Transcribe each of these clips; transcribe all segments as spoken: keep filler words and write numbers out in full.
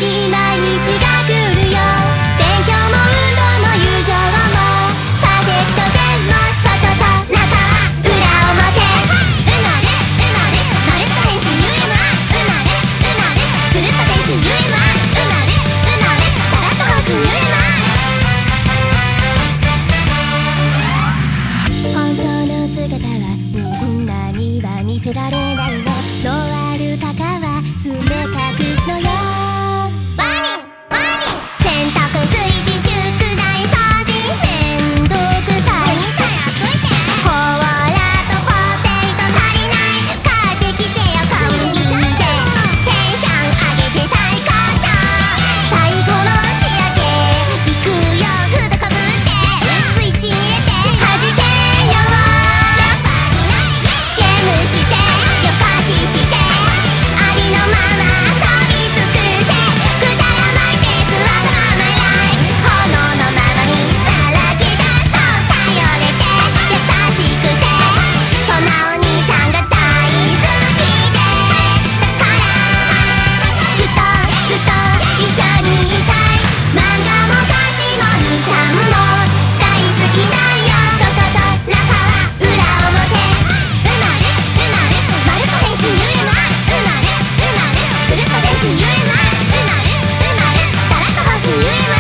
しい毎日が来るよ。勉強も運動も友情もパーフェクトでも外と中は裏表。うなるうなるまるっと変身ゆえま。うなるうなるくるっと全身ゆえま。うなるうなるたらっと方針ゆえま。本当の姿はみんなには見せられないの。ノアルタカは爪隠すのよ。ワニワニ洗濯炊事宿題掃除めんどくさい。お兄ちゃんやっといて。コーラとポテト足りない買ってきてよコンビニで。テンション上げて最高潮。最後の仕上げいくよ。フードかぶってスイッチ入れて弾けよ。ゲームして夜更かししてありのまま遊び尽くせ。くだらないペースわがままライフ。炎のままにさらけ出すと頼れて優しくてそんなお兄ちゃんが大好きで。だからずっとずっと一緒にいたい。漫画も歌詞も兄ちゃんも大好きだよ。外と中は裏表。うなるうなるまるっと変身ゆえま。うなるうなるくるっと全身ゆえま。うなるうなるたらっと方針ゆえま。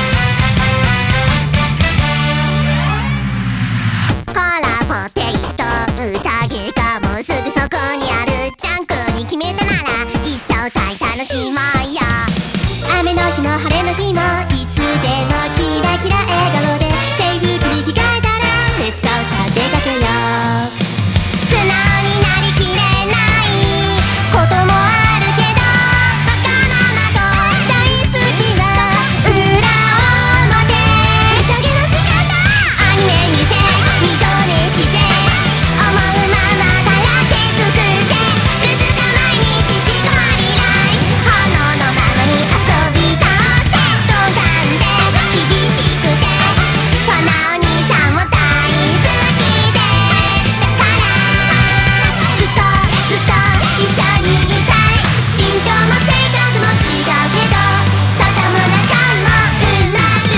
コーラポテト宴がもうすぐそこにある。ジャンクに決めたなら一生大楽しもうよ。雨の日も晴れの日もいつでもキラキラ笑顔で制服に着替えたら手伝うさ出かけよう。素直になりきれないこともあるけどバカママと大好きな裏表。宴の仕方アニメ見て二度寝して思うままだらけ尽くせ。くすが毎日引きこもりライフ。炎のままに遊び倒せ。鈍感で厳しくてそんなお兄ちゃんも大好きで。だからずっとずっと一緒にいたい。身長も性格も違うけど外も中もうなる。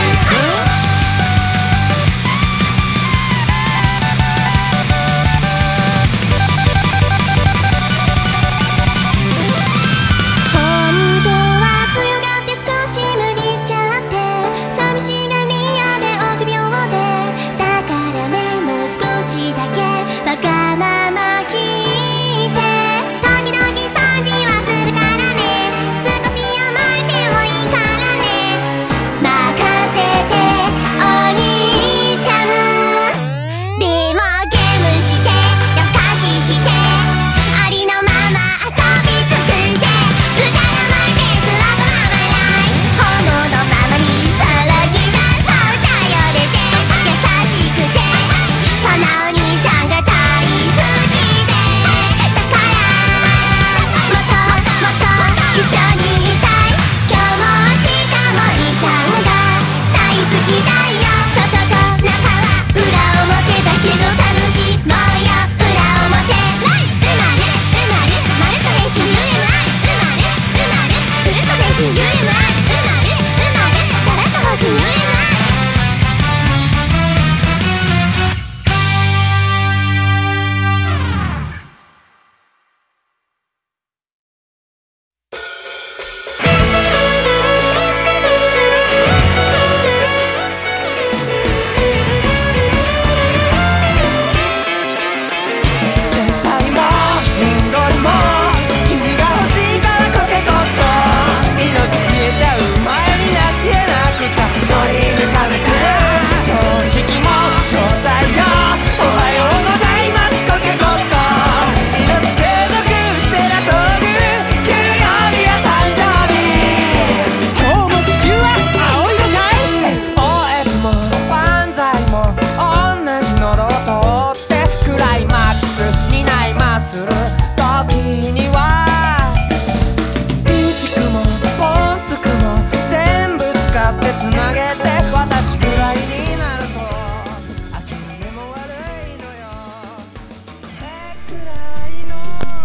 本当は強がって少し無理しちゃって寂しがり屋で臆病で。だからねもう少しだけわがまま聞いて。時々掃除はするからね。少し甘えてもいいからね。任せてお兄ちゃん。でもゲームして夜更かししてありのまま遊び尽くせ。くだらないペースわがままライフ。炎のままにさらけ出すと頼れて優しくてそんなお兄ちゃんが大好きで。だからもっともっと一緒にいたい。今日も明日も兄ちゃんが大好きだよ。外と中は裏表だけど楽しもうよ。裏表うなるうなるまるっと変身ゆえま。うなるうなるくるっと全身ゆえま。うなるうなるたらっと方針ゆえま。 天才もインドルも君が欲しいからコケコッコ命消え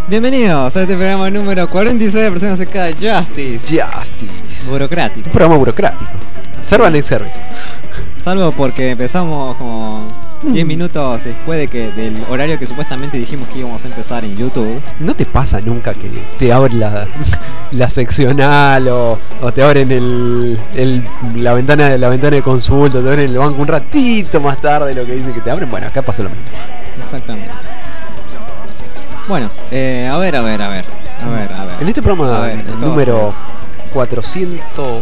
Bienvenidos a este programa número cuarenta y seis de Personas C K Justice. Justice. Burocrático. Un programa burocrático. Serva Next Service. Salvo porque empezamos como diez minutos después de que del horario que supuestamente dijimos que íbamos a empezar en YouTube. ¿No te pasa nunca que te abren la, la seccional o, o te abren el, el, la ventana la ventana de consulta, te abren el banco un ratito más tarde de lo que dicen que te abren? Bueno, acá pasa lo mismo. Exactamente. Bueno, eh, a ver, a ver, a ver. A ver, a ver. En este programa, A ver, el entonces. número cuatrocientos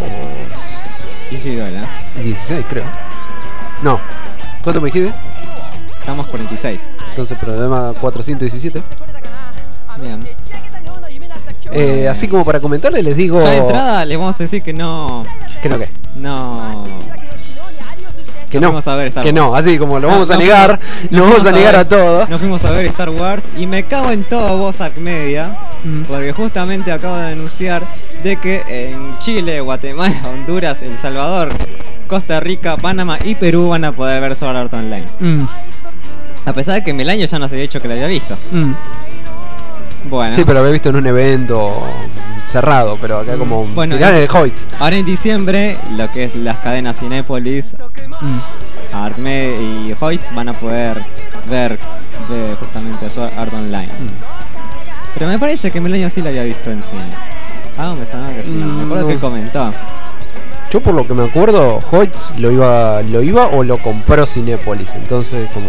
dieciséis, creo. No. ¿Cuánto me dijiste? Estamos cuarenta y seis. Entonces, programa cuatrocientos diecisiete. Bien. Eh, así como para comentarles, les digo. Ya de entrada les vamos a decir que no. Que no, ¿qué? No. Que no no, fuimos a ver Star que no, Wars. así como lo No, vamos a no negar, fuimos- lo no vamos a fuimos a negar ver- a todo. Nos fuimos a ver Star Wars y me cago en todo vos, Arc Media, Mm. porque justamente acabo de anunciar de que en Chile, Guatemala, Honduras, El Salvador, Costa Rica, Panamá y Perú van a poder ver Sword Art Online. Mm, A pesar de que Melaño ya nos había dicho que lo había visto. mm. Bueno, Sí, pero lo había visto en un evento cerrado, pero acá como Bueno, mirá eh. el Hobbits. ahora en diciembre, lo que es las cadenas Cinépolis, Arcme y Hoyts van a poder ver, ver justamente Sword Art Online. Pero me parece que Melaño sí lo había visto en cine. Ah, me sonaba que sí. Mm, me acuerdo no. que comentó. Yo por lo que me acuerdo, Hobbits lo iba, lo iba o lo compró Cinépolis, entonces como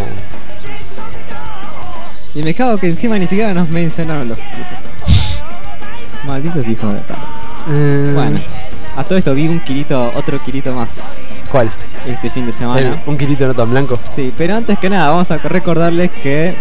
Y me cago que encima ni siquiera nos mencionaron los putos. Malditos hijos de tal. eh, Bueno, a todo esto vi un kilito, otro kilito más ¿cuál? este fin de semana. El- un kilito no tan blanco. Sí, pero antes que nada vamos a recordarles que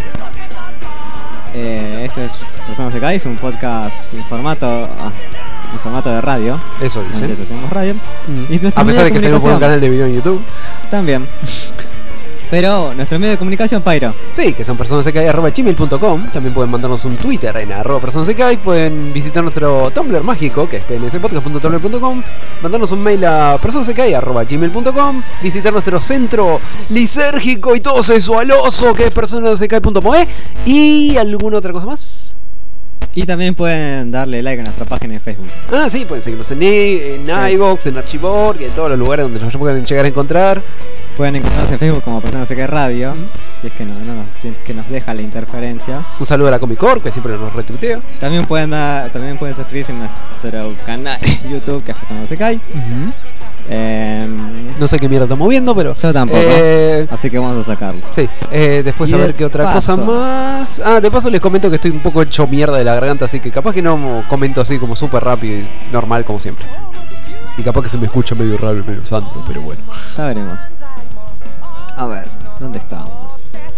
eh, este es Personas C K, es un podcast en formato ah, en formato de radio. Eso dicen. Antes hacemos radio. Mm. Y nuestro A medio pesar de que se nos pone un comunicación canal de video en YouTube. también. Pero nuestro medio de comunicación, Pyro. Sí, que son personas c k i arroba gmail punto com. También pueden mandarnos un Twitter en arroba personas c k i. Pueden visitar nuestro Tumblr mágico, que es p n s podcast punto tumblr punto com. Mandarnos un mail a personas c k i arroba gmail punto com. Visitar nuestro centro lisérgico y todo sexualoso, que es personas c k i punto m o e. ¿Y alguna otra cosa más? Y también pueden darle like a nuestra página de Facebook. Ah, sí, pueden seguirnos en, i- en Es- iVoox, en Archivorg, y en todos los lugares donde nos pueden llegar a encontrar. Pueden encontrarnos en Facebook como Personas C K Radio. Si es que no, no nos, si es que nos deja la interferencia. Un saludo a la Comic Corp, que siempre nos retuitea. También pueden dar, también pueden suscribirse en nuestro canal de YouTube, que es Personas C K. Em, No sé qué mierda estamos viendo, pero. Yo tampoco. Eh, Así que vamos a sacarlo. Sí, eh, después Y a ver de qué otra paso. cosa más. Ah, de paso les comento que estoy un poco hecho mierda de la garganta, así que capaz que no comento así como súper rápido y normal como siempre. Y capaz que se me escucha medio raro y medio santo, pero bueno. Ya veremos. A ver, ¿dónde estamos?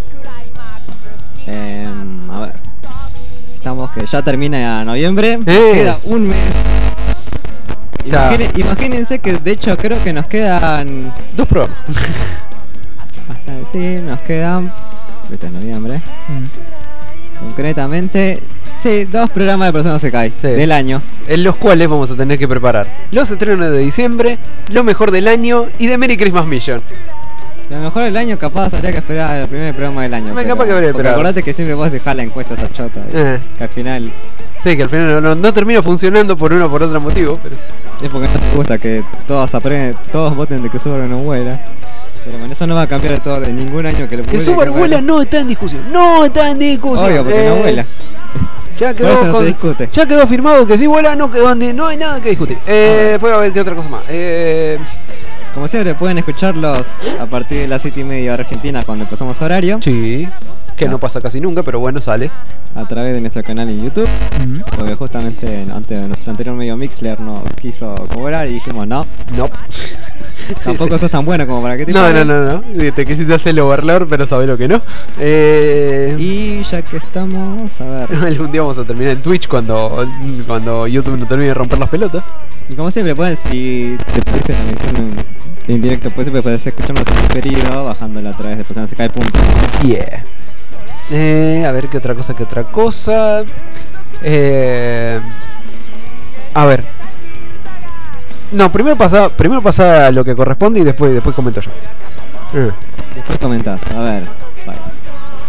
Em, a ver. Estamos que ya termina noviembre. Eh. Queda un mes. Ya. Imagine- imagínense que de hecho creo que nos quedan. Dos programas. Hasta, sí, nos quedan. Este es noviembre. Concretamente. Sí, dos programas de Personas Se Cae Sí. del año. En los cuales vamos a tener que preparar los estrenos de diciembre, lo mejor del año y de Merry Christmas Mission. Lo mejor del año capaz habría que esperar el primer programa del año. Me pero- capaz que habría que porque esperar. acordate que siempre vos dejás la encuesta esa chota. y Eh. Que al final Sí, que al final no, no, no termina funcionando por uno o por otro motivo, pero. es porque no te gusta que todos aprendan, todos voten de que Subaru no vuela. Pero bueno, eso no va a cambiar de todo de ningún año que lo Que publique, Subaru bueno. vuela no está en discusión. No está en discusión. Obvio, porque no Eh, vuela. Ya Por quedó, eso no con- se discute. ya quedó firmado que si vuela no quedó ande- no hay nada que discutir. Eh, después a ver qué otra cosa más. Eh, Como siempre pueden escucharlos a partir de las siete y media hora argentina cuando empezamos horario. sí, que no pasa casi nunca, pero bueno, sale. A través de nuestro canal en YouTube. Porque justamente antes de nuestro anterior medio Mixler nos quiso cobrar y dijimos no. No. Tampoco sos tan bueno como para que te No, no, paguen. no, no. Te quisiste hacer el overlord, pero sabés lo que no. Eh, Y ya que estamos, a ver. algún día vamos a terminar en Twitch cuando, cuando YouTube no termine de romper las pelotas. Y como siempre pueden, si te perdiste la emisión en, en directo, pues siempre puedes escucharnos en diferido bajándola a través de personas se cae punto. Yeah. Eh, a ver qué otra cosa, qué otra cosa. Eh, a ver. No, primero pasa, primero pasa lo que corresponde y después, después comento yo. Eh. Después comentás, a ver. Bye.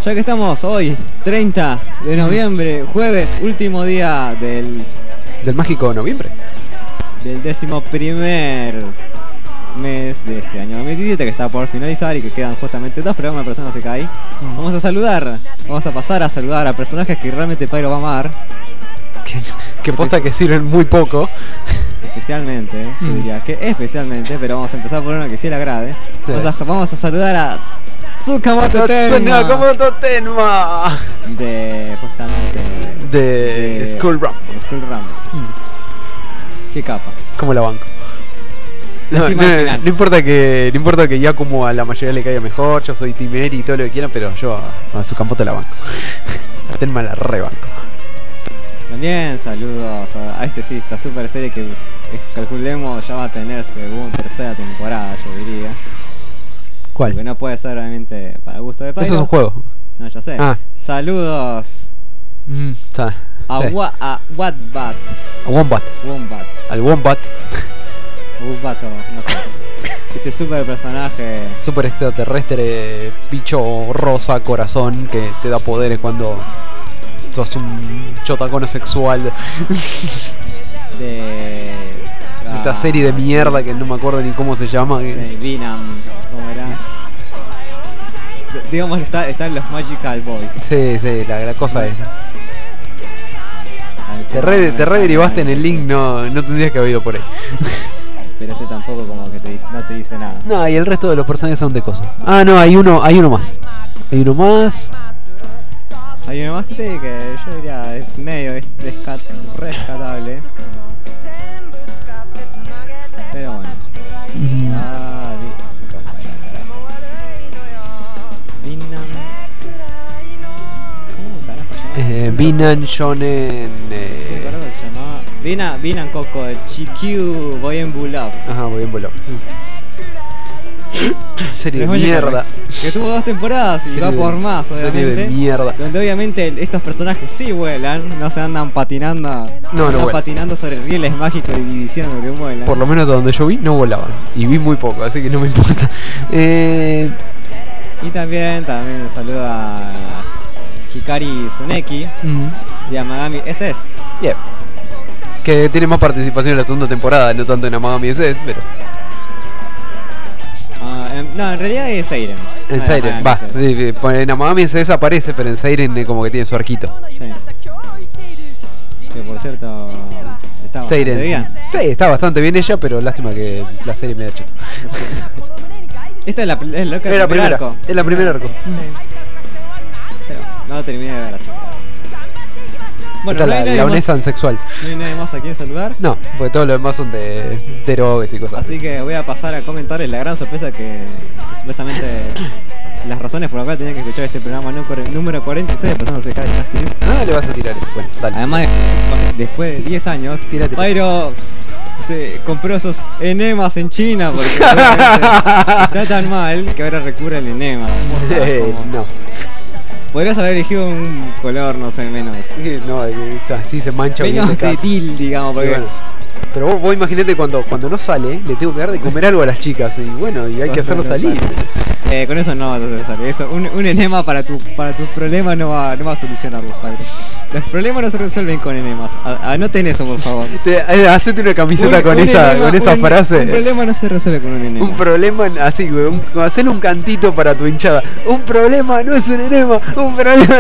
Ya que estamos hoy, treinta de noviembre, jueves, último día del, Del mágico noviembre. del décimo primer mes de este año dos mil diecisiete, que está por finalizar y que quedan justamente dos programas de Personas Se Cae. Vamos a saludar, vamos a pasar a saludar a personajes que realmente Pyro va a amar. Que, que posta que sirven muy poco. Especialmente, yo Mm. diría que especialmente, pero vamos a empezar por uno que sí le agrade. Sí. Vamos, a, vamos a saludar a Tsukamoto Tenma, Tsukamoto Tenma de justamente de de- Skull Rumble. de Skull Rumble. Qué capa. ¿Cómo la banco? No, Lástima no, al no, final. no importa que no importa que ya como a la mayoría le caiga mejor, yo soy Team Eri y todo lo que quieran, pero yo a, a Tsukamoto la banco. A Tenma la rebanco. También saludos a, a este sí, esta super serie que eh, calculemos ya va a tener segunda, tercera temporada, yo diría. Porque ¿Cuál? no puede ser realmente para gusto de Pyro. Eso es un juego. No, ya sé. Ah. Saludos Mm, está. a, Sí. Wa- a Wombat. A Wombat. Wombat. Al Wombat. Wombat, no sé. Este super personaje. Super extraterrestre, bicho rosa, corazón, que te da poderes cuando sos un chotacono sexual. De Esta serie de mierda que no me acuerdo ni cómo se llama. que- de Venom, ¿cómo era? D- Digamos, está, están los Magical Boys. Sí, sí, la, la cosa es. A ver si Te no re, me te re sale derivaste en el link, nombre. no, no tendrías que haber ido por ahí. Pero este tampoco como que te dice, no te dice nada. No, y el resto de los personajes son de cosas. Ah, no, hay uno, hay uno más. Hay uno más. Hay uno más que sí, que yo diría es medio es- descat- rescatable. Pero bueno. Mm, Ah, vi- ¿cómo era, carajo? Vinnan. ¿Cómo carajo se llama? Eh, Binan Shonen. ¿Cómo Eh, carajo se llamaba? Vina, Vinan Coco, Chikyu Boyenbulov. ajá, voy en volado. Serie de mierda. Que tuvo dos temporadas y Serie va de- por más, serie obviamente. de mierda. Donde obviamente el- estos personajes sí vuelan, no se andan patinando, No, no andan vuelan. patinando sobre rieles mágicos y diciendo que vuelan. Por lo menos de donde yo vi, no volaban. Y vi muy poco, así que no me importa. Eh, Y también, también un saludo a Hikari Tsuneki mm, de Amagami S S. yeah. Que tiene más participación en la segunda temporada, no tanto en Amagami S S, pero. Ah, em, no, en realidad es Seiren. En No, Siren, Amagami va. S S. sí, sí, pues en Amagami S S aparece, pero en Siren eh, como que tiene su arquito. Sí. Que por cierto, está bastante Siren, sí. bien. Sí, está bastante bien ella, pero lástima que la serie me da chota. Esta es la, es lo que Es la el primer primera, arco. es la primer arco. Sí. Pero no lo terminé de ver así. Bueno, Esta no hay, la, nadie la más, Onesan sexual. no hay nadie más a quien saludar. No, porque todos los demás son de, de drogas y cosas. Así que voy a pasar a comentarles la gran sorpresa que, que supuestamente las razones por las cuales tenían que escuchar este programa no corre- número cuarenta y seis de Personas Se Cae Justice. Ah, le vas a tirar eso. Bueno, dale. Además, de- después de diez años, Tírate. Pyro se compró esos enemas en China porque obviamente está tan mal que ahora recurre al enema. Eh, Como- no. Podrías haber elegido un color, no sé, menos. No, eh, así se mancha bien Menos de de acá. til, digamos, Y porque bueno, pero vos, vos imaginate cuando, cuando no sale, le tengo que dar de comer algo a las chicas. Y bueno, y hay que hacerlo salir. Eh, con eso no vas a hacer salir. Eso, un, un enema para tu para tus problemas no va, no va a solucionarlos, padre. Los problemas no se resuelven con enemas. A- Anoten eso, por favor. Te, eh, hacete una camiseta Un- con, un esa, enema- con esa un- frase. Un problema no se resuelve con un enema. Un problema, así, güey, un, hacer un cantito para tu hinchada. Un problema no es un enema, un problema.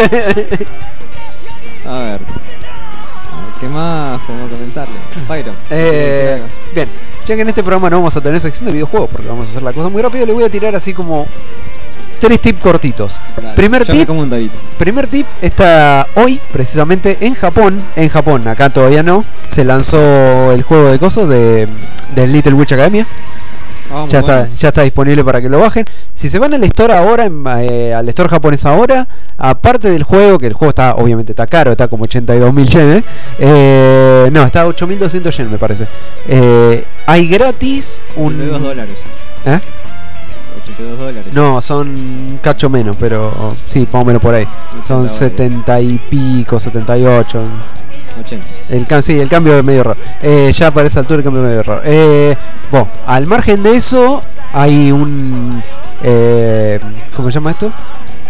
A ver. A ver, ¿qué más podemos comentarle? Pyro. Eh, bien, ya que en este programa no vamos a tener sección de videojuegos, porque vamos a hacer la cosa muy rápido, le voy a tirar así como tres tips cortitos. Dale, primer yo me tip, como un dorito. primer tip está hoy, precisamente en Japón. En Japón, acá todavía no. Se lanzó el juego de cosas de, de Little Witch Academia. Ah, muy Ya bueno. está, ya está disponible para que lo bajen. Si se van al store ahora, en- eh, al store japonés ahora, aparte del juego, que el juego está, obviamente está caro, está como ochenta y dos mil yen, eh, no, está a ocho mil doscientos yen me parece. Eh, hay gratis un... ochenta y dos dólares. ¿Eh? ochenta y dos dólares. No, son cacho menos, pero sí, póngamelo por ahí. Son setenta y pico, setenta y ocho. ochenta. El, cam- sí, el cambio es medio raro. Eh, ya para esa altura el cambio es medio raro. Eh, bueno, al margen de eso, hay un... Eh, ¿Cómo se llama esto?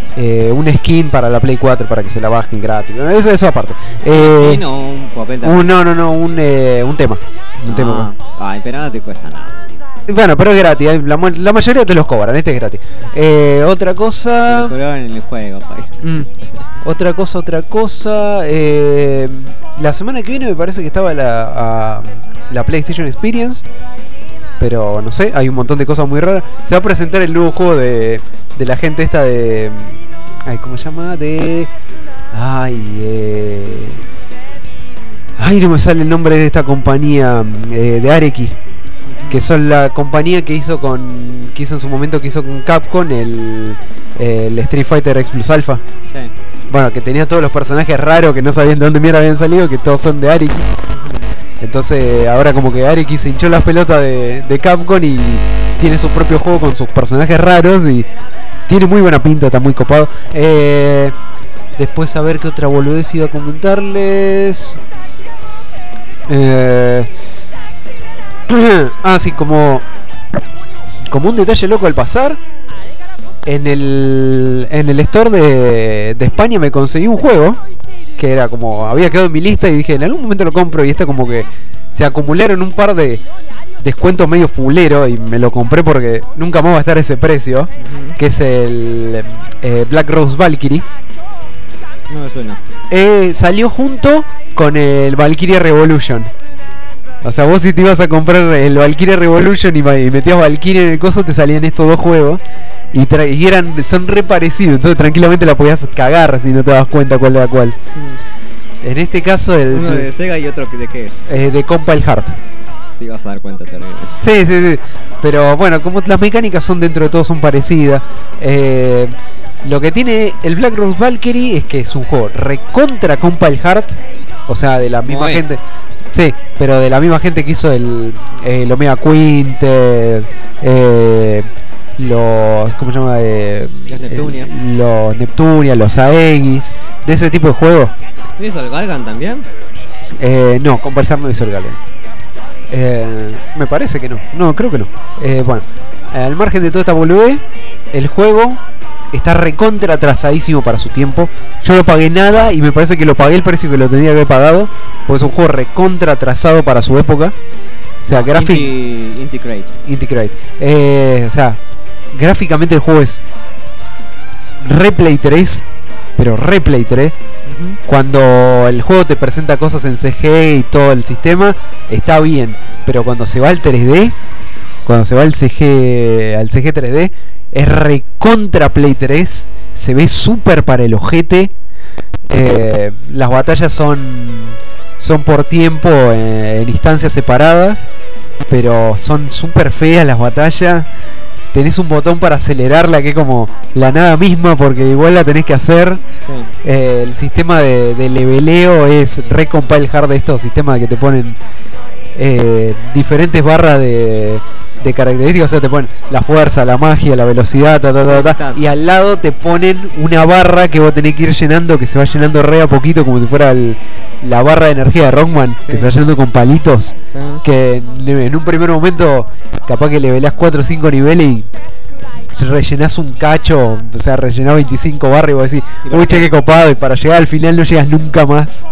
eh, un skin para la Play cuatro para que se la bajen gratis. Eso, eso aparte. Eh, Y no un papel de un, no, no, no, un, eh, un tema. Un tema. Ah, ay, pero no te cuesta nada. Bueno, pero es gratis. eh, La, ma- la mayoría te los cobran. Este es gratis. Eh, otra cosa. Lo cobraron en el juego, pai. Mm, otra cosa, otra cosa. Eh, la semana que viene me parece que estaba la, a- la PlayStation Experience. Pero no sé, hay un montón de cosas muy raras. Se va a presentar el nuevo juego de, de la gente esta de... Ay, ¿cómo se llama? De... Ay, eh... Ay, no me sale el nombre de esta compañía. eh, de Areki. Que son la compañía que hizo con... Que hizo en su momento, que hizo con Capcom el... El Street Fighter X Plus Alpha. Sí. Bueno, que tenía todos los personajes raros que no sabían de dónde mierda habían salido, que todos son de Areki. Entonces ahora como que Areki se hinchó las pelotas de, de Capcom y tiene su propio juego con sus personajes raros y tiene muy buena pinta, está muy copado. Eh, después a ver qué otra boludez iba a comentarles. Eh, ah, sí, como, como un detalle loco al pasar. En el, en el store de, de España me conseguí un juego que era como, había quedado en mi lista y dije, en algún momento lo compro, y está como que se acumularon un par de descuentos medio fulero y me lo compré porque nunca más va a estar ese precio, uh-huh. Que es el eh, Black Rose Valkyrie. No me suena. Eh, salió junto con el Valkyria Revolution. O sea, vos si te ibas a comprar el Valkyria Revolution y, y metías Valkyria en el coso, te salían estos dos juegos. Y, tra- y eran, son re parecidos, entonces tranquilamente la podías cagar si no te das cuenta cuál era cuál. Mm. En este caso el... Uno de Sega y otro de qué es. Eh, de Compile Heart. Te ibas a dar cuenta también. Sí, sí, sí. Pero bueno, como las mecánicas son dentro de todo son parecidas. Eh, lo que tiene el Black Rose Valkyrie es que es un juego recontra Compile Heart. O sea, de la misma Muy. gente. Sí, pero de la misma gente que hizo el, el Omega Quintet. Eh... Los, ¿cómo se llama? Eh, los Neptunia. Eh, los Neptunia, los Aegis, de ese tipo de juegos. ¿No hizo el Galgan también? Eh, no, Compile Heart no hizo el Galgan. Eh, me parece que no. No, creo que no. Eh, bueno, al margen de toda esta boludez, el juego está recontra atrasadísimo para su tiempo. Yo no pagué nada y me parece que lo pagué el precio que lo tenía que haber pagado, porque es un juego recontra atrasado para su época. O sea, gráfico. Inti, Integrate. Integrate. Eh, o sea, gráficamente el juego es Replay tres, pero Replay tres. Uh-huh. Cuando el juego te presenta cosas en C G y todo el sistema, está bien. Pero cuando se va al tres D, cuando se va al C G, al C G tres D, es recontra Play tres. Se ve súper para el ojete. Eh, las batallas son, son por tiempo, eh, en instancias separadas. Pero son súper feas las batallas. Tenés un botón para acelerarla que es como la nada misma, porque igual la tenés que hacer. Sí. Eh, el sistema de, de leveleo es re Compile Heart de estos sistemas que te ponen eh, diferentes barras de, de características. O sea, te ponen la fuerza, la magia, la velocidad, ta, ta, ta, ta, y al lado te ponen una barra que vos tenés que ir llenando, que se va llenando re a poquito, como si fuera el, la barra de energía de Rockman, sí. Que se va llenando con palitos. Sí. Que en, en un primer momento capaz que le velás cuatro o cinco niveles y rellenás un cacho. O sea, rellenás veinticinco barras y vos decís, uy, che, qué copado, y para llegar al final no llegas nunca más.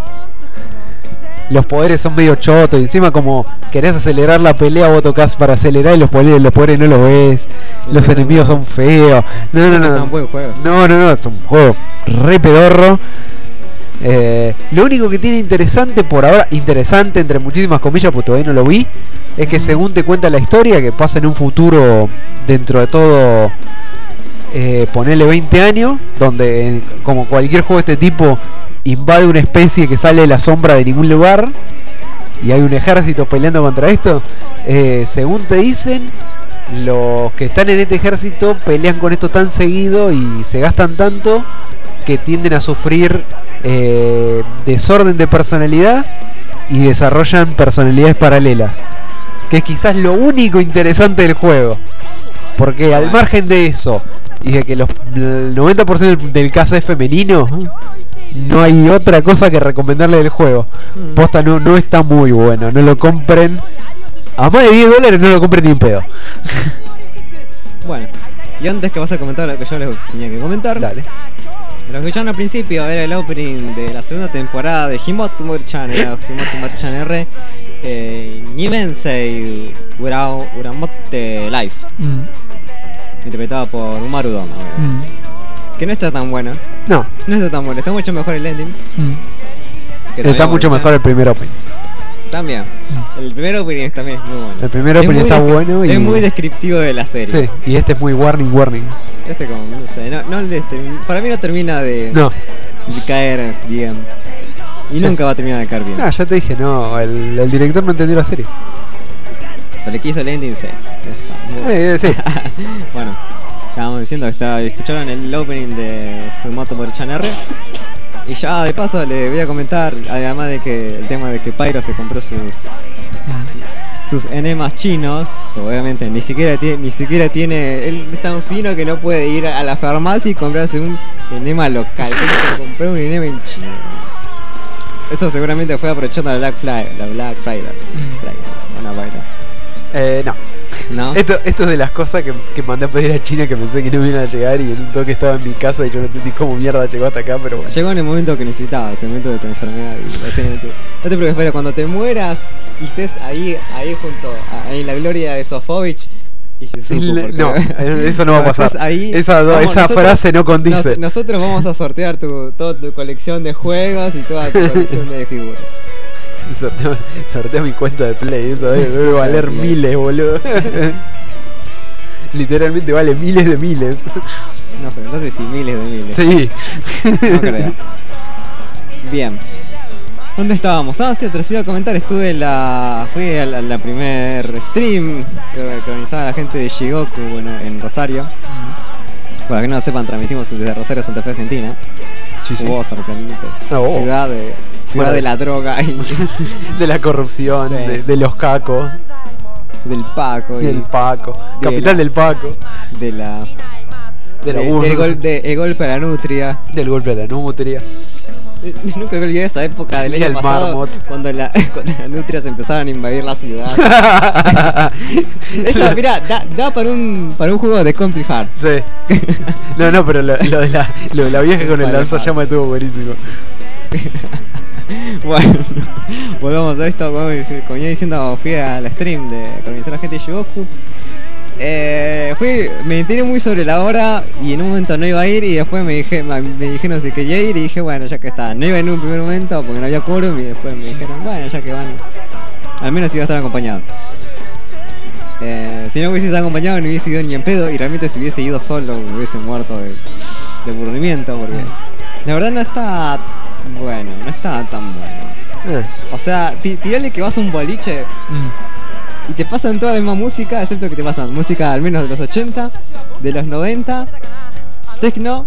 Los poderes son medio chotos y encima como querés acelerar la pelea, vos tocas para acelerar y los poderes, los poderes no los ves. Los no, enemigos no. son feos. No, no, no. No, no, no, no, es un juego re pedorro. Eh, lo único que tiene interesante por ahora, interesante entre muchísimas comillas, pues todavía no lo vi, es que según te cuenta la historia, que pasa en un futuro dentro de todo, eh, ponele veinte años, donde como cualquier juego de este tipo invade una especie que sale de la sombra de ningún lugar y hay un ejército peleando contra esto. Eh, según te dicen, los que están en este ejército pelean con esto tan seguido y se gastan tanto que tienden a sufrir eh, desorden de personalidad y desarrollan personalidades paralelas, que es quizás lo único interesante del juego, porque al margen de eso y de que los, el noventa por ciento del, del caso es femenino, no hay otra cosa que recomendarle del juego. Posta, no, no está muy bueno, no lo compren a más de diez dólares, no lo compren ni un pedo. Bueno, Y antes que vas a comentar lo que yo les tenía que comentar, Dale. lo que escucharon al principio era el opening de la segunda temporada de Himoto Mori-chan, era Himoto Mori-chan R, eh, Nimensei Urao Uramote Life, Mm. interpretado por Umaru Doma, Mm. que no está tan bueno, No. no está tan bueno, está mucho mejor el ending. Mm. que Está también mucho bonito. mejor el primer opening. También, el primer opening también es muy bueno. El primer Es opening muy está descri- bueno y... Es muy descriptivo de la serie. Sí, y este es muy warning, warning. Este como, no sé, no, no les termi- para mí no termina de, No, de caer bien. Y Sí. nunca va a terminar de caer bien. no, ya te dije, no, el, el director no entendió la serie. Pero le quiso el ending, sí. Está muy- Eh, eh, sí. Bueno, estábamos diciendo que está, escucharon el opening de Fumoto Mori-chan R. Y ya de paso le voy a comentar, además de que el tema de que Pyro se compró sus sus enemas chinos, que obviamente ni siquiera tiene, ni siquiera tiene, él es tan fino que no puede ir a la farmacia y comprarse un enema local, tiene que comprar un enema en China. Eso seguramente fue aprovechando la Black Friday, la Black Friday. Friday, una vaina. Eh, no. ¿No? Esto, esto es de las cosas que, que mandé a pedir a China que pensé que no iban a llegar y en un toque estaba en mi casa y yo no entendí cómo mierda llegó hasta acá, pero bueno. Llegó en el momento que necesitabas, el momento de tu enfermedad. Y básicamente, no te preocupes, pero cuando te mueras y estés ahí, ahí junto a ahí en la gloria de Sofovich y Shizuku, Le- porque- no, eh, eso no va a cuando pasar. estés ahí, Esa, do- vamos, esa nosotros- frase no condice. nos- nosotros vamos a sortear tu, toda tu colección de juegos y toda tu colección de figuras. Sorteo, sorteo mi cuenta de Play, eso debe, debe valer Play. miles, boludo. Literalmente vale miles de miles. No sé, no sé si miles de miles. Sí. No creo. Bien. ¿Dónde estábamos? Ah, sí, te iba a comentar, estuve en la. Fui a la, la primer stream que, que organizaba la gente de Shigoku, bueno, en Rosario. Para que no lo sepan, transmitimos desde Rosario, Santa Fe, Argentina. Sí, sí. Oh, sorprendente. Ah, oh. Ciudad de. Ciudad Bueno. de la droga y De la corrupción, Sí. de, de los cacos, del Paco y del Paco, de capital la- del Paco, de la. de la de- burla, del gol, de, el golpe a la nutria. del golpe a la nutria. Nunca me olvidé esa época del Y año el pasado marmot. cuando, la, cuando las nutrias empezaron a invadir la ciudad. Esa, mirá, da, da para un para un juego de Complicar. Sí. No, no, pero lo, lo de, la, lo de la vieja con el Vale, lanzallamas estuvo buenísimo. Bueno, volvamos a esto. Como dice- como iba diciendo, fui a la stream de que organizó la gente de Shigoku. Eh, fui, me enteré muy sobre la hora y en un momento no iba a ir y después me dije, me me dijeron si quería ir y dije bueno, ya que está, no iba en un primer momento porque no había quórum y después me dijeron bueno, ya que van, al menos iba a estar acompañado. Eh, si no hubiese estado acompañado no hubiese ido ni en pedo y realmente si hubiese ido solo me hubiese muerto de, de aburrimiento porque la verdad no está bueno, no está tan bueno. Eh. O sea, ti- tirale que vas a un boliche y te pasan toda la misma música, excepto que te pasan música al menos de los ochenta, de los noventa, techno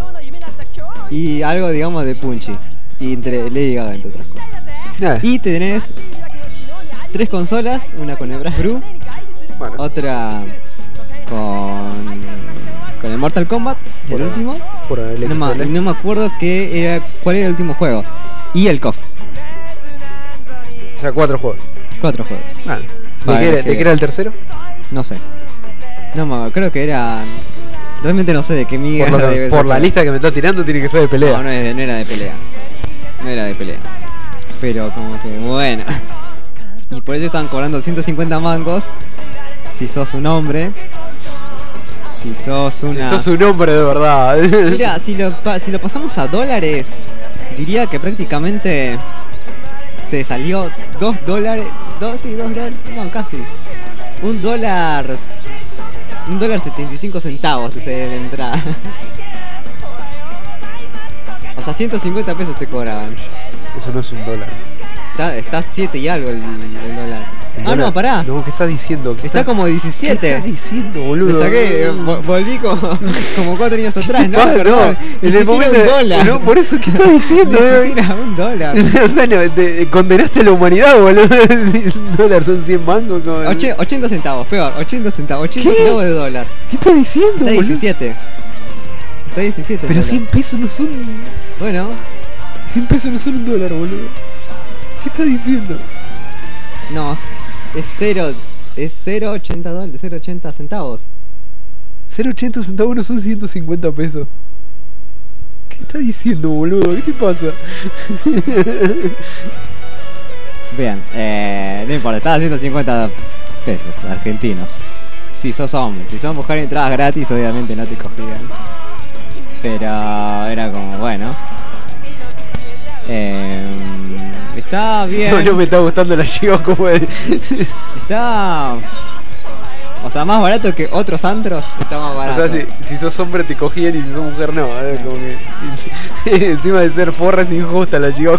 y algo digamos de punchy. Y entre Lady Gaga entre otras cosas. Eh. Y tenés tres consolas, una con el Brass Brew, Bueno, otra con con el Mortal Kombat, el Por- último. por el No, me- X L. y no me acuerdo qué era, cuál era el último juego. Y el C O F. O sea, cuatro juegos. Cuatro juegos. Ah. ¿De, Vale, qué, era- que- ¿De qué era el tercero? No sé. No, me- creo que era. Realmente no sé de qué Por, mierda lo- debe por ser, la pero- lista que me está tirando tiene que ser de pelea. No, no, es de- no era de pelea. No era de pelea. Pero como que bueno. Y por eso estaban cobrando ciento cincuenta mangos. Si sos un hombre. Si sos una. Si sos un hombre de verdad. Mira, si lo, pa- si lo pasamos a dólares, diría que prácticamente se salió dos dólares. Dos, sí, dos dólares. No, casi. Un dólar. Un dólar setenta y cinco centavos ese de la entrada. O sea, ciento cincuenta pesos te cobraban. Eso no es un dólar. Está, está siete y algo el, el dólar. ¿El Ah, dólar? no, pará. No, ¿qué estás diciendo? ¿Qué Está como ¿Qué diecisiete. estás diciendo, Le boludo? saqué, eh, vo- volví como, como cuatro años atrás, ¿no? Ah, Perdón, ni en el siquiera momento un de- dólar. no, por eso, ¿qué estás diciendo? Ni siquiera un dólar. O sea, no, te- condenaste a la humanidad, boludo. Un dólar son cien mangos. como- Oche- ochenta centavos, peor, ochenta centavos, ochenta ¿Qué? centavos de dólar. ¿Qué estás diciendo, Está boludo? diecisiete. Está diecisiete. Pero el cien dólar. pesos no son... Bueno, cien pesos no son un dólar, boludo. ¿Qué estás diciendo? no, es cero, es cero ochenta dólares, cero ochenta centavos. cero coma ochenta centavos no son ciento cincuenta pesos. ¿Qué estás diciendo, boludo? ¿Qué te pasa? Bien, eh, no importa, estaba a ciento cincuenta pesos argentinos. Si sos hombre, si sos mujer y entradas gratis, obviamente no te cogían. Pero era como, bueno. Eh, está bien. No, no me está gustando la Gigo como de... Está. O sea, más barato que otros antros, está más O barato. sea, si, si sos hombre te cogían y si sos mujer no. ¿eh? Como que... Encima de ser forra es injusta la Gigo.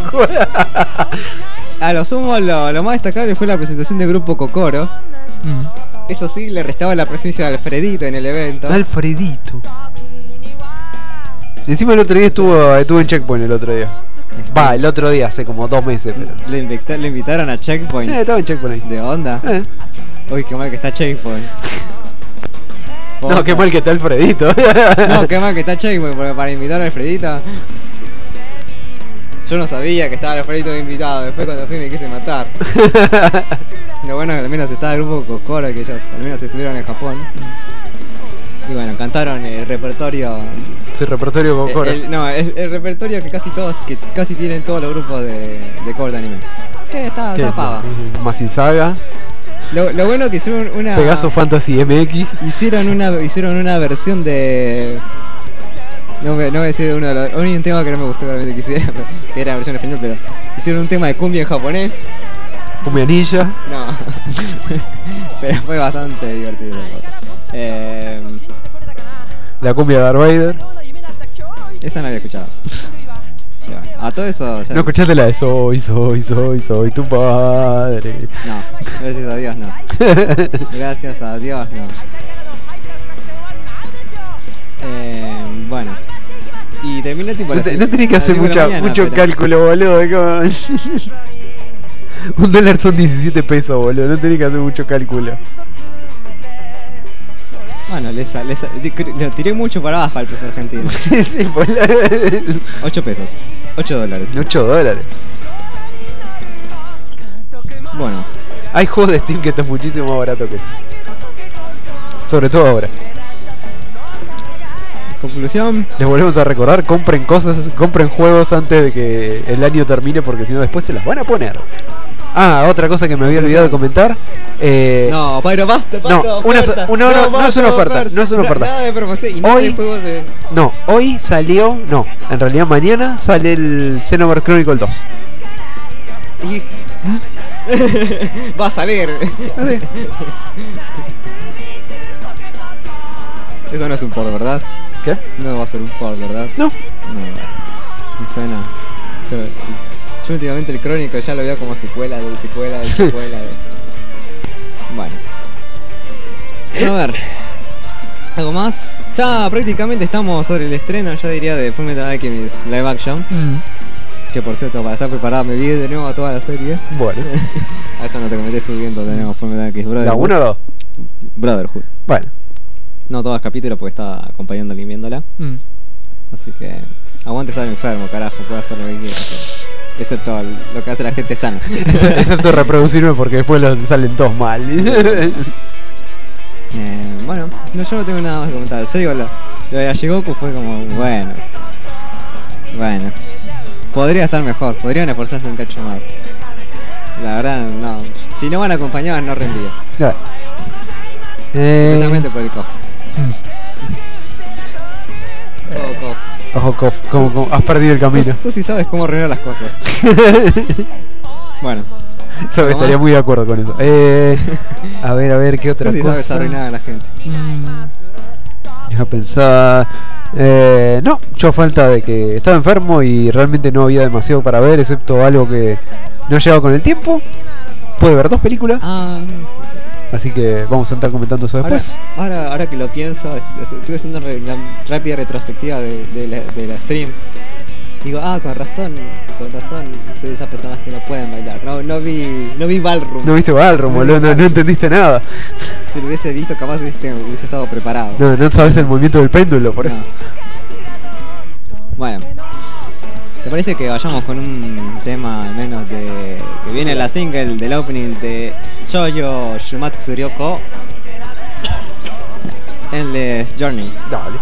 A lo sumo, lo, lo más destacable fue la presentación del grupo Kokoro. Mm. Eso sí, le restaba la presencia de Alfredito en el evento. Alfredito. Encima el otro día estuvo, estuvo en Checkpoint el otro día. Va, el otro día, hace como dos meses. Pero... Le, invita- le invitaron a Checkpoint. Eh, estaba en Checkpoint ahí. ¿De onda? Eh. Uy, qué mal que está Checkpoint. No, qué mal que está Alfredito. No, qué mal que está Checkpoint, porque para invitar a Alfredito... Yo no sabía que estaba Alfredito de invitado. Después cuando fui me quise matar. Lo bueno es que al menos estaba el grupo Kokoro, que ellos al menos estuvieron en Japón. Y bueno, cantaron el repertorio. Su repertorio con coro. El, no, el, el repertorio que casi todos, que casi tienen todos los grupos de, de cover de anime. Que está zafaba. Masin Saga, Lo, lo bueno que hicieron una. Pegaso Fantasy M X. Hicieron una, hicieron una versión de. No, me, no voy a decir uno de los. Hay un tema que no me gustó realmente que hicieron, que era la versión en español, pero hicieron un tema de cumbia en japonés. Cumbia Ninja. No. Pero fue bastante divertido. Eh, La cumbia de Darth Vader. esa no había escuchado. Ya, a todo eso ya. No escuchaste la de soy, soy, soy, soy tu padre. No, gracias a Dios no. Gracias a Dios no. Eh, bueno. Y terminé tipo. No, las te- seis- no tenés que a las hacer cinco de la mucha, mañana, mucho pero- cálculo, boludo. como- Un dólar son diecisiete pesos, boludo. No tenés que hacer mucho cálculo. Bueno, le, sa- le, sa- di- cr- lo tiré mucho para abajo al peso argentino. Sí, boludo. ocho pesos. ocho dólares. ocho dólares. Bueno. Hay juegos de Steam que están muchísimo más baratos que eso. Sobre todo ahora. Conclusión. Les volvemos a recordar, compren cosas, compren juegos antes de que el año termine porque si no después se las van a poner. Ah, otra cosa que me había olvidado de comentar. Eh, No, pero basta, basta. no, una so- oferta. no, no, no es una basta, oferta, no es una Na- oferta. Nada de promoción y nada Hoy- de juegos de. no, hoy salió, no, en realidad mañana sale el Xenoverse Chronicle dos. Y- Va a salir. Eso no es un port, ¿verdad? ¿Qué? No va a ser un port, ¿verdad? No. No, me suena. Yo, yo últimamente el Crónico ya lo veo como secuela de secuela de secuela de. Bueno. A ver. ¿Algo más? Ya prácticamente estamos sobre el estreno, ya diría, de Fullmetal Alchemist Live Action. Que por cierto, para estar preparado me vi de nuevo a toda la serie. Bueno, A eso no te comenté, estuve viendo de nuevo Fullmetal Alchemist ¿la Brotherhood. uno o dos? Brotherhood. Bueno. No todos los capítulos porque estaba acompañándola y viéndola. Así que aguante estar enfermo, carajo, puedo hacer lo que quiera. Excepto el- lo que hace la gente sana. Excepto reproducirme porque después lo salen todos mal. Eh, bueno, no, yo no tengo nada más que comentar. Yo digo, lo, lo de Shigoku fue como, bueno. Bueno. Podría estar mejor, podrían esforzarse un cacho más. La verdad, no. Si no van acompañados, no rendía. Claro. Eh, Especialmente por el cof. Oh, cof. Ojo, Kof, como, como- has perdido el camino. Tú, tú sí sabes cómo arreglar las cosas. Bueno, So, ¿Algo estaría más? muy de acuerdo con eso. Eh, a ver, a ver, ¿qué otra tú sí sabes cosa? arruinar a la gente. Deja pensar. Eh, no, yo a falta de que estaba enfermo y realmente no había demasiado para ver, excepto algo que no ha llegado con el tiempo. Pude ver dos películas, Ah, así que vamos a estar comentando eso ahora, después. ahora, ahora que lo pienso, est- estuve haciendo re- una rápida retrospectiva de, de, la, de la stream. Digo, ah, con razón, con razón, soy de esas personas que no pueden bailar. No, no vi, no vi Ballroom. No viste Ballroom, No boludo, vi no, no Ballroom. entendiste nada. Si lo hubiese visto, capaz hubiese, hubiese estado preparado. No, no sabes el movimiento del péndulo, por No. eso. Bueno, ¿te parece que vayamos con un tema al menos de que viene la single del opening de Shoujo Shumatsu Ryoko? Endless Journey. Dale.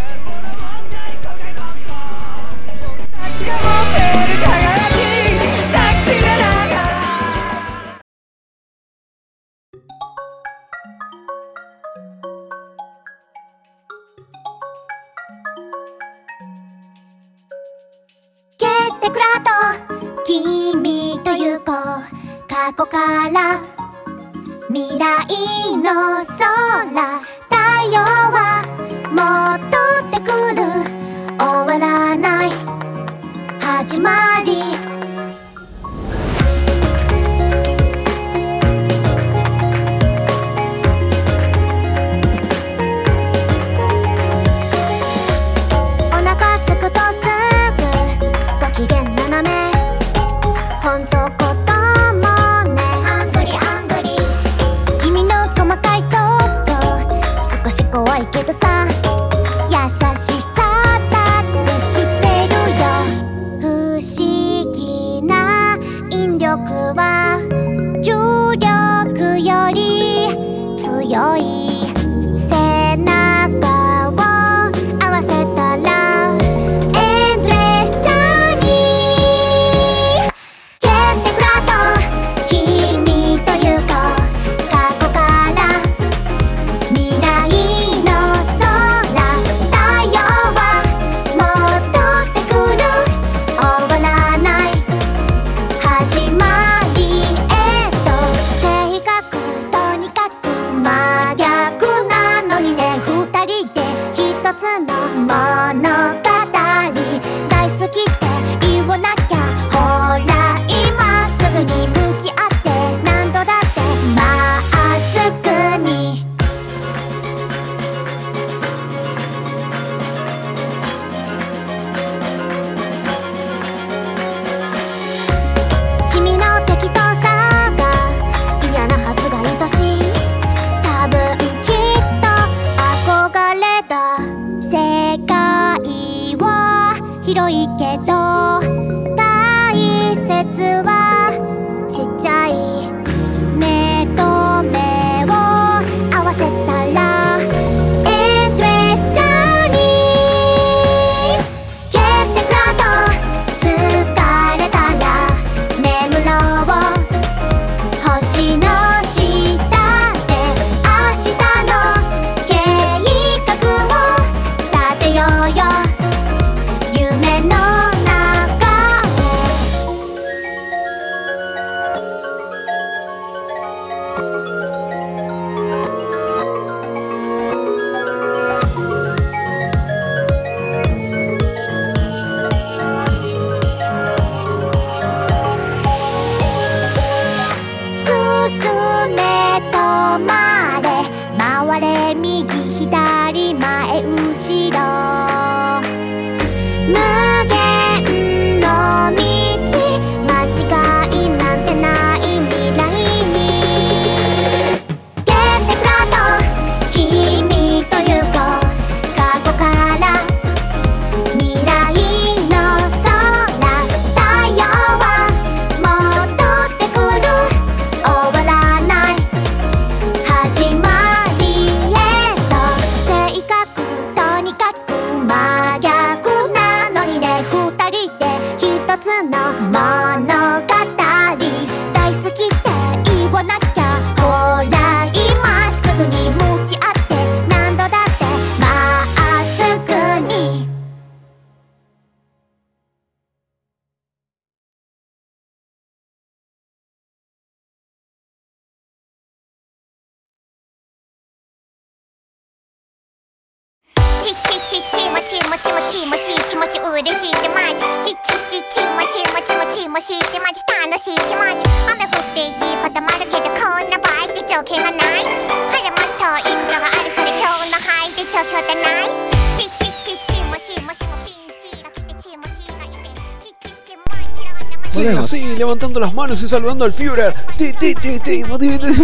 Sí, así, levantando las manos y saludando al Führer. Ti, ti, ti, ti, ti, ti.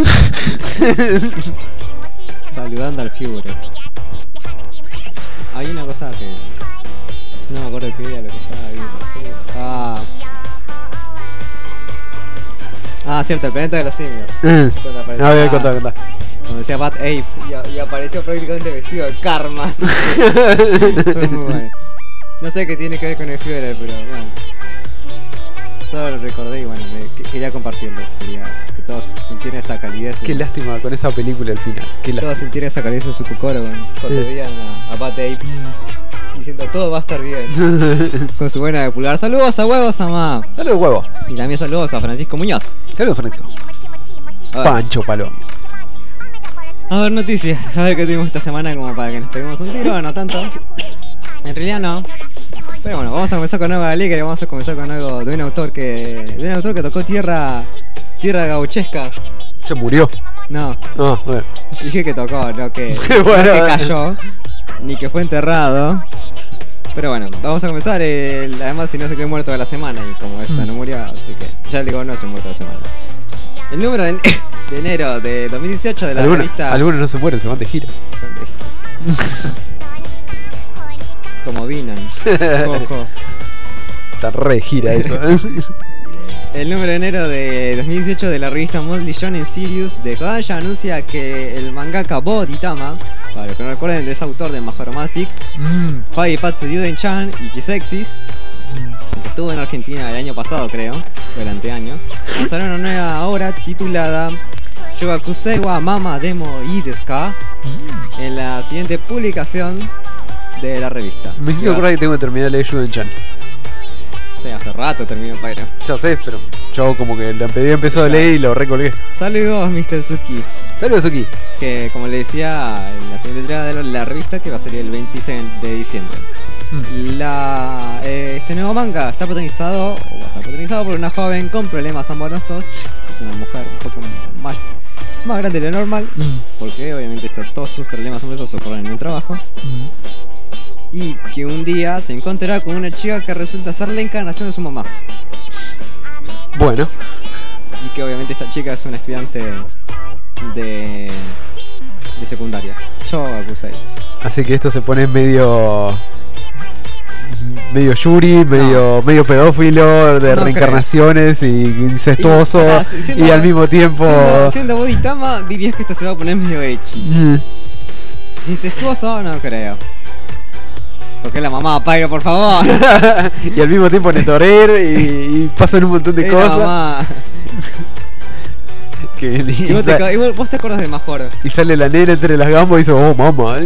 Saludando al Führer. Hay una cosa que no me acuerdo qué era lo que estaba viendo. Ah, ah cierto, el planeta de los simios. Mm. A ver, contá, contá. Donde decía Bad Ape y, y apareció prácticamente vestido de Karma. Fue muy bueno. No sé qué tiene que ver con el Führer, pero bueno. Solo lo recordé y bueno, me, que, quería compartirlo. Quería que todos sintieran esta calidez. Qué lástima con esa película al final. Qué lástima. Todos sintieran esa calidez en su cucoro cuando Sí. veían a, a Bad Ape diciendo todo va a estar bien. Con su buena de pulgar. Saludos a huevos, mamá. Saludos, huevo. Y también saludos a Francisco Muñoz. Saludos, Francisco. A ver, Pancho Palón. a ver noticias. A ver qué tuvimos esta semana como para que nos peguemos un tiro. No tanto. En realidad no. Pero bueno, vamos a comenzar con algo alegre. Vamos a comenzar con algo de un autor que. De un autor que tocó tierra. Tierra gauchesca. Se murió. No, Ah, bueno. dije que tocó, no que, Bueno, no que bueno. cayó, ni que fue enterrado. Pero bueno, vamos a comenzar. El, además, si no se quedó muerto de la semana. Y como esta no murió, así que ya le digo, no es un muerto de la semana. El número de, de enero de dos mil dieciocho de la Algunos, revista. algunos no se mueren, se van de gira. Como Vinan. Ojo. Está re de gira eso. El número de enero de dos mil dieciocho de la revista Monthly Shonen Sirius de Kodansha anuncia que el mangaka Bo Ditama, para los que no recuerden, es autor de Majoromatic, Mm. Fai Patsu Yuden-chan y Kisexis, que estuvo en Argentina el año pasado, creo, o el anteaño, lanzaron una nueva obra titulada Yogakusei wa Mama Demo Ii desu ka en la siguiente publicación de la revista. Me hiciste acordar que tengo que terminar de leer Yuden-chan. Sí, hace rato terminó Pyro. Ya sé, pero yo como que la había empezado a leer y lo recolgué. Saludos, mister Suki. Saludos aquí. Que como le decía en la siguiente entrega de la revista, que va a salir el veintiséis de diciembre. La, eh, este nuevo manga está protagonizado, o va a estar protagonizado por una joven con problemas amorosos. Es una mujer un poco más, más grande de lo normal, porque obviamente esto- todos sus problemas amorosos ocurren en el trabajo. Y que un día se encontrará con una chica que resulta ser la encarnación de su mamá. Bueno, Y que obviamente esta chica es una estudiante de, de secundaria. Shogakusei. así que esto se pone medio medio yuri, medio medio pedófilo, de No reencarnaciones y incestuoso Y, y, ah, si- siendo- al mismo tiempo Siendo, siendo Bodhitama, dirías que esto se va a poner medio ecchi. Mm. ¿Incestuoso? No creo. Porque es la mamá, Pyro, por favor. y al mismo tiempo Netorer y, y pasan un montón de Es la cosas mamá. que, y, Y vos, te, sa- ca- y vos- vos te acordás de Majoro. y sale la nena entre las gambas y dice, oh mamá.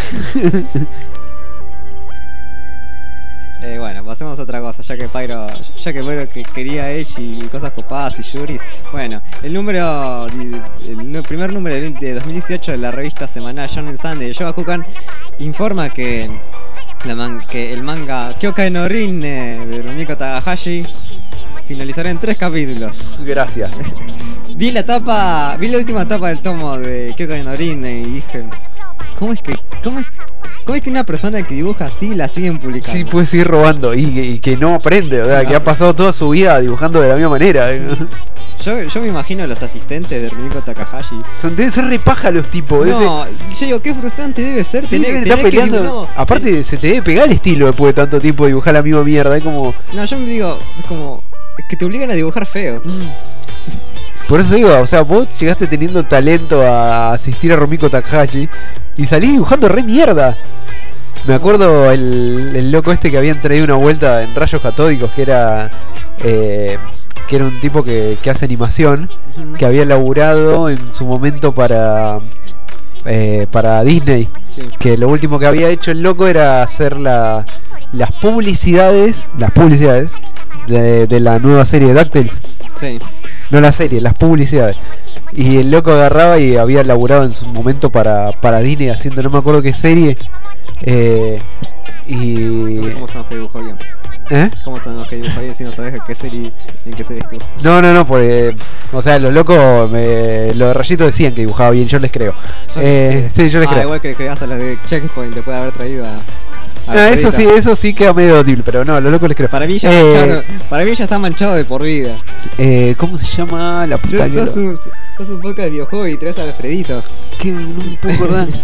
Eh, bueno, pasemos a otra cosa, ya que Pyro, ya que Pyro que quería Echi y cosas copadas y Yuris. Bueno, el número, el nu- primer número de de dos mil dieciocho de la revista semanal Shonen Sunday de Shogakukan informa que, la man- que el manga Kyokai no Rinne de Rumiko Takahashi finalizará en tres capítulos. Gracias. Vi la tapa, vi la última tapa del tomo de Kyokai no Rinne y dije, ¿cómo es que, cómo es, cómo es que una persona que dibuja así la siguen publicando? Sí, puede seguir robando y, y que no aprende, o sea, que ha pasado toda su vida dibujando de la misma manera. Yo, yo me imagino a los asistentes de Rumiko Takahashi. Son, deben ser re paja los tipos. ese- No, yo digo, qué frustrante debe ser Sí, tener, deben tener estar que peleando. dibujar- no, Aparte, se te debe pegar el estilo después de tanto tiempo de dibujar la misma mierda. Es como. No, yo me digo, es como, es que te obligan a dibujar feo. Por eso digo, o sea, vos llegaste teniendo talento a asistir a Rumiko Takahashi y salís dibujando re mierda. Me acuerdo el, el loco este que habían traído una vuelta en rayos catódicos, que era eh, que era un tipo que, que hace animación, que había laburado en su momento para eh, para Disney, Sí. que lo último que había hecho el loco era hacer la, las publicidades, las publicidades de, de la nueva serie de DuckTales. Sí. No la serie, las publicidades. Y el loco agarraba y había laburado en su momento para, para Disney haciendo no me acuerdo qué serie. Eh, y. Entonces, ¿cómo sabemos que dibujó bien? ¿Eh? ¿Cómo sabemos que dibujó bien si no sabes qué serie, en qué serie estuvo? No, no, no, porque. O sea, los locos, me, los de Rayito decían que dibujaba bien, yo les creo. Yo Eh, les sí, yo les ah, creo. igual que le creas a los de Checkpoint, te puede haber traído a. a Ah, la eso sí, perrita. eso sí queda medio débil, pero no, los locos les creo. Para mí, ya Eh, manchado, para mí ya está manchado de por vida. eh, ¿Cómo se llama la puta Sos, que sos lo- un, sos un podcast de videojuego y traes a Alfredito. que no me puedo acordar.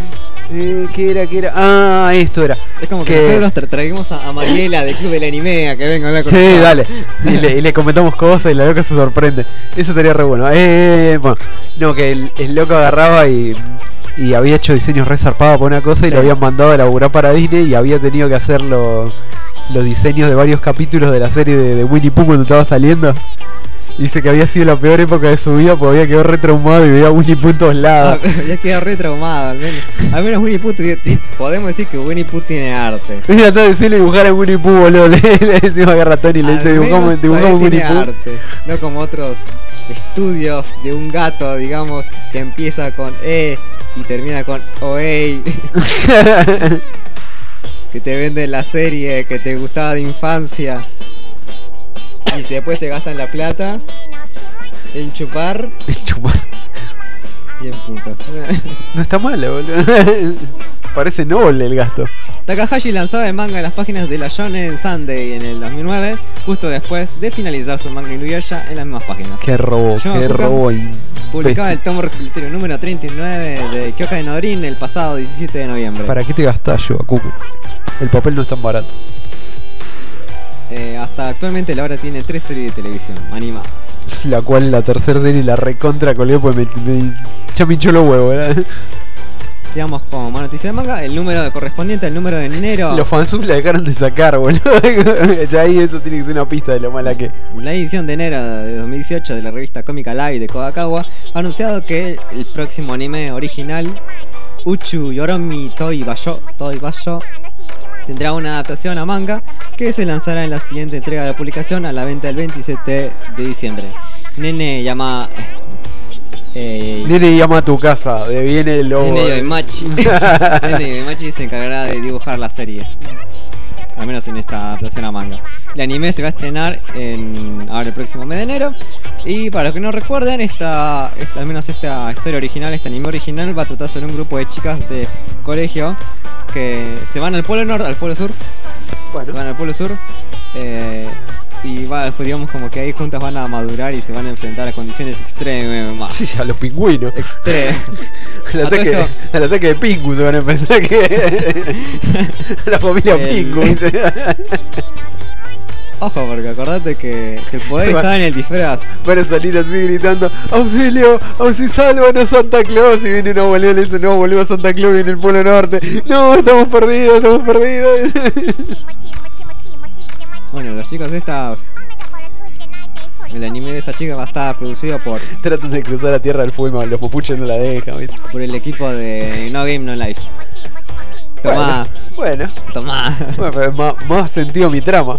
Eh, ¿Qué era? ¿Qué era? Ah, esto era. Es como que, que nosotros tra traigamos a, a Mariela del Club del Anime a que venga a hablar con Sí, nosotros. dale. Y le, y le comentamos cosas y la loca se sorprende. Eso estaría re bueno. Eh, bueno. No, que el, el loco agarraba y, y había hecho diseños re zarpados por una cosa y Sí. lo habían mandado a laburar para Disney y había tenido que hacer los, los diseños de varios capítulos de la serie de, de Winnie Pooh cuando estaba saliendo. Dice que había sido la peor época de su vida porque había quedado re traumado y veía a Winnie Pooh en todos Ah, lados. ya queda re traumado, al menos. Al menos Winnie Pooh, ti- ti- podemos decir que Winnie Pooh tiene arte. Voy a tratar de decirle dibujar a Winnie Pooh, boludo. Le, le decimos a Garratón y le dice Al dibujamos, menos dibujamos todavía Winnie tiene Pooh. arte, no como otros estudios de un gato, digamos, que empieza con E y termina con Oei, que te venden la serie que te gustaba de infancia y si después se gastan la plata en chupar Chupar. y en puntos. No está mal, boludo. Parece noble el gasto. Takahashi lanzaba el manga en las páginas de la Shonen Sunday en el dos mil nueve, justo después de finalizar su manga Inuyasha en las mismas páginas. Qué robo, Yo, qué Juca, robo. Publicaba el imbécil. tomo recopilatorio número treinta y nueve de Kyokai no Rin el pasado diecisiete de noviembre. ¿Para qué te gastás, yo, Akuku? El papel no es tan barato. Eh, hasta actualmente la obra tiene tres series de televisión animadas. La cual la tercera serie la recontra colgué pues me, me ya me hinchó los huevos, ¿verdad? Sigamos con más noticias de manga. El número correspondiente al número de enero. Los fansubs la dejaron de sacar, boludo. Ya ahí eso tiene que ser una pista de lo mala que. La edición de enero de dos mil dieciocho de la revista Comic Alive de Kodakawa ha anunciado que el próximo anime original, Uchu Yoromi Toi Basho, Toi Basho, tendrá una adaptación a manga que se lanzará en la siguiente entrega de la publicación a la venta el veintisiete de diciembre. Nene llama... Eh, Nene llama a tu casa, de viene el lobo. Nene Yoimachi. Nene Yoimachi se encargará de dibujar la serie. Al menos en esta adaptación a manga. El anime se va a estrenar en ahora el próximo mes de enero. Y para los que no recuerden, esta, esta, al menos esta historia original, este anime original va a tratar sobre un grupo de chicas de colegio que se van al polo norte, al polo sur. Bueno. Se van al polo sur. Eh, y va, después digamos como que ahí juntas van a madurar y se van a enfrentar a condiciones extremas. Sí, a los pingüinos. Extremas. Al A todo ataque, esto- al ataque de Pingu se van a enfrentar que. La familia El- Pingu, ¿viste? Ojo, porque acordate que, que el poder Va- está en el disfraz. Van a salir así gritando: ¡Auxilio! ¡Auxilio! ¡Salvan a Santa Claus! Y viene una boluda y le dice: No, volvemos a Santa Claus en el Polo Norte. ¡No! ¡Estamos perdidos! ¡Estamos perdidos! Bueno, los chicos de esta... El anime de esta chica va a estar producido por, Tratan de cruzar la Tierra del Fuego, los mapuches no la dejan, ¿viste? por el equipo de No Game No Life. Tomá, Bueno, tomá. bueno, pero más, más sentido mi trama.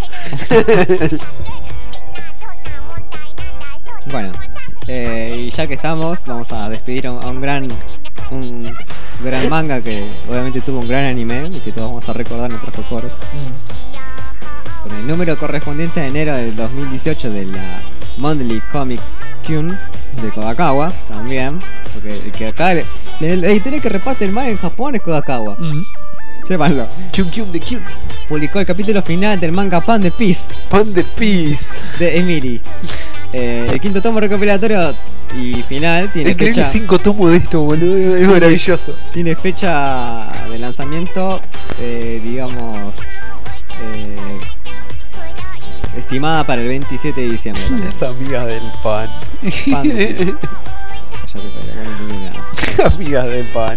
Bueno, eh, y ya que estamos, vamos a despedir a un, a un gran un gran manga que obviamente tuvo un gran anime y que todos vamos a recordar en nuestros recuerdos. Con el número correspondiente a enero del dos mil dieciocho de la Monthly Comic Kyun de Kodakawa, también, porque el que acá, el, el editorial que reparte el manga en Japón es Kodakawa, sépanlo. Chum Chum de Kyun. Publicó el capítulo final del manga Pan de Peace Pan de Peace. de Emily. Eh, el quinto tomo recopilatorio y final tiene Es increíble, fecha, cinco tomos de esto, boludo. Es maravilloso. tiene fecha de lanzamiento, eh, digamos, eh, estimada para el veintisiete de diciembre. también. Las amigas del pan. Pan de Peace. Cállate, Pedro, no entendí nada. Amigas del pan.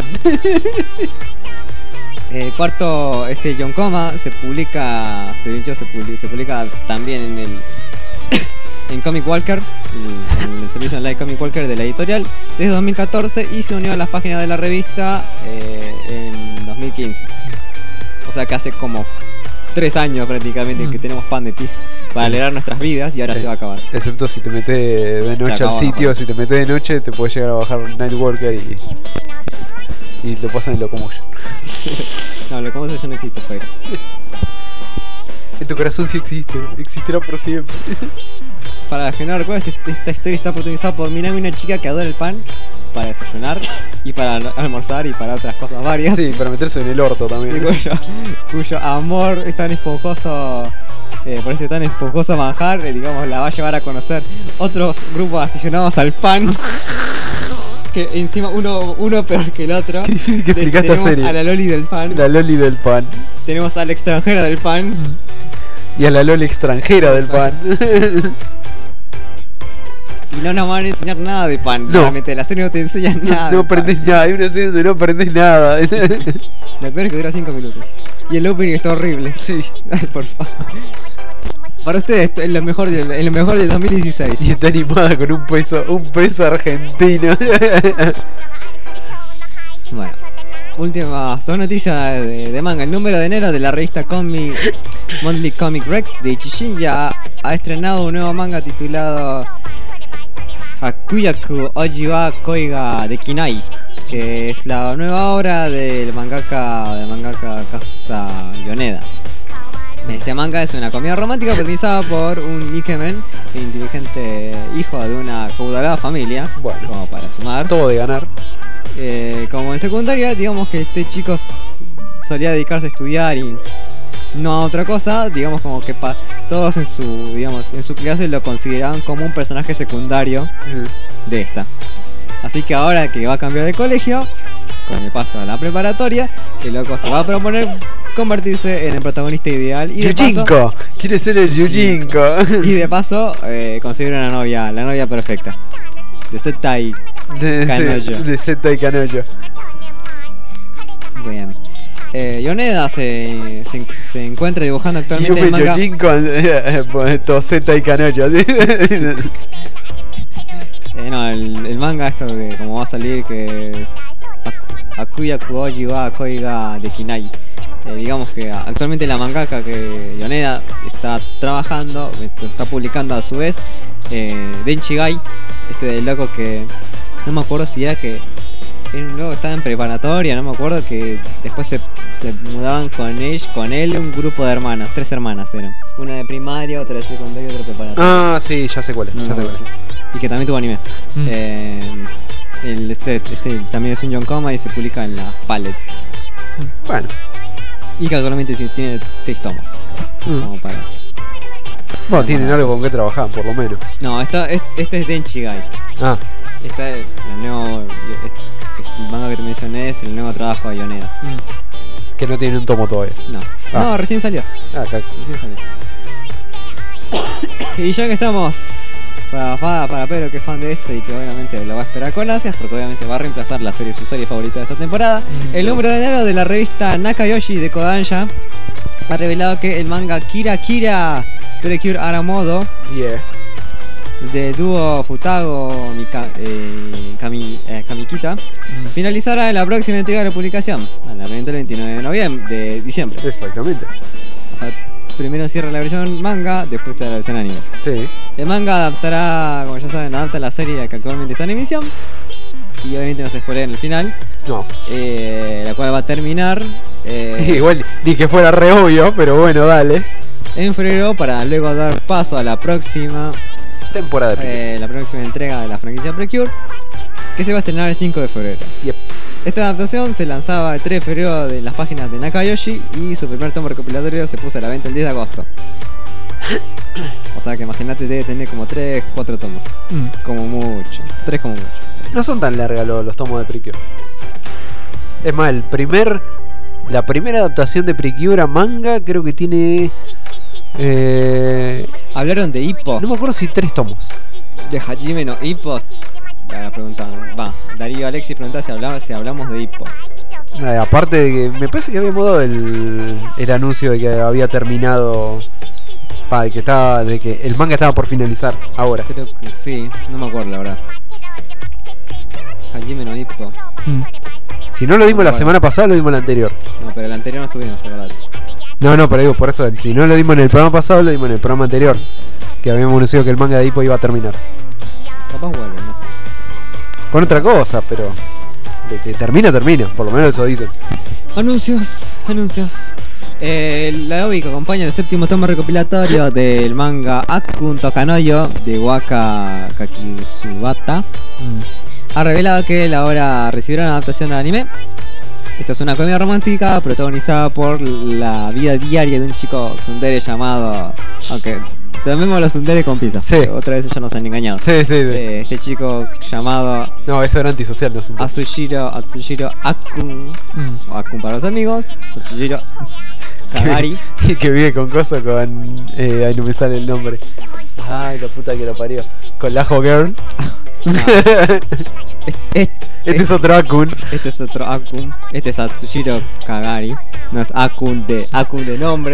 El cuarto, este John Coma, se publica, se, dicho, se, publica, se publica también en el en Comic Walker, el, en el servicio online Comic Walker de la editorial, desde dos mil catorce y se unió a las páginas de la revista eh, en dos mil quince. O sea que hace como tres años prácticamente Mm. que tenemos Pan de Peace para alegrar nuestras vidas y ahora Sí. se va a acabar. Excepto si te metes de noche al acabó, sitio, ¿no? si te metes de noche te puedes llegar a bajar Nightwalker y. Y lo pasan en Locomotion. No, lo como eso ya no existe, pero En tu corazón sí existe, existirá por siempre. para los que no recuerdan, este- esta historia está protagonizada por Minami, una chica que adora el pan para desayunar y para al- almorzar y para otras cosas varias. Sí, para meterse en el orto Y también. cuyo, cuyo amor es tan esponjoso, eh, por este tan esponjoso manjar, eh, digamos, la va a llevar a conocer otros grupos aficionados al pan. que encima uno, uno peor que el otro. Qué difícil que explicar esta Tenemos serie. a la Loli del pan. La Loli del pan. Tenemos a la extranjera del pan. Y a la Loli extranjera del pan. Y no nos van a enseñar nada de pan. No. Realmente la serie no te enseña nada. No de aprendés pan. nada, hay una serie donde no aprendés nada. Lo peor es que dura cinco minutos. Y el opening está horrible. Sí. Ay, por favor. Para ustedes es lo mejor del, es lo mejor del dos mil dieciséis. Y está animada con un peso, un peso argentino. Bueno, últimas dos noticias de, de manga. El número de enero de la revista Comic Monthly Comic Rex de Ichijin ya ha, ha estrenado un nuevo manga titulado Hakuyaku Ojiwa Koiga de Kinai, que es la nueva obra del mangaka, del mangaka Kazusa Yoneda. Este manga es una comedia romántica protagonizada por un ikemen e inteligente hijo de una caudalada familia, Bueno. como para sumar. Todo de ganar. Eh, como en secundaria, digamos que este chico s- solía dedicarse a estudiar y no a otra cosa, digamos como que pa todos en su, digamos, en su clase lo consideraban como un personaje secundario de esta. Así que ahora que va a cambiar de colegio, con el paso a la preparatoria, el loco se va a proponer convertirse en el protagonista ideal y de paso, Yujinko. Quiere ser el Yujinko. y de paso eh, conseguir una novia, la novia perfecta. De Setai. De, Canoyo. sí, de Zeta y Canoyo. Bien. Eh, Yoneda se, se, se encuentra dibujando actualmente Yume el manga. Yojinko, eh, pues, todo Zeta y Canoyo. Eh, no, el, el manga esto que como va a salir que es Aku- Akuya Kuoji wa Koiga de Kinai. Eh, digamos que actualmente la mangaka que Yoneda está trabajando, esto está publicando a su vez, eh, Denchigai, este del loco que no me acuerdo si era que era un loco que estaba en preparatoria, no me acuerdo, que después se, se mudaban con él, con él un grupo de hermanas, tres hermanas eran, una de primaria, otra de secundaria y otra de preparatoria. Ah, sí, ya sé cuál es. No Ya sé me cuál acuerdo. Y que también tuvo anime. Mm. Eh, el, este, este también es un Yonkoma y se publica en la Palette. es. Bueno. Y que actualmente sí tiene seis tomos. Mm. Como para... Bueno, tienen algo con que trabajar, por lo menos. No, esta, es- este es Denchigai. Ah, Esta es el nuevo. Este, el manga que te mencioné es el nuevo trabajo de Yoneda. que no tiene un tomo todavía. No. Ah. No, recién salió. Ah, acá. Recién salió. Y ya que estamos. Para, para, para Pedro, que es fan de esto y que obviamente lo va a esperar con ansias, porque obviamente va a reemplazar la serie, su serie favorita de esta temporada. El número de enero de la revista Nakayoshi de Kodansha ha revelado que el manga Kira Kira Precure Aramodo Yeah. de dúo Futago Mika, eh, Kami, eh, Kamikita finalizará en la próxima entrega de la publicación, a la el veintinueve de noviembre, de diciembre. Exactamente. O sea, primero cierra la versión manga, después será la versión anime. Sí. El manga adaptará, como ya saben, adapta la serie que actualmente está en emisión. Y obviamente no se spoilea en el final, No. eh, la cual va a terminar eh, Igual ni que fuera re obvio, pero bueno, dale. en febrero para luego dar paso a la próxima Temporada de pique. eh, la próxima entrega de la franquicia Precure, que se va a estrenar el cinco de febrero. Yep. Esta adaptación se lanzaba el tres de febrero en las páginas de Nakayoshi y su primer tomo recopilatorio se puso a la venta el diez de agosto. O sea que imagínate, debe tener como tres, cuatro tomos. Mm. Como mucho. tres como mucho. No son tan largas los, los tomos de Precure. Es más, el primer. La primera adaptación de Precure a manga creo que tiene. Eh, Hablaron de Hippo, no me acuerdo si tres tomos. de Hajime no Hippos. La preguntaban, va, Darío Alexis preguntaba si, hablaba, si hablamos de Hippo. Eh, aparte de que me parece que habíamos dado el, el anuncio de que había terminado. Pa, de que estaba. De que el manga estaba por finalizar ahora. Creo que sí, no me acuerdo la verdad. Hajime no Hippo. Si no lo dimos la Bueno. semana pasada, lo dimos la anterior. No, pero el anterior no estuvimos, la verdad. No, no, pero digo, por eso, si no lo dimos en el programa pasado, lo dimos en el programa anterior. Que habíamos anunciado que el manga de Hippo iba a terminar. Capaz vuelve, no sé. Con otra cosa, pero de que termina, termina. Por lo menos eso dicen. Anuncios, anuncios. Eh, la O B I que acompaña el séptimo tomo recopilatorio del manga Akun Tokanoyo de Waka Kakizubata ha revelado que la obra recibirá una adaptación al anime. Esta es una comedia romántica protagonizada por la vida diaria de un chico tsundere llamado... Aunque tomémoslo tsundere con pinzas. Sí. Otra vez ellos nos han engañado. Sí, sí, sí. Eh, este chico llamado No, eso era antisocial, no son Atsushiro, Atsushiro Akun, Mm. o Akun para los amigos, Atsushiro Kagari. que, que vive con coso con. Eh, ahí no me sale el nombre. Ay, la puta que lo parió. Con Lajo Girl. Este, Este es otro Akun. este es otro Akun, este es Atsushiro Kagari, no es Akun de Akun de nombre.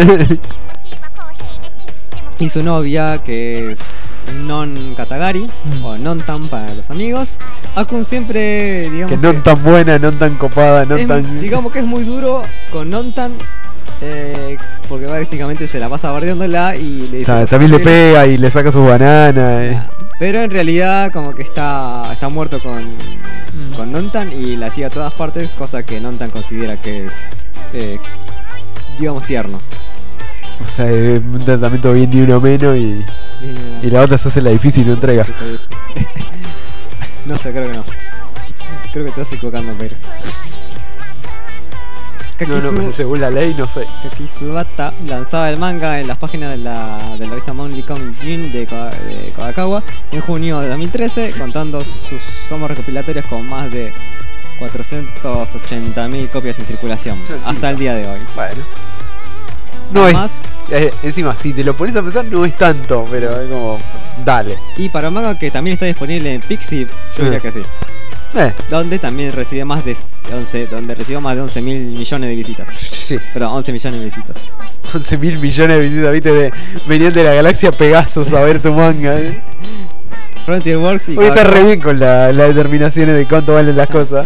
Y su novia, que es Non Katagari, Mm. o Nontan para los amigos. Akun siempre, digamos, Que no tan buena, no tan copada, no es- tan. digamos que es muy duro con Nontan, eh, porque prácticamente se la pasa bardeándola y le dice Ta- cosas también le horribles. pega y le saca sus bananas. eh. Ah, Pero en realidad como que está, está muerto con, con Nontan y la sigue a todas partes, cosa que Nontan considera que es, eh, digamos, tierno. O sea, eh, un tratamiento bien ni uno menos y, y la otra se hace la difícil y no entrega. No sé, creo que no. Creo que te estás equivocando, pero. No, no, Kakisu- según la ley, no sé. Kakizubata lanzaba el manga en las páginas de la, de la revista Monthly Comic Jin de, Koga- de Kodakawa en junio de dos mil trece, contando sus tomos recopilatorios con más de cuatrocientas ochenta mil copias en circulación Sentita. hasta el día de hoy. Bueno. No es. Además, eh, encima, si te lo pones a pensar, no es tanto, pero es como. Dale. y para un manga que también está disponible en Pixie, yo diría Ah. que sí. Eh, Donde también recibió más de once, donde recibió más de once mil millones de visitas. sí. Perdón, once millones de visitas. once mil millones de visitas, viste, de, venían de la galaxia Pegasus a ver tu manga. Eh. Frontier Works y Hoy está Kodakawa, re bien con la- las determinaciones de cuánto valen las cosas.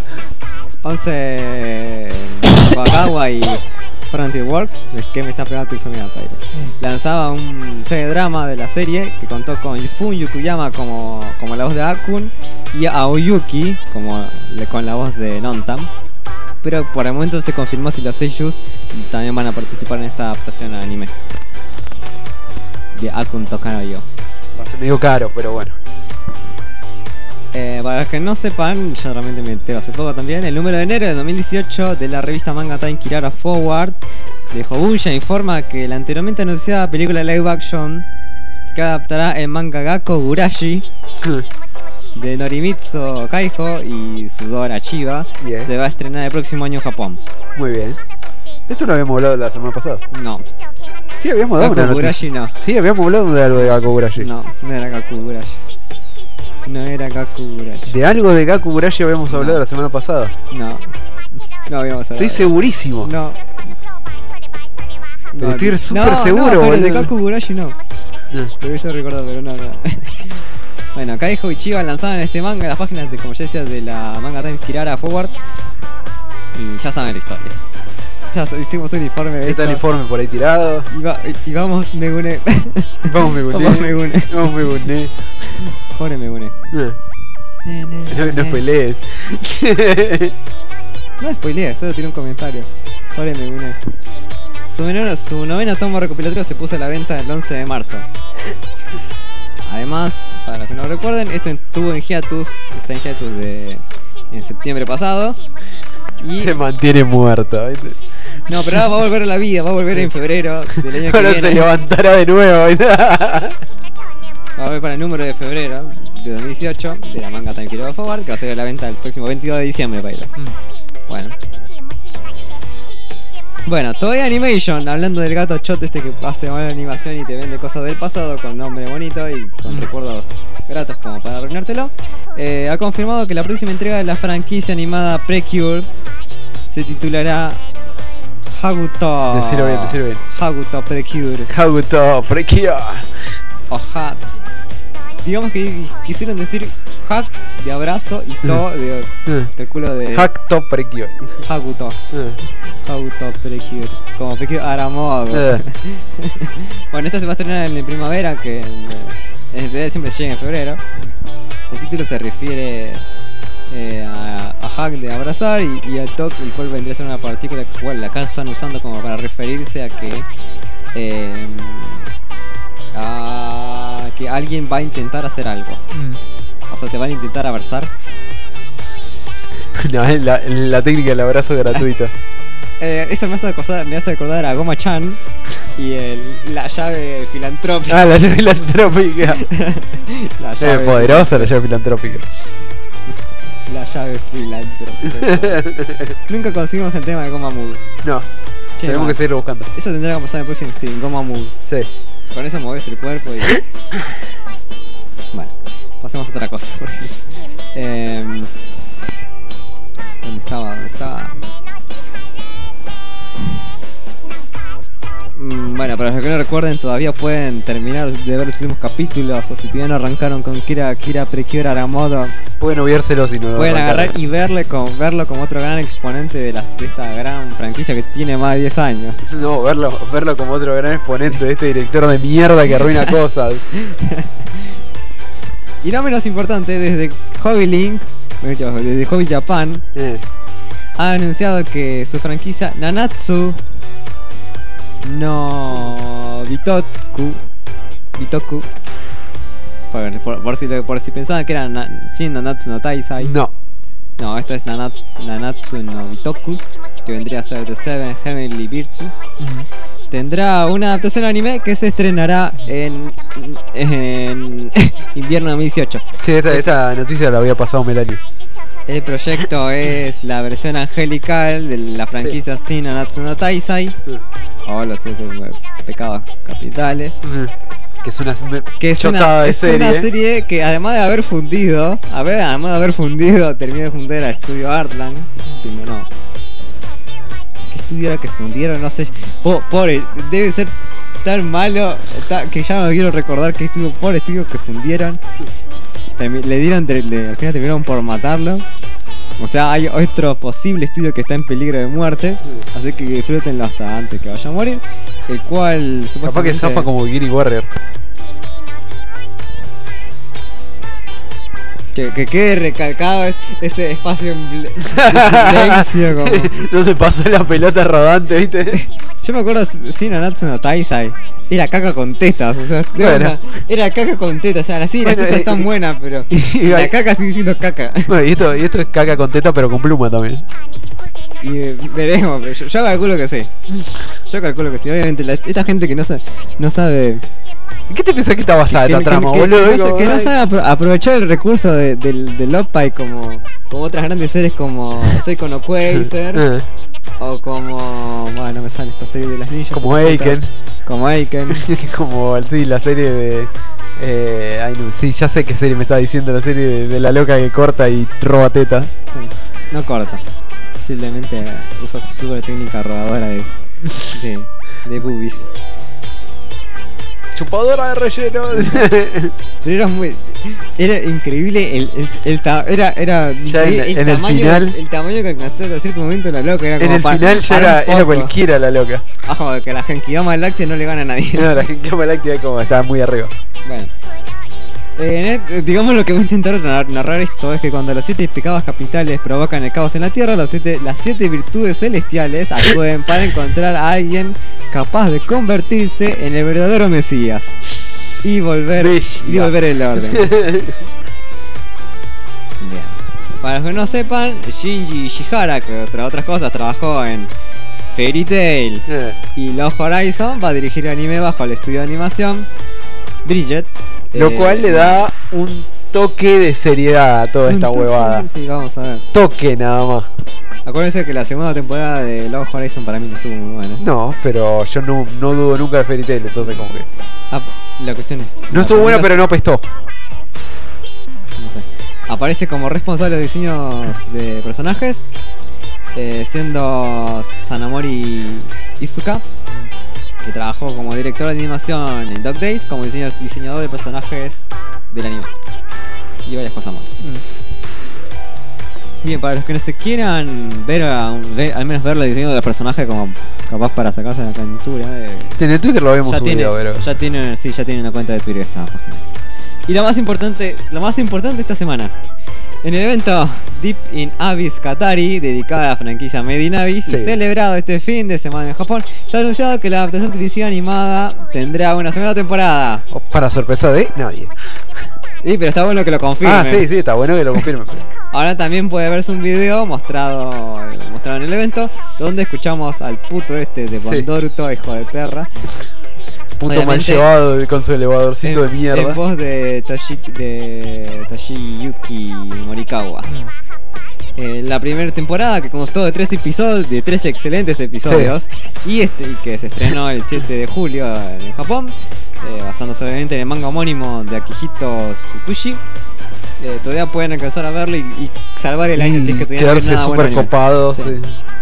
once Kodakawa y Frontier Works, es que me está pegando tu enfermedad, Pairo. Lanzaba un C D drama de la serie que contó con Yufun Yukuyama como, como la voz de Akun y Aoyuki como le- con la voz de Nontan. Pero por el momento se confirmó si los seiyus también van a participar en esta adaptación al anime de Akun Tokanoyo. Va a ser medio caro, pero bueno. Eh, para los que no sepan, yo realmente me entero hace poco también, el número de enero de dos mil dieciocho de la revista Manga Time Kirara Forward de Hobusha informa que la anteriormente anunciada película live action que adaptará el manga Gakko Gurashi de Norimitsu Kaiho y Sudora Chiba Bien. se va a estrenar el próximo año en Japón. Muy bien. Esto lo habíamos hablado la semana pasada. No, Sí, habíamos dado una Gakko noticia. Gurashi no. Sí, habíamos hablado de algo de Gaku Gurashi. No, no era Gakko Gurashi. No era Gakko Gurashi. De algo de Gaku Gurashi habíamos No. hablado la semana pasada. No, no habíamos hablado. Estoy segurísimo. No. Pero No, estoy no, súper no, seguro, pero boludo. de Kaku Gurashi no. Ah. Lo hubiese recordado, pero no, no. Bueno, Kaiho y Chiba lanzaban este manga en las páginas de, como ya decía, de la Manga Time Kirara Forward. Y ya saben la historia. Ya hicimos un informe de Está esto. el informe por ahí tirado. Y, va- y vamos, Megune. Vamos, me Vamos, Megune. Vamos, me guné. Pobre Megune. No, no pelees. No spoileé, solo tiene un comentario. Pobre Megune. Su, noveno- su noveno tomo recopilatorio se puso a la venta el once de marzo. Además, para los que no lo recuerden, esto estuvo en hiatus, está en hiatus de en septiembre pasado. Y Se mantiene muerto. ¿viste? no, pero ahora va a volver a la vida, va a volver en febrero del año que Ahora viene. se levantará de nuevo. ¿viste? Va a volver para el número de febrero de dos mil dieciocho de la manga Time Kirara Forward, que va a ser a la venta el próximo veintidós de diciembre, para Bueno. Bueno, Toei Animation, hablando del gato Chot este que hace mala animación y te vende cosas del pasado con nombre bonito y con Mm. recuerdos gratos como para arruinártelo, eh, ha confirmado que la próxima entrega de la franquicia animada Precure se titulará Haguto. Decilo bien, decilo bien. Haguto Precure. Kabuto, Prekio. O Hat. Digamos que quisieron decir hack de abrazo y to de el culo de Hack Top Prekio. Haguto. Haguto Precure. Como Precure Aramodo. Eh. Bueno, esto se va a estrenar en primavera, que en, en realidad siempre se llega en febrero. El título se refiere eh, a, a hack de abrazar y, y al toque, el cual vendría a ser una partícula que igual acá están usando como para referirse a que eh, a que alguien va a intentar hacer algo. O sea, te van a intentar abrazar. No, es la, la técnica del abrazo gratuito. Eh, eso me hace, acordar, me hace acordar a Goma Chan y el, la llave filantrópica. Ah, la llave filantrópica. La Es llave poderosa la llave filantrópica. La llave filántropo. Nunca conseguimos el tema de Goma Move. No, ¿Qué tenemos más? que seguirlo buscando. Eso tendrá que pasar en el próximo stream, Goma Move. Sí. Con eso moves el cuerpo y... Bueno, pasemos a otra cosa. Porque... Eh... ¿Dónde estaba? ¿Dónde estaba? Mm, Bueno, para los que no recuerden, todavía pueden terminar de ver los últimos capítulos. O si todavía no arrancaron con Kira, Kira Precure Aramoto, Pueden obviárselo si no lo pueden arrancaron. agarrar y verle con, verlo como otro gran exponente de, la, de esta gran franquicia que tiene más de diez años. No, verlo, verlo como otro gran exponente de este director de mierda que arruina cosas. Y no menos importante, desde Hobby Link, desde Hobby Japan, Eh. ha anunciado que su franquicia Nanatsu no Bitoku Bitoku por, por, por si, por si pensaban que era na, Shin Nanatsu no Taisai. No. No, esto es Nanatsu, Nanatsu no Bitoku, que vendría a ser The Seven Heavenly Virtues. Tendrá una adaptación al anime que se estrenará en, en invierno dos mil dieciocho. Sí, esta, esta noticia la había pasado Melanie. El proyecto es la versión angelical de la franquicia Shin Nanatsu no Taisai, o los siete pecados capitales, Que es una que es chotada una, de es serie. una serie que además de haber fundido, a ver, además de haber fundido, terminó de fundir a Estudio Artland. Sí, no. ¿Qué estudio era que fundieron? No sé. Po- pobre, debe ser tan malo ta- que ya no quiero recordar qué estudio, pobre estudio que fundieron. Termi- Le dieron, de- le- al final terminaron por matarlo. O sea, hay otro posible estudio que está en peligro de muerte, así que disfrútenlo hasta antes que vaya a morir. El cual Capaz que supuestamente... zafa como Guinea Warrior. Que, que quede recalcado es, ese espacio en ble- de silencio como... No te pasó la pelota rodante, ¿viste? Yo me acuerdo si Nanatsu no Taisai era caca con tetas, o sea, de Bueno. verdad, era caca con tetas, o sea, la, sí, Bueno, las tetas eh, están buenas, pero y- la caca sigue siendo caca. Bueno, y esto, y esto es caca con teta pero con pluma también. Y eh, veremos, pero yo, yo calculo que sí. Yo calculo que sí, obviamente la- esta gente que no sabe, no sabe ¿En qué te pensás que está basada que, esta que- trama, que- boludo? que no, sa- Como, que no ay, sabe apro- aprovechar el recurso de, del, del Oppai como, como otras grandes series como Seiko no Quasar eh, o como, bueno, no me sale esta serie de las ninjas Como secretas. Aiken. Como Aiken. como sí, la serie de. Eh, ay, no, sí, ya sé qué serie me está diciendo, la serie de, de la loca que corta y roba teta. Sí, no corta, simplemente usa su super técnica rodadora de, de, de boobies. Chupadora de relleno. Pero era muy. Era increíble el, el, el ta- era, era Ya en- increíble en el tamaño, final- el tamaño que alcanzó a cierto momento la loca era En como el para- final ya para era, un era poco. cualquiera la loca. Ojo, de que la Genkidama Láctea no le gana a nadie. No, la Genkidama Láctea como estaba muy arriba. Bueno. Eh, en el- digamos lo que voy a intentar narrar, narrar esto es que cuando los siete pecados capitales provocan el caos en la tierra, los siete, las siete virtudes celestiales acuden para encontrar a alguien capaz de convertirse en el verdadero Mesías y volver, Mesías. y volver el orden. Bien. Para los que no sepan, Shinji Ishihara, que entre otras cosas trabajó en Fairy Tail Eh, y Love Horizon, va a dirigir anime bajo el estudio de animación Bridget. Lo eh, cual le da un toque de seriedad a toda esta un toque- huevada. Sí, vamos a ver. Toque nada más. Acuérdense que la segunda temporada de Love Horizon para mí no estuvo muy buena. No, pero yo no, no dudo nunca de Fairy Tail, entonces como que. Ah, la cuestión es... No estuvo buena, pero no apestó. no sé. Aparece como responsable de diseños de personajes, eh, siendo Sanamori Izuka, que trabajó como director de animación en Dog Days, como diseño- diseñador de personajes del anime y varias cosas más. Bien, para los que no se quieran ver, a un- ver- al menos ver el diseño de los personajes como capaz para sacarse la calentura, eh, En el Twitter lo habíamos ya tiene, subido, pero. ya tiene, sí, ya tiene una cuenta de Twitter esta página. Y lo más importante, lo más importante esta semana, en el evento Deep in Abyss Katari, dedicada a la franquicia Made in Abyss y Sí. celebrado este fin de semana en Japón, se ha anunciado que la adaptación televisiva animada tendrá una segunda temporada. Oh, para sorpresa de nadie. Sí, pero está bueno que lo confirme. Ah, sí, sí, está bueno que lo confirmen. Ahora también puede verse un video mostrado, mostrado en el evento, donde escuchamos al puto este de Sí. Bondoruto, hijo de perra. Puto mal Obviamente, llevado con su elevadorcito de en, mierda. en voz de, Toshi, de Toshiyuki Morikawa. eh, la primera temporada que constó de tres episodios, de tres excelentes episodios, y este y que se estrenó el siete de julio en Japón, eh, basándose obviamente en el manga homónimo de Akihito Tsukushi. Eh, todavía pueden alcanzar a verlo y, y salvar el año Y si es que todavía no quedarse hay nada bueno súper anime. copados. Sí. Sí.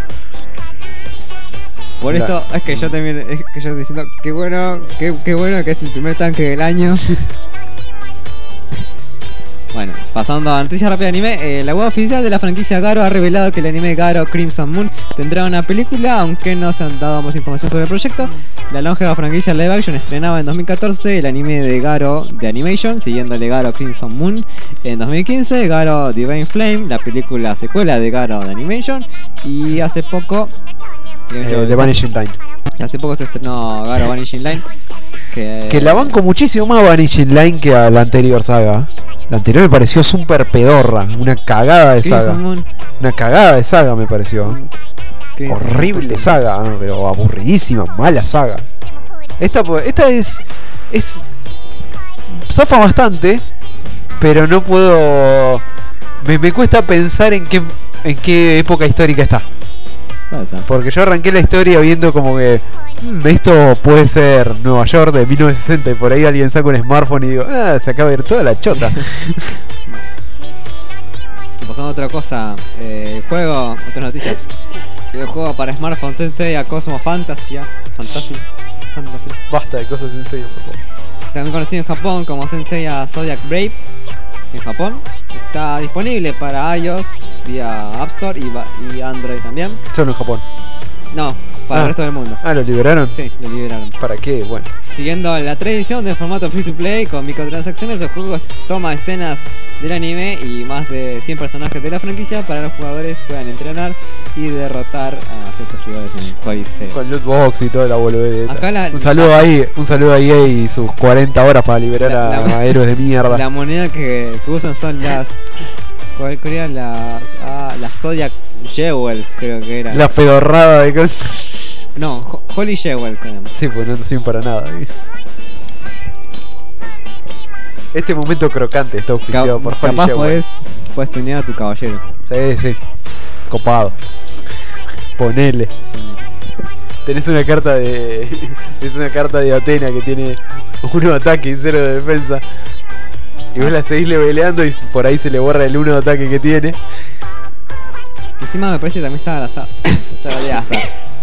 Por La- esto es que yo también, es que yo estoy diciendo, qué bueno, qué, qué bueno que es el primer tanque del año. Bueno, pasando a noticias rápidas de anime, eh, la web oficial de la franquicia Garo ha revelado que el anime Garo Crimson Moon tendrá una película, aunque no se han dado más información sobre el proyecto. La longeva franquicia live action estrenaba en dos mil catorce el anime de Garo de Animation, siguiéndole Garo Crimson Moon en dos mil quince, Garo Divine Flame, la película secuela de Garo de Animation, y hace poco... Eh, The Vanishing Line. Hace poco se estrenó Garo Vanishing Line. Que, Que la banco muchísimo más a Vanishing Line que a la anterior saga. La anterior me pareció súper pedorra. Una cagada de Crimson saga. Moon. Una cagada de saga me pareció. Crimson Horrible Moon. saga, ¿no? Pero aburridísima, mala saga. Esta, pues, esta es. es. zafa bastante. Pero no puedo. Me, me cuesta pensar en qué. en qué época histórica está. Puede ser. Porque yo arranqué la historia viendo como que "Mm, esto puede ser Nueva York de mil novecientos sesenta", y por ahí alguien saca un smartphone y digo, ah, se acaba de ir toda la chota. Y pasando a otra cosa, eh, el juego, otras noticias. El juego para smartphone Sensei a Cosmo Fantasia. Fantasy. Fantasy. Basta de cosas en serio, por favor. También conocido en Japón como Sensei a Zodiac Brave. En Japón. Está disponible para iOS vía App Store y, va- y Android también. Solo en Japón. No, para Ah. el resto del mundo. Ah, ¿lo liberaron? Sí, lo liberaron. ¿Para qué? Bueno. Siguiendo la tradición del formato free to play con microtransacciones, el juego toma escenas del anime y más de cien personajes de la franquicia para que los jugadores puedan entrenar y derrotar a ciertos rivales en el juego. Con loot box y toda la boludez. Acá la- un saludo ahí, un saludo a E A y sus cuarenta horas para liberar La- a, la- a héroes de mierda. La moneda que, que usan son las. ¿Cuál cuál era? Las. Ah, las Zodiac Jewels, creo que era. La pedorrada de cosas. No, Ho- Holy Jewels se llama. Sí, pues no sirven para nada. Este momento crocante está auspiciado Cap- por Holy capaz Jewel. puedes, puedes tunear a tu caballero. Sí, sí. Copado. Ponele. Tenés una carta de. Es una carta de Atena que tiene uno de ataque y cero de defensa. Y vos la seguís leveleando y por ahí se le borra el uno de ataque que tiene. Encima me parece que también estaba la sa- la saga de Asgard.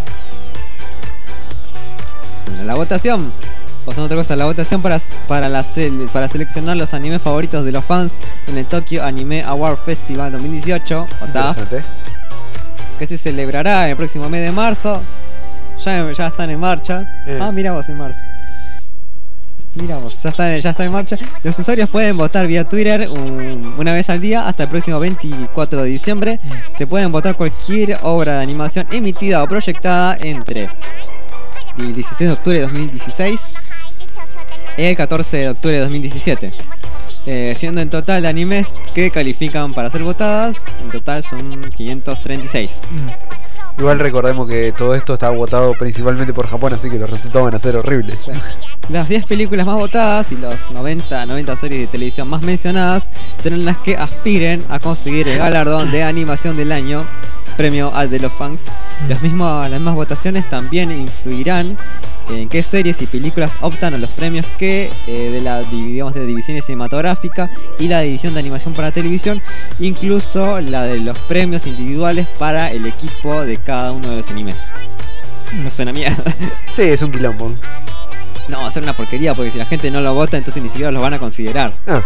Bueno, la votación. Pasando a otra cosa, la votación para, para, la sele- para seleccionar los animes favoritos de los fans en el Tokyo Anime Award Festival dos mil dieciocho, O T A F, Interesante. que se celebrará el próximo mes de marzo. Ya, ya están en marcha. Eh. Ah, mira vos, en marzo. Mira vos, ya está, ya está en marcha. Los usuarios pueden votar vía Twitter un- una vez al día hasta el próximo veinticuatro de diciembre. Se pueden votar cualquier obra de animación emitida o proyectada entre el dieciséis de octubre de dos mil dieciséis y el catorce de octubre de dos mil diecisiete. Eh, siendo en total de animes que califican para ser votadas, en total son quinientos treinta y seis. Igual recordemos que todo esto está votado principalmente por Japón, así que los resultados van a ser horribles. Las diez películas más votadas y los noventa, noventa series de televisión más mencionadas serán las que aspiren a conseguir el galardón de animación del año, premio al de los fans. Los mismos, las mismas votaciones también influirán en qué series y películas optan a los premios que eh, de la digamos, de divisiones cinematográfica y la división de animación para televisión, incluso la de los premios individuales para el equipo de cada uno de los animes. No suena mierda. Sí, es un quilombo. No, va a ser una porquería porque si la gente no lo vota entonces ni siquiera los van a considerar. Ah,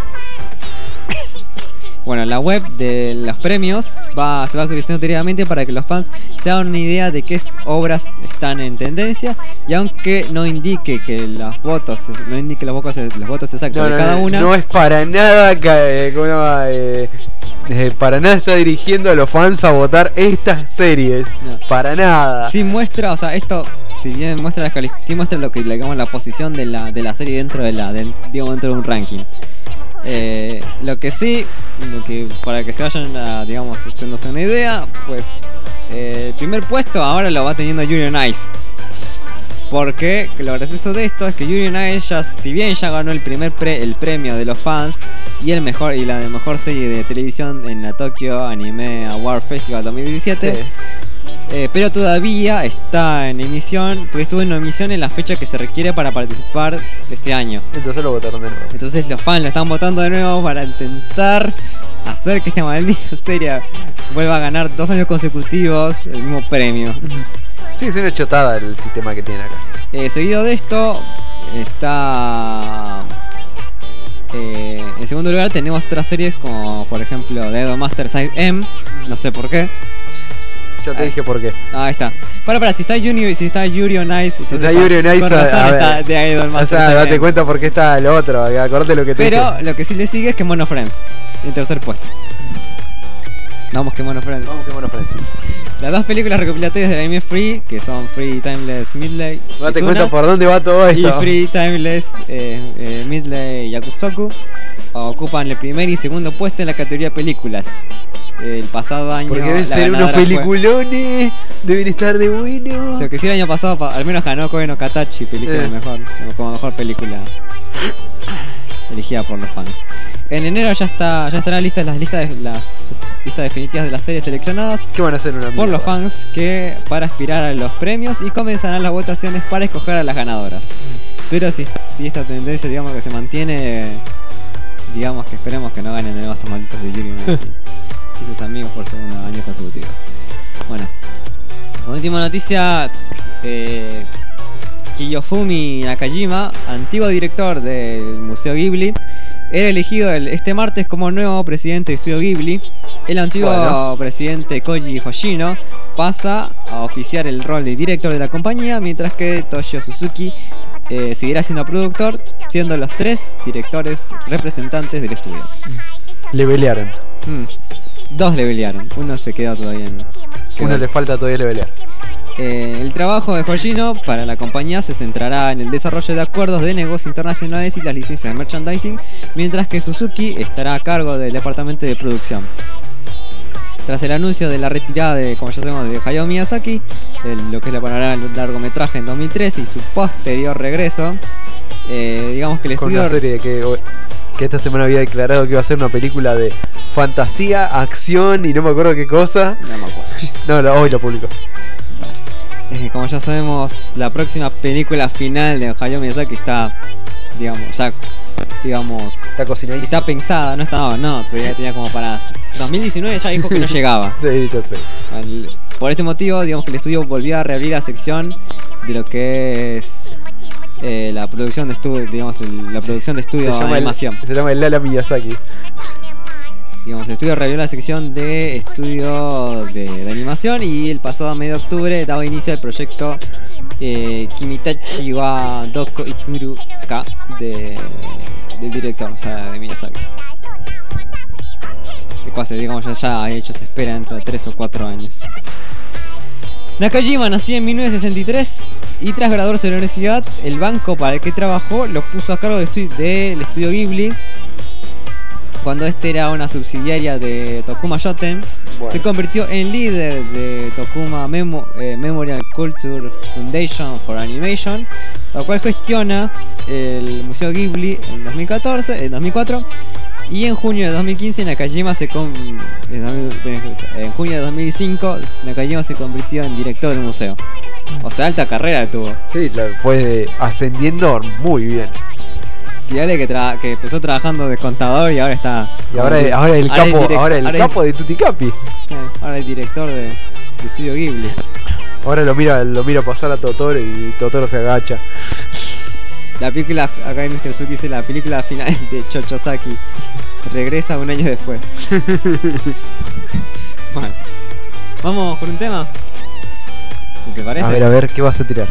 Bueno, la web de los premios va, se va actualizando diariamente para que los fans se hagan una idea de qué obras están en tendencia, y aunque no indique que los votos, no indique los votos, los votos exactos no, de no, cada no, una, no es para nada que, eh, ¿cómo se llama? Eh, eh, para nada está dirigiendo a los fans a votar estas series. No. Para nada. sí muestra, o sea, esto si bien muestra la cali- sí muestra lo que digamos la posición de la de la serie dentro de la del- digamos dentro de un ranking. Eh, lo que sí, lo que para que se vayan a, digamos, haciéndose una idea, pues eh, el primer puesto ahora lo va teniendo Yuri on Ice. Porque lo gracioso de esto es que Yuri on Ice ya, si bien ya ganó el primer pre, el premio de los fans y el mejor y la de mejor serie de televisión en la Tokyo Anime Award Festival dos mil diecisiete. Sí. Eh, pero todavía está en emisión, estuvo en emisión en la fecha que se requiere para participar este año. Entonces lo votaron de nuevo. Entonces los fans lo están votando de nuevo para intentar hacer que esta maldita serie vuelva a ganar dos años consecutivos el mismo premio. Sí, es una chotada el sistema que tiene acá. Eh, seguido de esto está... Eh, en segundo lugar tenemos otras series como por ejemplo Dead Master Side M, no sé por qué. Ya te Ah. dije por qué. Ah, ahí está. Para, para, si está Yuri, si está Yuri on Ice, Si está Yuri on Ice, con razón a ver. está de Idol O Master sea, Side date M. cuenta por qué está el otro. Acordate lo que te Pero dije. lo que sí le sigue es que Mono Friends, en tercer puesto. Vamos que Mono Friends. Vamos, qué bueno, Francis. Las dos películas recopilatorias del anime Free, que son Free Timeless Midley Date Kizuna, cuenta por dónde va todo y esto. Free Timeless eh, eh, Midley Yakusoku, ocupan el primer y segundo puesto en la categoría películas. El pasado año Porque deben la ser unos ganadora fue- peliculones. Deben estar de bueno. Lo que sí el año pasado, pa- al menos ganó Koe no Katachi, película Eh. mejor, como mejor película elegida por los fans. En enero ya está, ya estarán listas las listas de, las listas definitivas de las series seleccionadas ¿Qué van a hacer una por mierda? los fans que para aspirar a los premios y comenzarán las votaciones para escoger a las ganadoras. Pero si, si esta tendencia digamos que se mantiene, digamos que esperemos que no ganen de nuevo estos malditos de Yuri on Ice y, y sus amigos por segundo año consecutivo. Bueno, como última noticia, eh, Kiyofumi Nakajima, antiguo director del Museo Ghibli, era elegido el- este martes como nuevo presidente de Estudio Ghibli. El antiguo Bueno. presidente Koji Hoshino pasa a oficiar el rol de director de la compañía, mientras que Toshio Suzuki eh, seguirá siendo productor, siendo los tres directores representantes del estudio. Le pelearon. Hmm. Dos le pelearon, uno se quedó todavía en... quedó. Uno le falta todavía le pelear. Eh, el trabajo de Hoshino para la compañía se centrará en el desarrollo de acuerdos de negocios internacionales y las licencias de merchandising, mientras que Suzuki estará a cargo del departamento de producción. Tras el anuncio de la retirada de, como ya sabemos, de Hayao Miyazaki, el- lo que es la panorama del largometraje en dos mil trece y su posterior regreso, eh, digamos que el Con estudio... una serie que, que esta semana había declarado que iba a ser una película de fantasía, acción y no me acuerdo qué cosa. No me acuerdo. No, la- hoy lo publicó. Eh, como ya sabemos, la próxima película final de Hayao Miyazaki está, digamos, ya, digamos, Está cocinadísimo. está pensada, no estaba, no, todavía tenía como para dos mil diecinueve ya dijo que no llegaba. Sí, yo sé. Al- por este motivo, digamos que el estudio volvió a reabrir la sección de lo que es eh, la producción de estudio, digamos, el- la producción de estudio de el, animación. se llama el Lala Miyazaki. Digamos, el estudio reabrió la sección de estudio de, de animación y el pasado mes de octubre daba inicio al proyecto eh, Kimitachi wa Doko Ikuru Ka de, del director, o sea, de Miyazaki. Que casi, digamos, ya, ya ha hecho, se espera dentro de tres o cuatro años. Nakajima nació en mil novecientos sesenta y tres y tras graduarse de la universidad, el banco para el que trabajó lo puso a cargo del estu- del estudio Ghibli. Cuando este era una subsidiaria de Tokuma Shoten, Bueno. se convirtió en líder de Tokuma Memo- eh, Memorial Culture Foundation for Animation, la cual gestiona el Museo Ghibli en dos mil catorce, en dos mil cuatro, y en junio de dos mil quince Nakajima se con- en, dos mil en junio de dos mil cinco Nakajima se convirtió en director del museo. O sea, alta carrera tuvo. Sí, la- fue ascendiendo muy bien. Y dale que, tra- que empezó trabajando de contador y ahora está. Y ahora, ahora el ahora es capo, direct- ahora el ahora es- capo de Tutti Capi. Eh, ahora es director de, de Estudio Ghibli. Ahora lo mira, lo mira pasar a Totoro y Totoro se agacha. La película, acá en mister Suki dice la película final de Chochosaki. Regresa un año después. Bueno, vamos por un tema. ¿Qué te parece? A ver, a ver, ¿qué vas a tirar?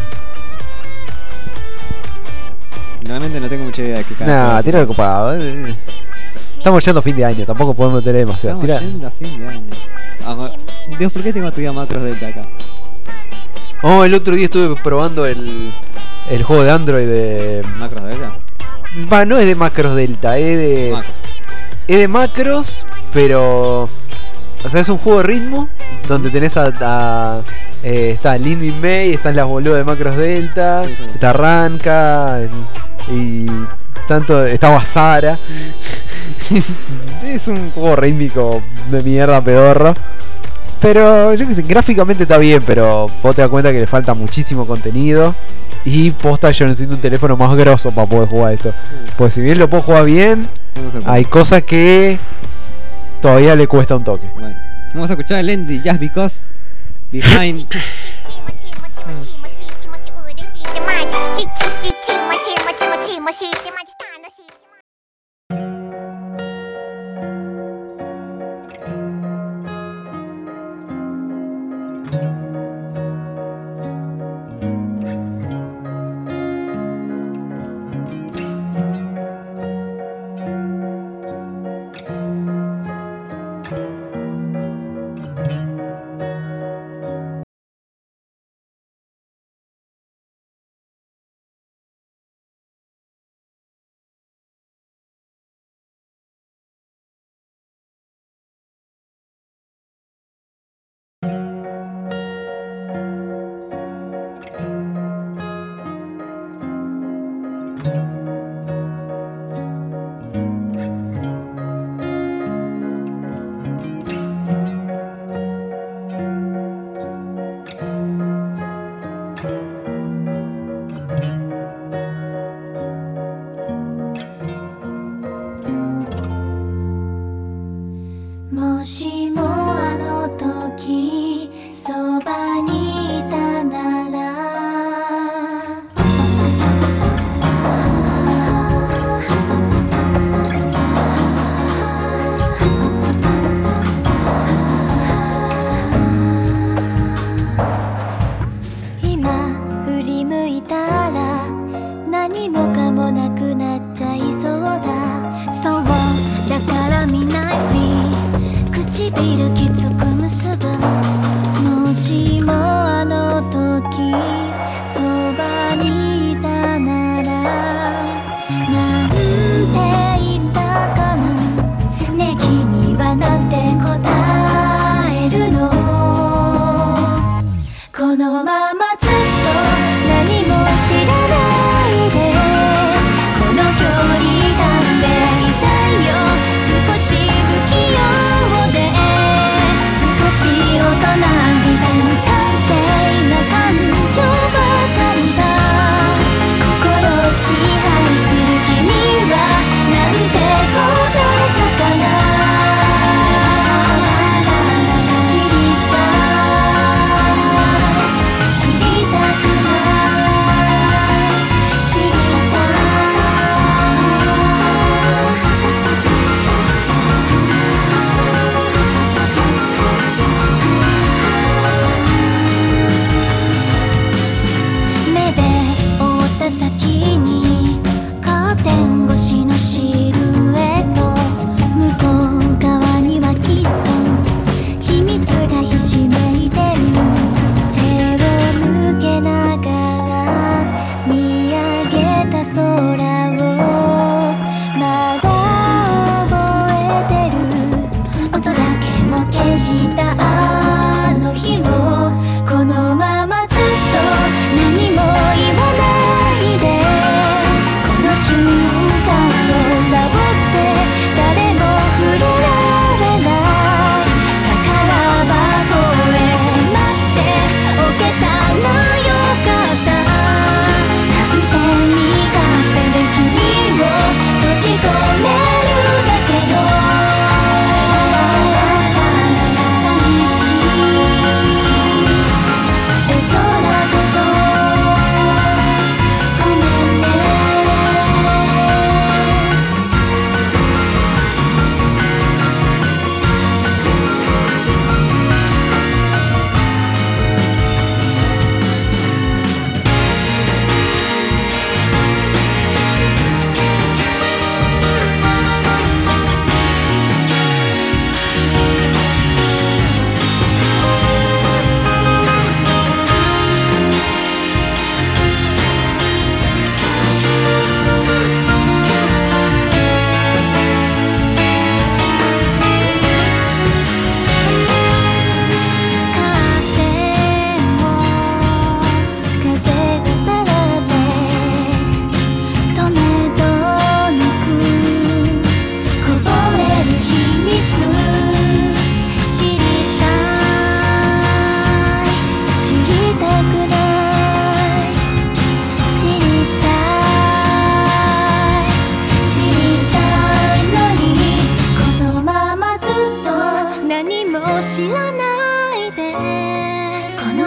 Realmente no tengo mucha idea de qué Nah, carajo. tira el copado. eh. Estamos yendo a fin de año, tampoco podemos tener demasiado. Estamos Tira. yendo a fin de año. Ah, Dios, ¿por qué tengo todavía macros delta acá? Oh, el otro día estuve probando el, el juego de Android de. ¿Macros delta? Va, no es de Macros Delta, es de. Macros. Es de macros, pero. O sea, es un juego de ritmo donde tenés a. a- eh, está Lin Min May, están las boludas de Macros Delta, Sí, sí. está Ranka y. Tanto. Está Basara. Es un juego rítmico de mierda pedorro. Pero yo que sé, gráficamente está bien, pero vos te das cuenta que le falta muchísimo contenido. Y posta, yo necesito un teléfono más grosso para poder jugar esto. Pues si bien lo puedo jugar bien, Vamos a escuchar- hay cosas que todavía le cuesta un toque. Bueno, vamos a escuchar el ending Just Because Behind. ちもちもちもちもし気持ち嬉しいってマジちちちちもちもちもちもしってマジ楽しいって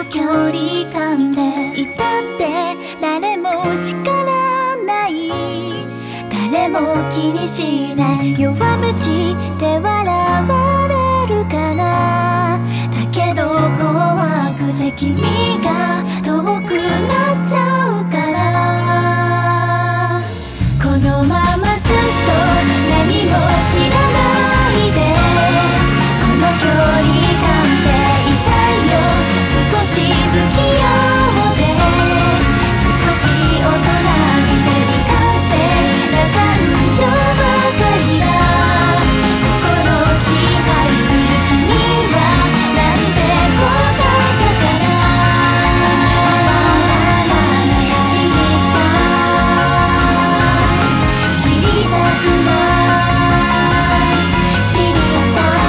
距離感でいたって誰も叱らない誰も気にしない弱虫で笑われるかなだけど怖くて君が遠くなっちゃうからこのままずっと何も知らないでこの距離感でいたいよ少し不器用で少し大人びて未完成な感情ばかりだ心を支配する君はなんて答えたかな知りたい知りたくない知りたい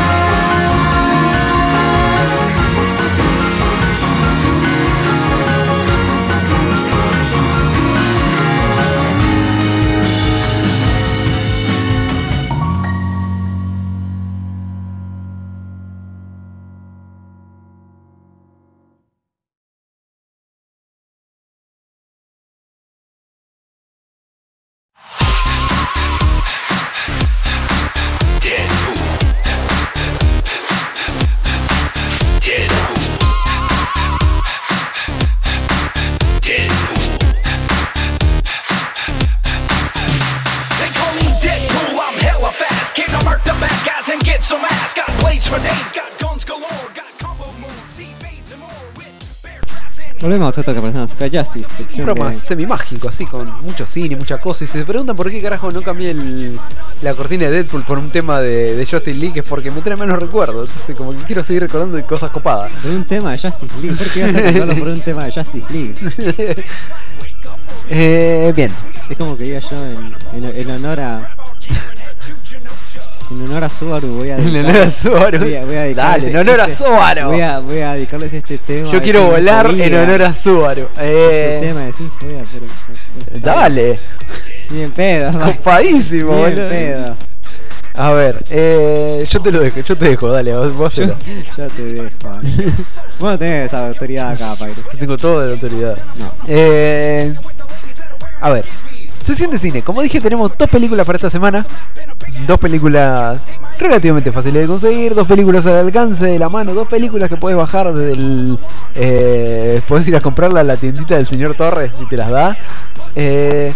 They call me Deadpool, I'm hella fast. Kick a mark the bad guys and get some ass. Got blades for days, got guns galore, got combo moves, evades and more with bear traps and Volvemos a esto que Persona Sky Justice, Un sección programa de... semi-mágico, así, con mucho cine, mucha cosa. Y si se preguntan por qué carajo no cambié el, la cortina de Deadpool por un tema de, de Justice League, es porque me trae menos recuerdos. Entonces, como que quiero seguir recordando de cosas copadas. Por un tema de Justice League. ¿Por qué ibas a recordarlo por un tema de Justice League? eh, bien. Es como que diga yo en, en, en honor a... En honor a Subaru voy a En dedicar- honor a Subaru. voy a- voy a dedicarles Dale, en honor a este- Subaru. Voy a, voy a dedicarles este tema. Yo a quiero esta volar en sinfonía, honor a Subaru. Este Eh, tema de sinfonía, pero... dale. Bien pedo, va. Copadísimo, Bien boludo. pedo. A ver, eh, yo te lo dejo, yo te dejo, dale, vos, vos Yo, hacelo. yo te dejo. Vos no tenés esa autoridad acá, Pyro. Yo tengo todo de la autoridad. No. Eh, a ver, sesión de cine. Como dije, tenemos dos películas para esta semana. Dos películas relativamente fáciles de conseguir. Dos películas al alcance de la mano. Dos películas que puedes bajar desde el... Eh, puedes ir a comprarla a la tiendita del señor Torres si te las da. Eh,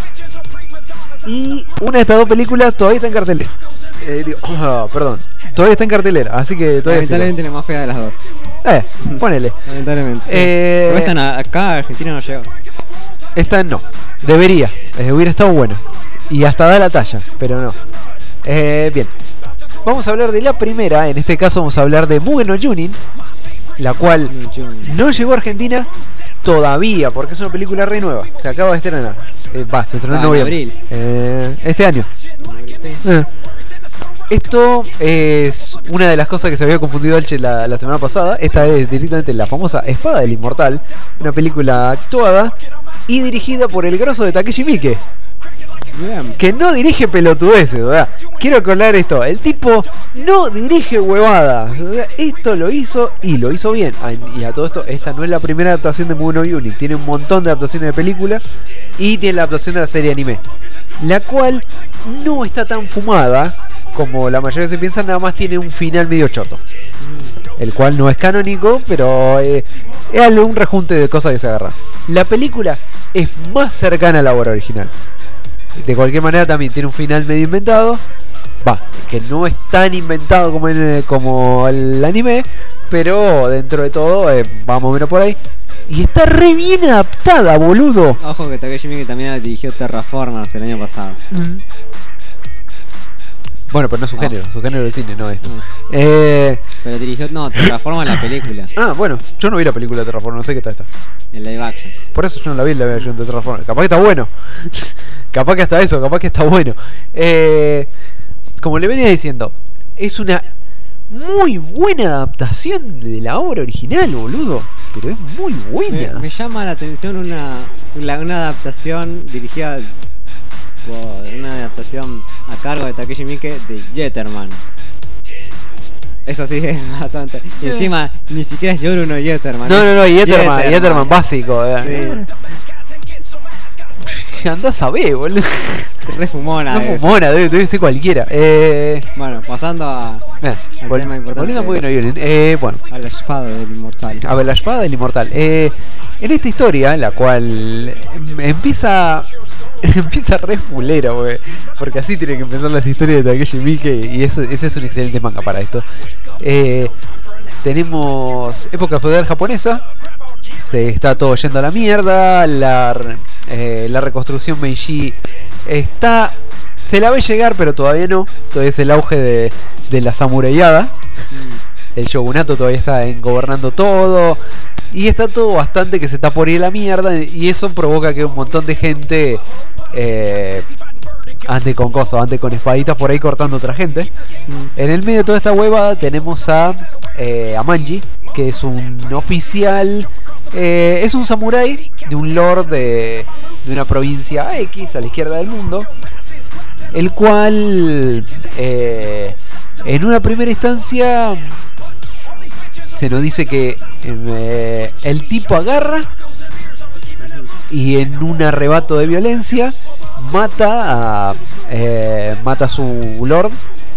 y una de estas dos películas todavía está en cartelera. Eh, digo, oh, perdón. Todavía está en cartelera, así que todavía sí. Lamentablemente la más fea de las dos. Eh, ponele. Lamentablemente. Sí. Eh, Porque esta na- acá Argentina no llegó. Esta no. Debería. Eh, hubiera estado bueno. Y hasta da la talla, pero no. Eh, bien. Vamos a hablar de la primera. En este caso vamos a hablar de Mugen no Junin. La cual no llegó a Argentina todavía, porque es una película re nueva. Se acaba de estrenar. Eh, va, se estrenó Ah, en en noviembre. abril. Eh, este año. Sí. Eh. Esto es una de las cosas que se había confundido Alche la, la semana pasada. Esta es directamente la famosa Espada del Inmortal. Una película actuada y dirigida por el grosso de Takeshi Miike, Bien. que no dirige pelotudeces, ¿verdad? Quiero aclarar esto, el tipo no dirige huevadas, ¿verdad? Esto lo hizo y lo hizo bien. Ah, y a todo esto, esta no es la primera adaptación de Mugen no Junin, tiene un montón de adaptaciones de películas y tiene la adaptación de la serie anime, la cual no está tan fumada como la mayoría se piensa, nada más tiene un final medio choto, el cual no es canónico, pero eh, es algo- un rejunte de cosas que se agarran. La película es más cercana a la obra original. De cualquier manera también tiene un final medio inventado. Va, que no es tan inventado como, en, como el anime, pero dentro de todo eh, va más o menos por ahí. Y está re bien adaptada, boludo. Ojo que Takeshi Miike también dirigió Terraformers el año pasado. Bueno, pero no es su Oh. género, su género de cine, no esto. Mm. Eh, Pero dirigió, no, Terraformers la película, ah, bueno, yo no vi la película de Terraform, no sé qué tal está. el live action. Por eso yo no la vi la versión de Terraform. Capaz que está bueno. Capaz que hasta eso, capaz que está bueno. Eh, como le venía diciendo, es una muy buena adaptación de la obra original, boludo. Pero es muy Me, buena. me llama la atención una, la- una adaptación dirigida, o una adaptación a cargo de Takeshi Miike de Jetterman. Eso sí es bastante. Y encima, ni siquiera es Yoruno Yetterman. No, no, no, Yetterman, Yetterman básico. Eh. Sí. Andás a ver, boludo. Re fumona. No es. fumona, debe, debe ser cualquiera. Eh, Bueno, pasando a, eh, al vol- tema importante. volviendo muy bien, muy bien. Eh, bueno, a la espada del inmortal. a ver, la espada del inmortal. Eh, en esta historia, la cual em- empieza empieza re fulera, wey, porque así tiene que empezar las historias de Takeshi Miike, y eso, ese es un excelente manga para esto. Eh, tenemos época feudal japonesa, se está todo yendo a la mierda, la, re- eh, la reconstrucción Meiji está... Se la ve llegar, pero todavía no. Todavía es el auge de, de la samuraiada. El shogunato todavía está en gobernando todo. Y está todo bastante que se está por ir a la mierda. Y eso provoca que un montón de gente eh, ande con cosas, ande con espaditas por ahí cortando a otra gente. En el medio de toda esta hueva tenemos a, eh, a Manji, que es un oficial. Eh, es un samurái de un lord de, de una provincia X a la izquierda del mundo. El cual eh, en una primera instancia se nos dice que eh, el tipo agarra y en un arrebato de violencia mata a eh, mata a su lord,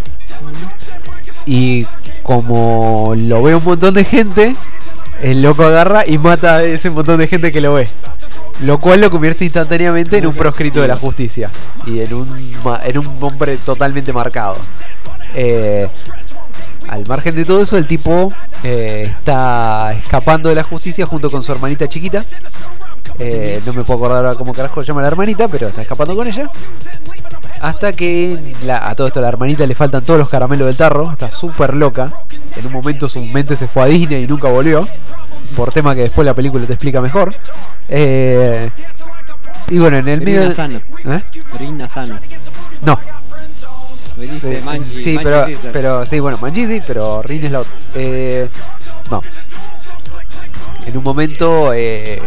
y como lo ve un montón de gente, el loco agarra y mata a ese montón de gente que lo ve, lo cual lo convierte instantáneamente en un proscrito de la justicia y en un, ma- en un hombre totalmente marcado. Eh, al margen de todo eso, el tipo eh, está escapando de la justicia junto con su hermanita chiquita. Eh, no me puedo acordar ahora cómo carajo se llama la hermanita, pero está escapando con ella. Hasta que la- a todo esto a la hermanita le faltan todos los caramelos del tarro. Está súper loca. En un momento su mente se fue a Disney y nunca volvió, por tema que después la película te explica mejor. Eh, y bueno, en el medio... Rina Sano. ¿Eh? Rina Sano. No. Me dice Eh, Manji. sí, Manji pero, Sister. pero sí, bueno, Manji sí, pero Rin es la otra. Eh, no. En un momento, eh,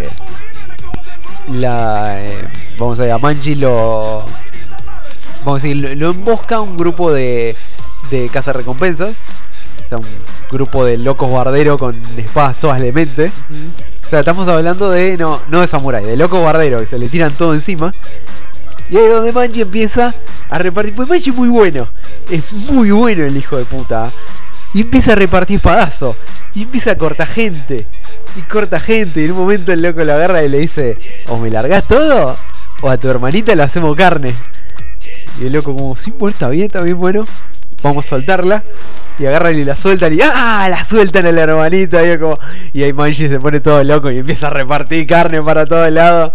la, eh, vamos a ver, a Manji lo, vamos a decir, lo, lo embosca un grupo de, de cazarrecompensas, o sea, un grupo de locos barderos con espadas todas de mente. Ujú. O sea, estamos hablando de, no, no de samurái, de locos barderos que se le tiran todo encima. Y ahí es donde Manji empieza a repartir. Pues Manji es muy bueno. Es muy bueno el hijo de puta. Y empieza a repartir espadazos. Y empieza a cortar gente. Y corta gente. Y en un momento el loco lo agarra y le dice: o me largás todo, o a tu hermanita la hacemos carne. Y el loco como, sí, pues está bien, está bien, bueno, vamos a soltarla. Y agarran y la sueltan y ¡ah! La sueltan a la hermanita. Y, como, y ahí Manji se pone todo loco y empieza a repartir carne para todos lados.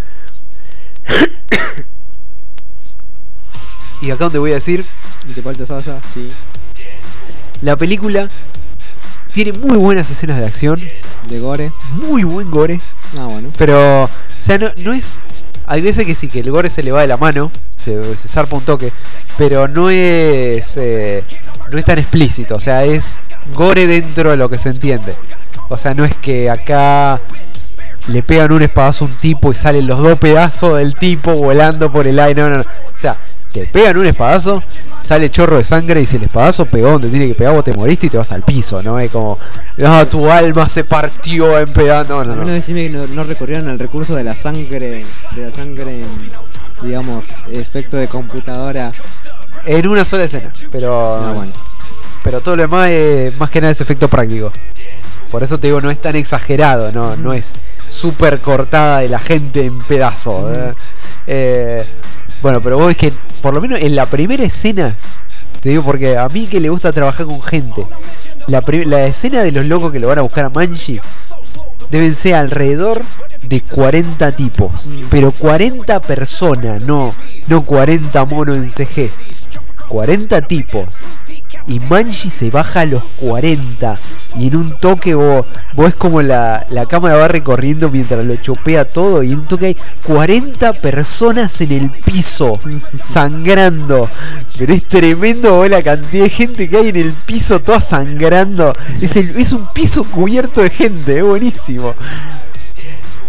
Y acá donde voy a decir, ¿Y te falta Sasha? Sí. la película tiene muy buenas escenas de acción, De Gore. muy buen gore, Ah, bueno. pero, o sea, no, no es... Hay veces que sí, que el gore se le va de la mano, se, se zarpa un toque, pero no es eh, no es tan explícito, o sea, es gore dentro de lo que se entiende. O sea, no es que acá le pegan un espadazo a un tipo y salen los dos pedazos del tipo volando por el aire, no, no, no. O sea, te pegan un espadazo, sale chorro de sangre y si el espadazo pegó donde tiene que pegar, vos te moriste y te vas al piso, ¿no? Es como, ah, tu alma se partió en pedazos. No, no, A no. menos decirme que no, no recurrieron al recurso de la sangre, de la sangre, digamos, efecto de computadora. En una sola escena, pero Ah, bueno. pero todo lo demás es más que nada es efecto práctico. Por eso te digo, no es tan exagerado, no, no es súper cortada de la gente en pedazos. ¿eh? Eh, bueno, pero vos ves que por lo menos en la primera escena, te digo porque a mí que le gusta trabajar con gente, la, pri- la escena de los locos que lo van a buscar a Manji deben ser alrededor de cuarenta tipos, pero cuarenta personas, no, no cuarenta monos en C G, cuarenta tipos. Y Manji se baja a los cuarenta. Y en un toque vos, vos es como la, la cámara va recorriendo mientras lo chopea todo. Y en un toque hay cuarenta personas en el piso, sangrando. Pero es tremendo vos, la cantidad de gente que hay en el piso, toda sangrando. Es, el, es un piso cubierto de gente, es buenísimo.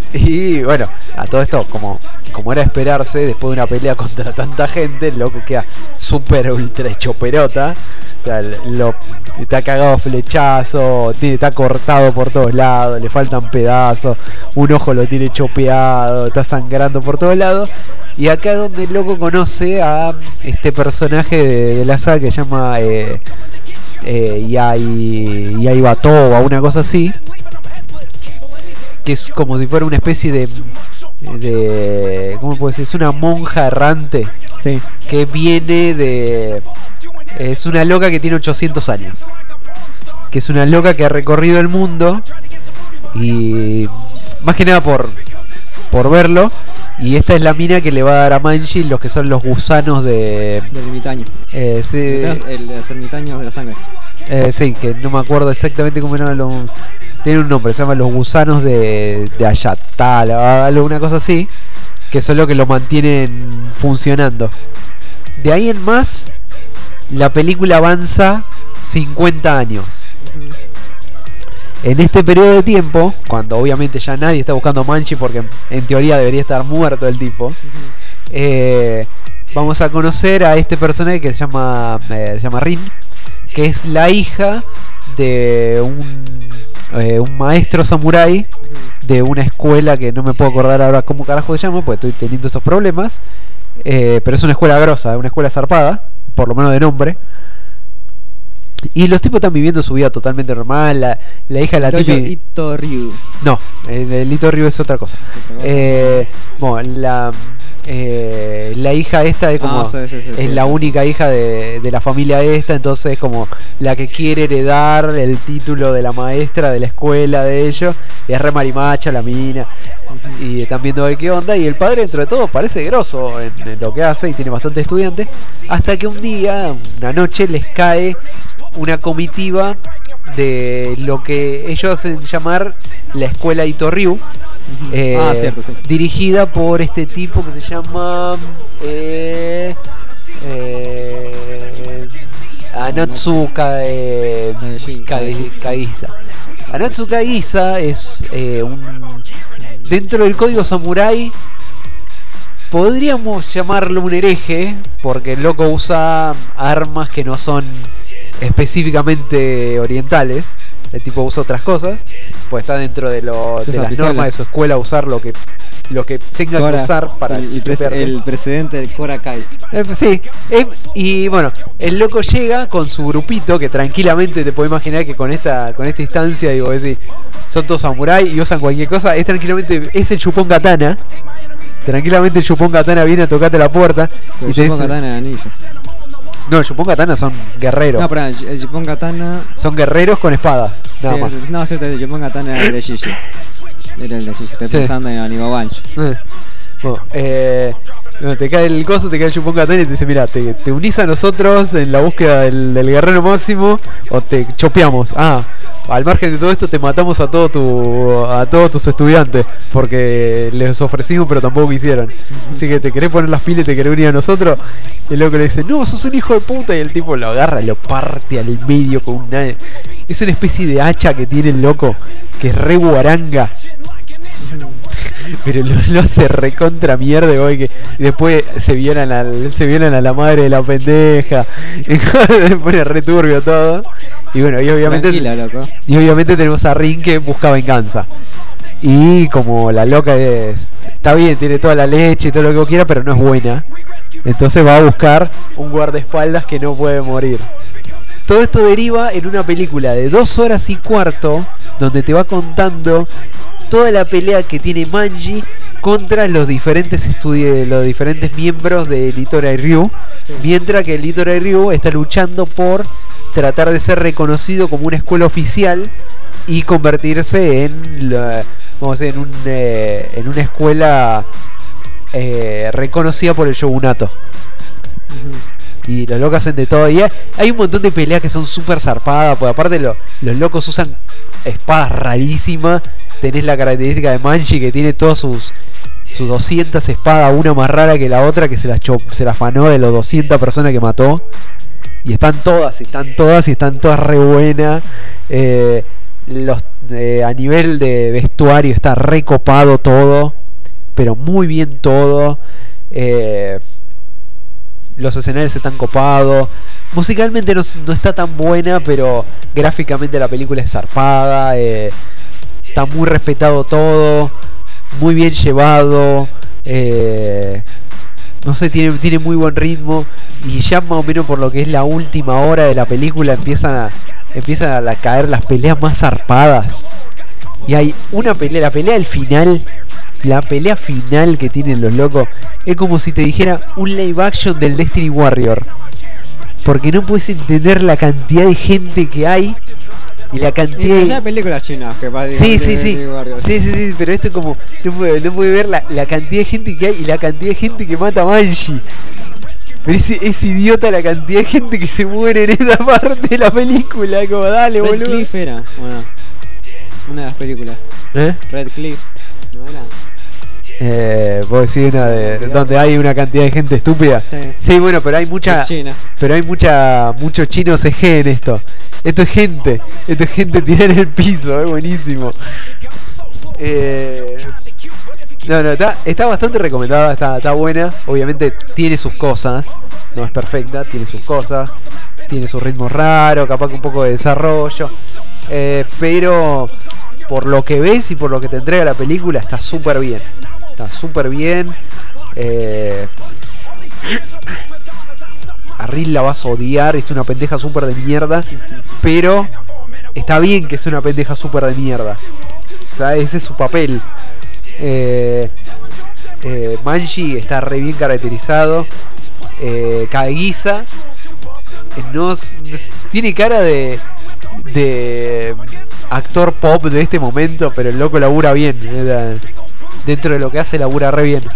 Y bueno, a todo esto, como, como era esperarse, después de una pelea contra tanta gente, el loco queda súper ultra hecho pelota. O sea, lo, está cagado flechazo, tiene, está cortado por todos lados, le faltan pedazos, un ojo lo tiene chopeado, está sangrando por todos lados. Y acá es donde el loco conoce a este personaje de, de la saga que se llama eh, eh, Yai, Yai Batoba, una cosa así, que es como si fuera una especie de, de ¿cómo puede ser? Es una monja errante, Sí. que viene de... Es una loca que tiene ochocientos años, que es una loca que ha recorrido el mundo, y más que nada por, por verlo. Y esta es la mina que le va a dar a Manji los que son los gusanos de... Del ermitaño. Eh, sí, El de los ermitaños de la sangre. eh, sí, que no me acuerdo exactamente cómo eran los... Tiene un nombre, se llama los gusanos de, de Ayatal, o una cosa así, que son los que lo mantienen funcionando. De ahí en más, la película avanza cincuenta años. En este periodo de tiempo, cuando obviamente ya nadie está buscando a Manji, porque en teoría debería estar muerto el tipo, eh, vamos a conocer a este personaje que se llama, eh, se llama Rin, que es la hija de un, eh, un maestro samurái de una escuela que no me puedo acordar ahora cómo carajo se llama, porque estoy teniendo estos problemas, eh, pero es una escuela grosa, una escuela zarpada, por lo menos de nombre. Y los tipos están viviendo su vida totalmente normal. La, la hija de la Dojo tipi... Ito Ryu. No, el, el Ito Ryu es otra cosa. Eh, bueno, la, eh, la hija esta es como... Ah, sí, sí, sí, es sí, la sí. única hija de, de la familia esta, entonces como la que quiere heredar el título de la maestra de la escuela de ellos. Y es re marimacha la mina. Y están viendo de qué onda. Y el padre, dentro de todo, parece grosso en, en lo que hace y tiene bastante estudiantes. Hasta que un día, una noche, les cae una comitiva de lo que ellos hacen llamar la escuela Ito Ryu, eh, Ah, cierto, sí. dirigida por este tipo que se llama eh, eh, Anatsu Ka- eh, Kage- Kagiza. Anatsu Kagiza es eh, un, dentro del código samurái podríamos llamarlo un hereje, porque el loco usa armas que no son específicamente orientales. El tipo usa otras cosas, pues está dentro de, lo, de Usa las pistolas. normas de su escuela usar lo que lo que tenga Cora- que usar para el, el, pres- chopearte. el precedente del Korakai. Eh, sí, eh, y bueno, el loco llega con su grupito, que tranquilamente te puedes imaginar que con esta con esta instancia, digo, es decir, son todos samuráis y usan cualquier cosa, es tranquilamente, es el Chupón Katana. Tranquilamente el Chupón Katana viene a tocarte la puerta Pero y te el Chupón dice... Katana de anillos. No, el Chupón Katana son guerreros. No, pero el, el Chupón Katana. Son guerreros con espadas, nada sí, más. No, cierto, el Chupón Katana era el de Gigi. Era el de Gigi. Estoy Sí. pensando en Anima Bancho. Eh. Bueno, eh, bueno, te cae el coso, te cae el Chupón Katana y te dice, mira, te, te unís a nosotros en la búsqueda del, del guerrero máximo o te chopeamos. Ah, al margen de todo esto te matamos a todo tu, a todos tus estudiantes porque les ofrecimos pero tampoco quisieron. Así que te querés poner las pilas y te querés unir a nosotros. Y el loco le dice, no, sos un hijo de puta. Y el tipo lo agarra, lo parte al medio con una... Es una especie de hacha que tiene el loco, que es re guaranga. Pero lo, lo hace recontra mierda, güey, que y después se violan al, se violan a la madre de la pendeja. Y se pone re turbio todo. Y bueno, y obviamente Tranquila, loco. y obviamente tenemos a Rin que busca venganza. Y como la loca es, está bien, tiene toda la leche y todo lo que vos quieras, pero no es buena. Entonces va a buscar un guardaespaldas que no puede morir. Todo esto deriva en una película de dos horas y cuarto, donde te va contando toda la pelea que tiene Manji contra los diferentes estudi- los diferentes miembros de Itorai Ryu, Sí. mientras que el Itorai Ryu está luchando por tratar de ser reconocido como una escuela oficial y convertirse en la- vamos a decir, en un eh, en una escuela eh, reconocida por el shogunato. Y los locos hacen de todo. Y hay- hay un montón de peleas que son súper zarpadas. Porque aparte lo- los locos usan espadas rarísimas. Tenés la característica de Manji que tiene todas sus, sus doscientas espadas, una más rara que la otra, que se las, cho- se las afanó de las doscientas personas que mató. Y están todas, están todas y están todas re buenas. Eh, Los, eh, a nivel de vestuario está recopado todo, pero muy bien todo. Eh, los escenarios están copados. Musicalmente no, no está tan buena, pero gráficamente la película es zarpada. Eh, está muy respetado todo, muy bien llevado. Eh, no sé, tiene, tiene muy buen ritmo. Y ya más o menos por lo que es la última hora de la película empiezan a, empiezan a caer las peleas más zarpadas. Y hay una pelea, la pelea del final, la pelea final que tienen los locos, es como si te dijera un live action del Destiny Warrior. Porque no puedes entender la cantidad de gente que hay y la cantidad y de películas chinas que va sí, sí, sí. sí, sí, sí, pero esto es como no puede, no puede ver la, la cantidad de gente que hay y la cantidad de gente que mata a Banshee. Pero es, es idiota la cantidad de gente que se muere en esta parte de la película. Como dale, Red boludo. Cliff era una, una de las películas. ¿Eh? Red Cliff, ¿no era? Eh, vos decís una de donde hay una cantidad de gente estúpida. Sí, sí bueno, pero hay mucha es China. Pero hay mucha mucho chino C G en esto. Esto es gente, esto es gente tirada en el piso, es buenísimo. Eh, no, no, está, está bastante recomendada, está, está buena. Obviamente tiene sus cosas, no es perfecta, tiene sus cosas, tiene su ritmo raro, capaz que un poco de desarrollo. Eh, pero por lo que ves y por lo que te entrega la película, está súper bien. Está súper bien. Eh, a Riz la vas a odiar, es una pendeja súper de mierda. Pero está bien que es una pendeja súper de mierda. O sea, ese es su papel. Eh, eh, Banshee está re bien caracterizado. Eh, Kaegiza no, tiene cara de, de actor pop de este momento, pero el loco labura bien. ¿verdad? Dentro de lo que hace labura re bien.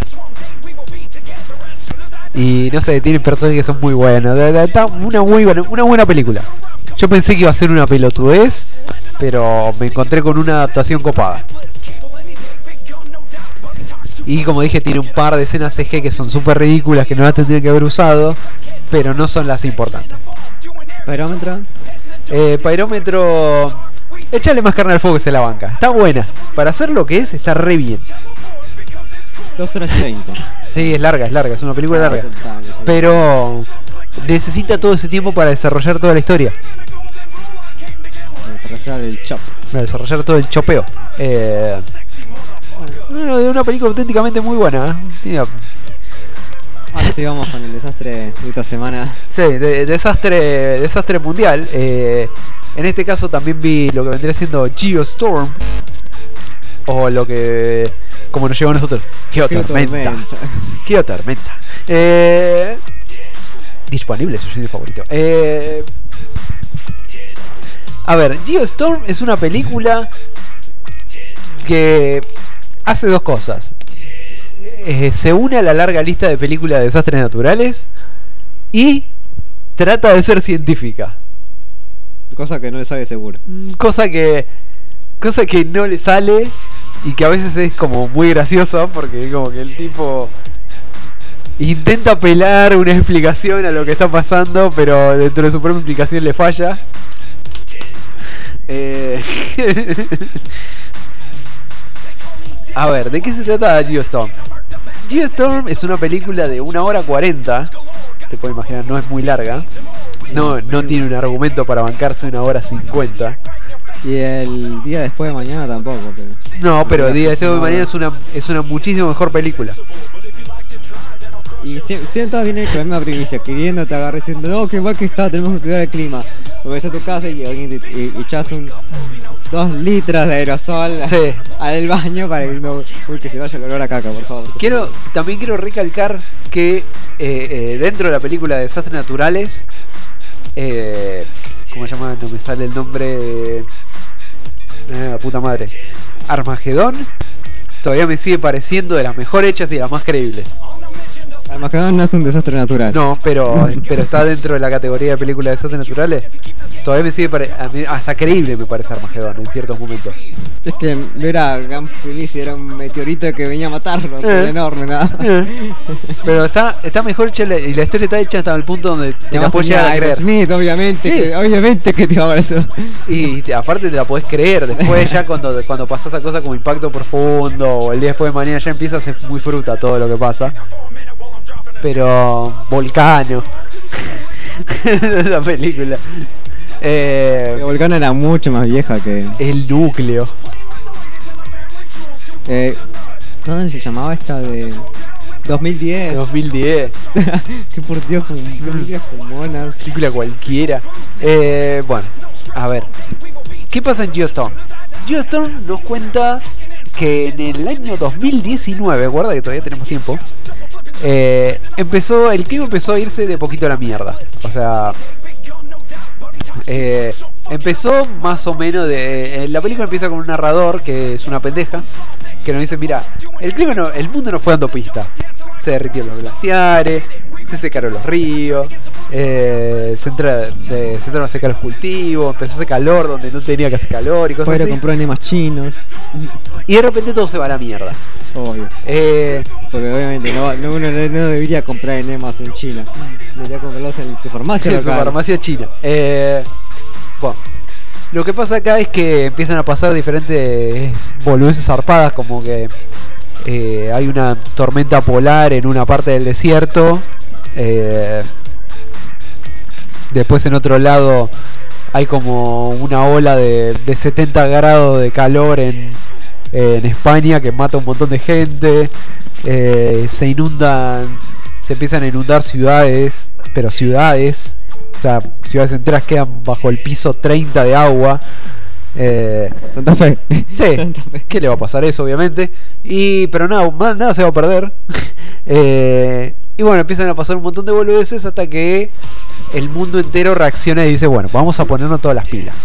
Y no sé, tiene personajes que son muy buenos. Está una muy buena, una buena película. Yo pensé que iba a ser una pelotudez, pero me encontré con una adaptación copada. Y como dije, tiene un par de escenas C G que son súper ridículas, que no las tendrían que haber usado, pero no son las importantes. ¿Pyrómetro? Eh, Pyrómetro, échale más carne al fuego que se la banca. Está buena. Para hacer lo que es, está re bien. dos horas treinta. Sí, es larga, es larga, es una película larga. Pero necesita todo ese tiempo para desarrollar toda la historia. Desarrollar el chop. Para desarrollar todo el chopeo. Eh, bueno, una película auténticamente muy buena. ¿eh? Ahora sí vamos con el desastre de esta semana. Sí, de, desastre, desastre mundial. Eh, en este caso también vi lo que vendría siendo Geostorm. O lo que, como nos llegó a nosotros, Geotormenta. Geotormenta. Eh, disponible, su cine favorito. Eh, a ver, Geostorm es una película que hace dos cosas. Eh, se une a la larga lista de películas de desastres naturales y trata de ser científica. Cosa que no le sale seguro. Cosa que cosa que no le sale y que a veces es como muy gracioso porque como que el tipo intenta apelar una explicación a lo que está pasando, pero dentro de su propia explicación le falla. Eh... A ver, ¿de qué se trata Geostorm? Geostorm es una película de una hora cuarenta. Te puedes imaginar, no es muy larga. No, no tiene un argumento para bancarse una hora cincuenta. Y el día después de mañana tampoco. Pero... No, pero el día después de mañana es una, es una muchísimo mejor película. Y siempre todos vienen con la misma primicia, queriendo te agarrar diciendo, no, que mal que está, tenemos que cuidar el clima. O ves a tu casa y, y, y, y echas un dos litros de aerosol sí. al baño para que no, uy, que se vaya el olor a caca, por favor. Quiero, también quiero recalcar que eh, eh, dentro de la película de Desastres Naturales, eh, ¿cómo se llama? No me sale el nombre. Eh, puta madre. Armagedón todavía me sigue pareciendo de las mejor hechas y de las más creíbles. Armagedón no es un desastre natural. No, pero, pero está dentro de la categoría de películas de desastres naturales. Todavía me sigue pare- a mí hasta creíble me parece Armagedón en ciertos momentos. Es que no era Gran Primicia, era un meteorito que venía a matarlo, Eh. era enorme, nada. Pero está, está mejor hecha la- y la historia está hecha hasta el punto donde te la puedes llegar a creer. Smith, obviamente, Sí. que, obviamente que te va a parecer. Y te- aparte te la podés creer. Después ya cuando, cuando pasas a cosas como Impacto Profundo o el día después de mañana ya empieza a ser muy fruta todo lo que pasa. Pero Volcano. La película. Eh, El volcán era mucho más vieja que... el núcleo. Eh, ¿Dónde se llamaba esta de...? dos mil diez. dos mil diez. Que por Dios, fue un- dos mil diez fumona. Película cualquiera. Eh, bueno, a ver. ¿Qué pasa en Geostorm? Geostorm nos cuenta que en el año dos mil diecinueve, guarda que todavía tenemos tiempo, eh, empezó, el clima empezó a irse de poquito a la mierda. O sea, eh, empezó más o menos de... eh, la película empieza con un narrador que es una pendeja, que nos dice, mira, el clima no, el mundo no fue dando pista. Se derritieron los glaciares, se secaron los ríos, eh, se, entra, eh, se entraron a secar los cultivos, empezó a hacer calor donde no tenía que hacer calor y cosas Fuera así. compró enemas chinos. Y de repente todo se va a la mierda. Obvio. Eh, Porque obviamente no, no- uno no, no debería comprar enemas en China. Debería comprarlos en su farmacia en su local. farmacia china. Eh, bueno, lo que pasa acá es que empiezan a pasar diferentes boludeces zarpadas, como que eh, hay una tormenta polar en una parte del desierto. Eh, después en otro lado hay como una ola de, de setenta grados de calor en, en España que mata a un montón de gente. Eh, se inundan, se empiezan a inundar ciudades, pero ciudades, o sea, ciudades enteras quedan bajo el piso treinta de agua. Eh, Santa Fe. Sí, ¿qué le va a pasar eso, obviamente? Y, pero nada, ma- nada se va a perder. Eh, y bueno, empiezan a pasar un montón de boludeces hasta que el mundo entero reacciona y dice, bueno, vamos a ponernos todas las pilas.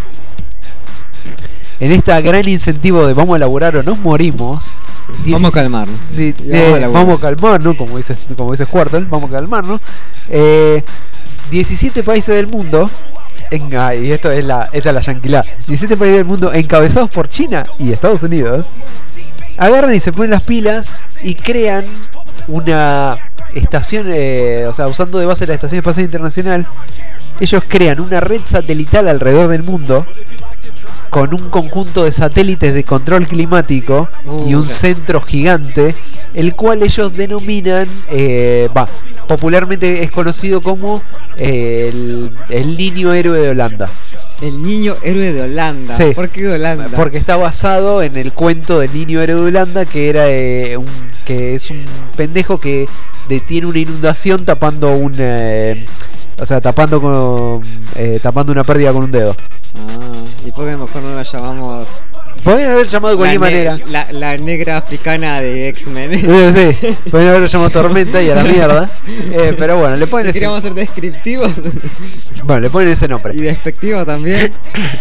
En esta gran incentivo de vamos a laburar o nos morimos, Vamos a calmarnos. de- Y de- vamos a laburar. vamos a calmarnos, como dice, como dice Squirtle, vamos a calmarnos. Eh, diecisiete países del mundo, en, ah, y esto es la, esta es la yanquilá, diecisiete países del mundo encabezados por China y Estados Unidos, agarran y se ponen las pilas y crean una estación, eh, o sea, usando de base la Estación Espacial Internacional, ellos crean una red satelital alrededor del mundo con un conjunto de satélites de control climático Uh, y un claro. centro gigante, el cual ellos denominan, eh, va, popularmente es conocido como eh, el, el niño héroe de Holanda. El niño héroe de Holanda. Sí. ¿Por qué de Holanda? Porque está basado en el cuento del niño héroe de Holanda, que era eh, un, que es un pendejo que detiene una inundación tapando un, eh, o sea, tapando con, eh, tapando una pérdida con un dedo. Ah, ¿y por qué mejor no la llamamos Podrían haber llamado de cualquier la, ne- manera. la, la negra africana de X-Men? Eh, sí, podrían haberlo llamado Tormenta y a la mierda. Eh, pero bueno, le ponen Si ese, queríamos ser descriptivos bueno, le ponen ese nombre. y despectivos también.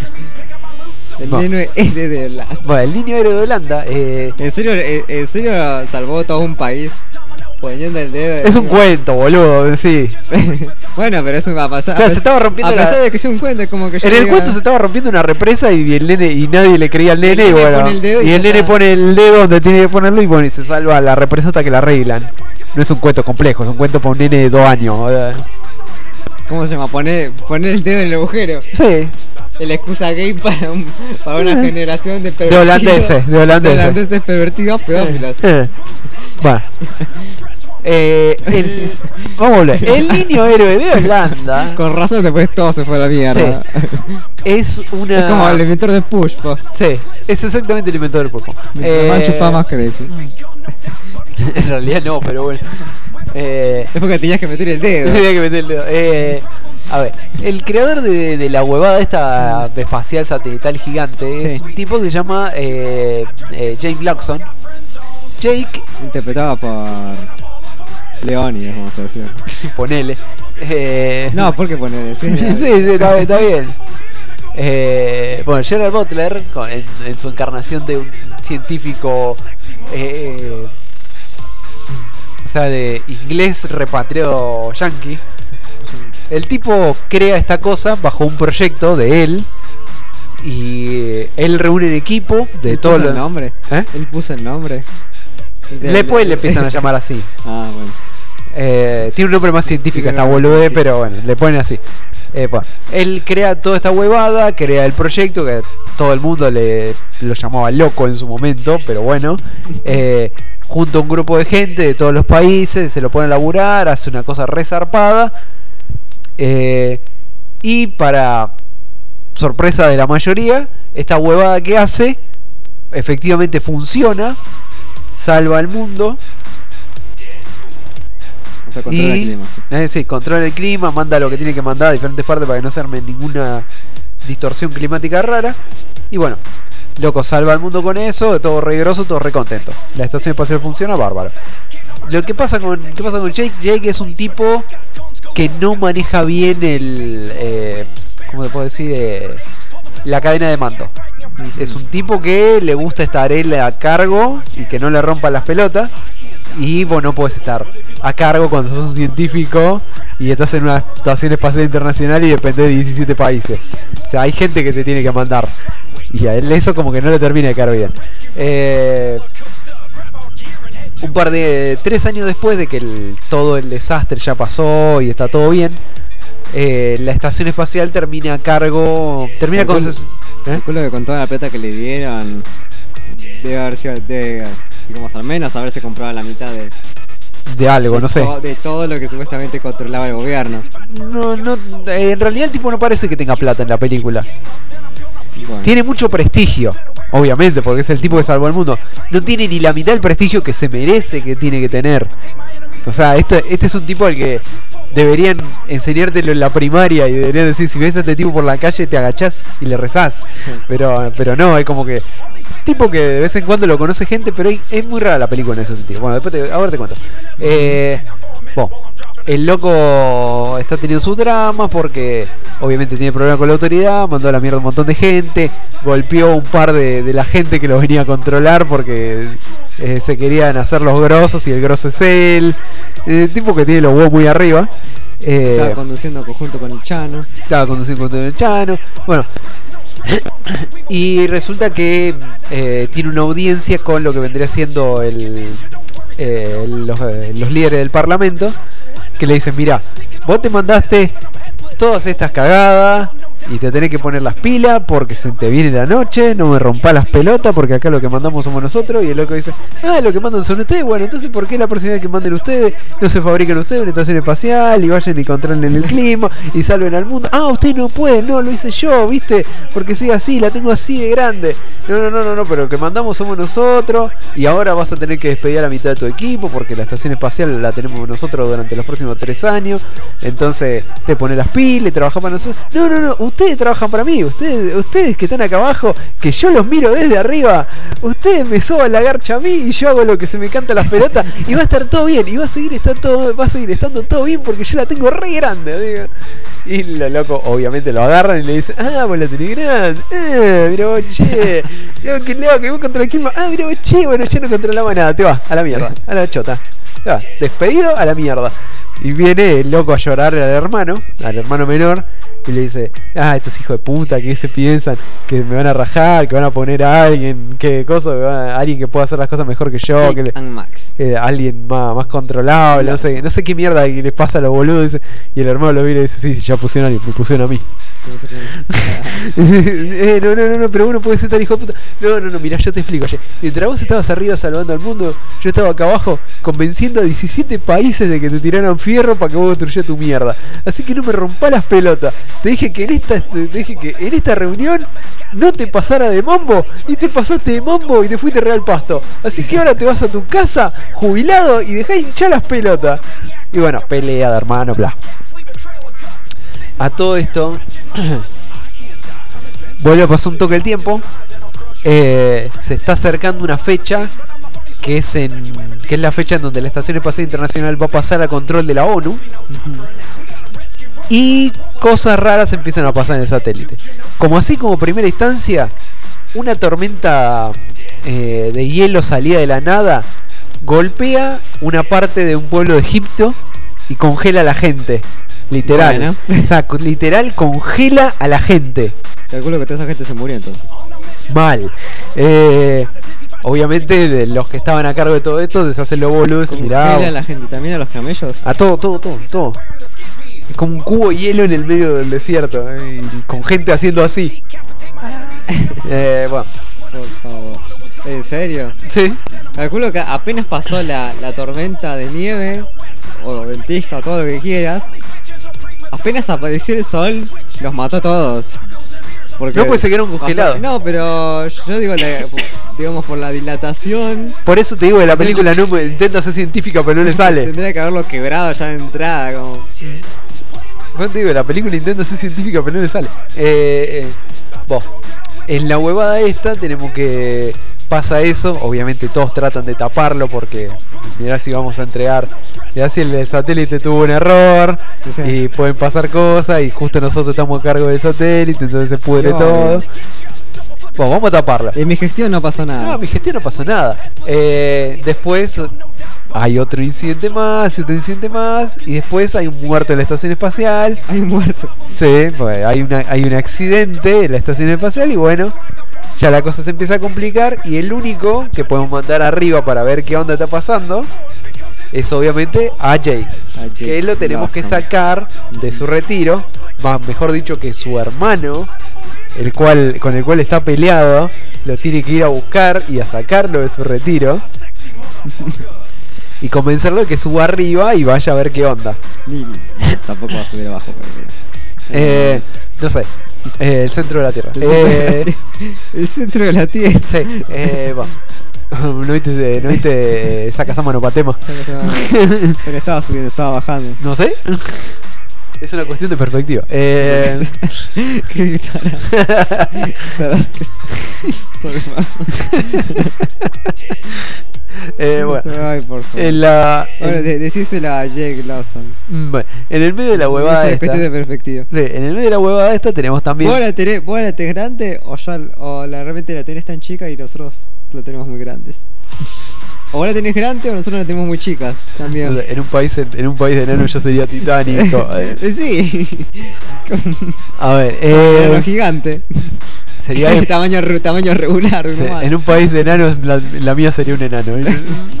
El No. niño héroe de Holanda. Bueno, el niño héroe de Holanda eh, ¿En serio, en, en serio salvó todo un país poniendo el dedo? es un cuento, boludo, sí. Bueno, pero es un a pesar, O sea, se estaba rompiendo a pesar la- de que es un cuento, es como que En yo el diga- cuento se estaba rompiendo una represa y el nene y nadie le creía al nene y, nene bueno, pone el dedo y y ya el nene está. pone el dedo donde tiene que ponerlo y bueno, y se salva la represa hasta que la arreglan. No es un cuento complejo, es un cuento para un nene de dos años. eh. ¿Cómo se llama? Poner, poner el dedo en el agujero. Sí, La excusa gay para, un- para una generación de pervertidos. holandeses, de holandeses. De holandeses pervertidos pedófilos. Eh. Bueno. Eh, el, vamos a volver. El niño héroe de Holanda Con razón después todo se fue a la mierda. es una... Es como el inventor de Push, po. Sí, es exactamente el inventor del pulpo. Mientras más chupaba, más crazy. En realidad no, pero bueno. Eh, Es porque tenías que meter el dedo. Tenía que meter el dedo. Eh, a ver, el creador de, de la huevada esta de espacial satelital gigante es Sí. un tipo que se llama eh, eh, Jake Blackson. Jake, Interpretado por Leónidas, vamos a decir. ponele. Eh, No, ¿por qué poner sí, eso? sí, está bien. Está bien. Eh, bueno, Gerald Butler, con- en, en su encarnación de un científico, eh, sea, de inglés repatriado yankee. El tipo crea esta cosa bajo un proyecto de él. Y él reúne un equipo de Él todo puso lo... el nombre. ¿Eh? Él puso el nombre. Después le empiezan a llamar así. Ah, bueno. Eh, tiene un nombre más científico, Tiene esta un nombre boludez, científico. pero bueno, le ponen así. Eh, bueno, él crea toda esta huevada, crea el proyecto que todo el mundo le lo llamaba loco en su momento, pero bueno. Eh, junta un grupo de gente de todos los países, se lo pone a laburar, hace una cosa resarpada. Eh, y para sorpresa de la mayoría, esta huevada que hace efectivamente funciona, salva al mundo. O sea, controla Y, el clima. Sí. eh, sí, controla el clima, manda lo que tiene que mandar a diferentes partes para que no se arme ninguna distorsión climática rara. Y bueno, loco, salva al mundo con eso, todo re groso, todo re contento. La estación espacial funciona bárbaro. Lo que pasa con, ¿qué pasa con Jake? Jake es un tipo que no maneja bien el... Eh, ¿cómo te puedo decir? Eh, la cadena de mando. Es un tipo que le gusta estar él a cargo y que no le rompan las pelotas. Y vos no podés estar a cargo cuando sos un científico y estás en una estación espacial internacional y dependés de diecisiete países. O sea, hay gente que te tiene que mandar. Y a él eso como que no le termina de quedar bien. Eh, un par de... Tres años después de que el, todo el desastre ya pasó y está todo bien, eh, la estación espacial termina a cargo... Termina con... Calculo- ¿Eh? Calculo que con toda la plata que le dieron, debe haber sido, debe, digamos, al menos haberse comprado la mitad de, De algo, no sé. to- de todo lo que supuestamente controlaba el gobierno. No, no, eh, en realidad el tipo no parece que tenga plata en la película. Bueno, Tiene mucho prestigio, obviamente, porque es el tipo que salvó al mundo. No tiene ni la mitad del prestigio que se merece que tiene que tener. O sea, esto, este es un tipo al que deberían enseñártelo en la primaria y deberían decir, si ves a este tipo por la calle te agachás y le rezás. Pero, pero no, es como que... Tipo que de vez en cuando lo conoce gente, pero es, es muy rara la película en ese sentido. Bueno, después te, ahora te cuento. Eh, bueno, el loco está teniendo su drama porque obviamente tiene problemas con la autoridad, mandó a la mierda a un montón de gente, golpeó un par de, de la gente que lo venía a controlar porque eh, se querían hacer los grosos y el grosso es él. El tipo que tiene los huevos muy arriba. Eh, estaba conduciendo conjunto con el Chano. estaba conduciendo con el Chano. Bueno, y resulta que eh, tiene una audiencia con lo que vendría siendo el, eh, los, eh, los líderes del parlamento, que le dicen, mira, vos te mandaste todas estas cagadas y te tenés que poner las pilas porque se te viene la noche, no me rompa las pelotas porque acá lo que mandamos somos nosotros. Y el loco dice, ah, lo que mandan son ustedes. Bueno, entonces ¿por qué la próxima vez que manden ustedes no se fabrican ustedes una estación espacial y vayan y controlen el clima y salven al mundo? Ah, ustedes no pueden, no, lo hice yo, viste, porque soy así, la tengo así de grande. No, no, no, no, no, pero lo que mandamos somos nosotros y ahora vas a tener que despedir a la mitad de tu equipo porque la estación espacial la tenemos nosotros durante los próximos tres años. Entonces te pones las pilas y trabajás para nosotros. No, no, no, ustedes trabajan para mí, ustedes, ustedes que están acá abajo, que yo los miro desde arriba, ustedes me soban la garcha a mí y yo hago lo que se me canta las pelotas y va a estar todo bien y va a seguir estando todo, va a seguir estando todo bien porque yo la tengo re grande, digo. Y lo loco obviamente lo agarran y le dicen, ah, vos la tenés grande, eh, mira vos, che, mirá vos, qué loco, que vos contra el clima, ah, mira vos, che, bueno, yo no controlaba nada, te vas, a la mierda, a la chota, te vas, despedido a la mierda. Y viene el loco a llorar al hermano, al hermano menor, y le dice, ah, estos hijos de puta que se piensan que me van a rajar, que van a poner a alguien, que cosa, que va- alguien que pueda hacer las cosas mejor que yo, Jake que le- and Max. que alguien más, más controlable, no sé, no sé qué mierda que les pasa a los boludos, dice, y el hermano lo mira y dice, sí, sí, ya pusieron a alguien, me pusieron a mí. eh, no, no, no, no, pero uno puede ser tan hijo de puta. No, no, no, mira, yo te explico. Oye, mientras vos estabas arriba salvando al mundo, yo estaba acá abajo convenciendo a diecisiete países de que te tiraran fierro para que vos destruyas tu mierda. Así que no me rompa las pelotas. Te dije que en esta, te dije que en esta reunión no te pasara de mambo y te pasaste de mambo y te fuiste real pasto. Así que ahora te vas a tu casa jubilado y dejá hinchar las pelotas. Y bueno, pelea de hermano, bla. A todo esto vuelve a pasar un toque el tiempo. Eh, se está acercando una fecha que es en que es la fecha en donde la Estación Espacial Internacional va a pasar a control de la ONU. Y cosas raras empiezan a pasar en el satélite. Como así como primera instancia, una tormenta eh, de hielo salida de la nada golpea una parte de un pueblo de Egipto y congela a la gente. Literal. Bueno. O sea, co- literal congela a la gente. Calculo que toda esa gente se murió entonces. Mal. Eh, obviamente de los que estaban a cargo de todo esto se hacen los boludos y Congela mirá, a la gente, también a los camellos. a todo, todo, todo, todo. Es como un cubo de hielo en el medio del desierto, eh, y con gente haciendo así. Eh, bueno, Por favor. ¿En serio? sí. Calculo que apenas pasó la, la tormenta de nieve, o ventisca, o todo lo que quieras, apenas apareció el sol, los mató a todos. Porque No, pues se quedaron pasó- congelados. No, pero yo digo, la- digamos, por la dilatación, Por eso te digo que la película no me- intenta ser científica, pero no le sale. tendría que haberlo quebrado ya de entrada. Como... Yo te digo, la película intenta ser científica, pero no le sale. Eh, eh, vos, en la huevada esta tenemos que... Pasa eso, obviamente todos tratan de taparlo porque mirá si vamos a entregar, mirá si el, el satélite tuvo un error Sí, sí. y pueden pasar cosas y justo nosotros estamos a cargo del satélite, entonces se pudre No, todo. bien. Bueno, vamos a taparla. En mi gestión no pasó nada. No, mi gestión no pasó nada. Eh, después hay otro incidente más, otro incidente más, y después hay un muerto en la estación espacial. Hay un muerto. Sí, pues hay, una, hay un accidente en la estación espacial y bueno, ya la cosa se empieza a complicar y el único que podemos mandar arriba para ver qué onda está pasando es obviamente a Jake, A Jake que lo tenemos que Lawson. sacar de su retiro, más mejor dicho que su hermano, el cual con el cual está peleado, lo tiene que ir a buscar y a sacarlo de su retiro y convencerlo de que suba arriba y vaya a ver qué onda. Ni- tampoco va a subir abajo, pero... Eh, no sé, eh, el centro de la Tierra. El centro de la Eh, Tierra. El centro de la Tierra. sí, eh, va. ¿No viste, no viste eh, Saka Sama no Patema? Pero estaba subiendo, estaba bajando. No sé. Es una cuestión de perspectiva. Eh, Qué cara. Perdón, que sí. Por favor. eh, bueno, Ay, por favor. en la. Bueno, en- de- decíselo a Jake Lawson. mm, bueno, en el medio de la huevada Esa es esta. cuestión de perspectiva. Sí, en el medio de la huevada esta tenemos también. ¿Vos la, tenés, ¿Vos la tenés grande o ya o la realmente la tenés tan chica y nosotros la tenemos muy grandes? O vos la tenés grande o nosotros la tenemos muy chicas también. No sé, en un país en un país de enanos yo sería titánico. eh. Eh, sí. A ver, Era eh, gigante. sería El tamaño, re- tamaño regular. sí, humano. en un país de enanos la, la mía sería un enano. ¿eh?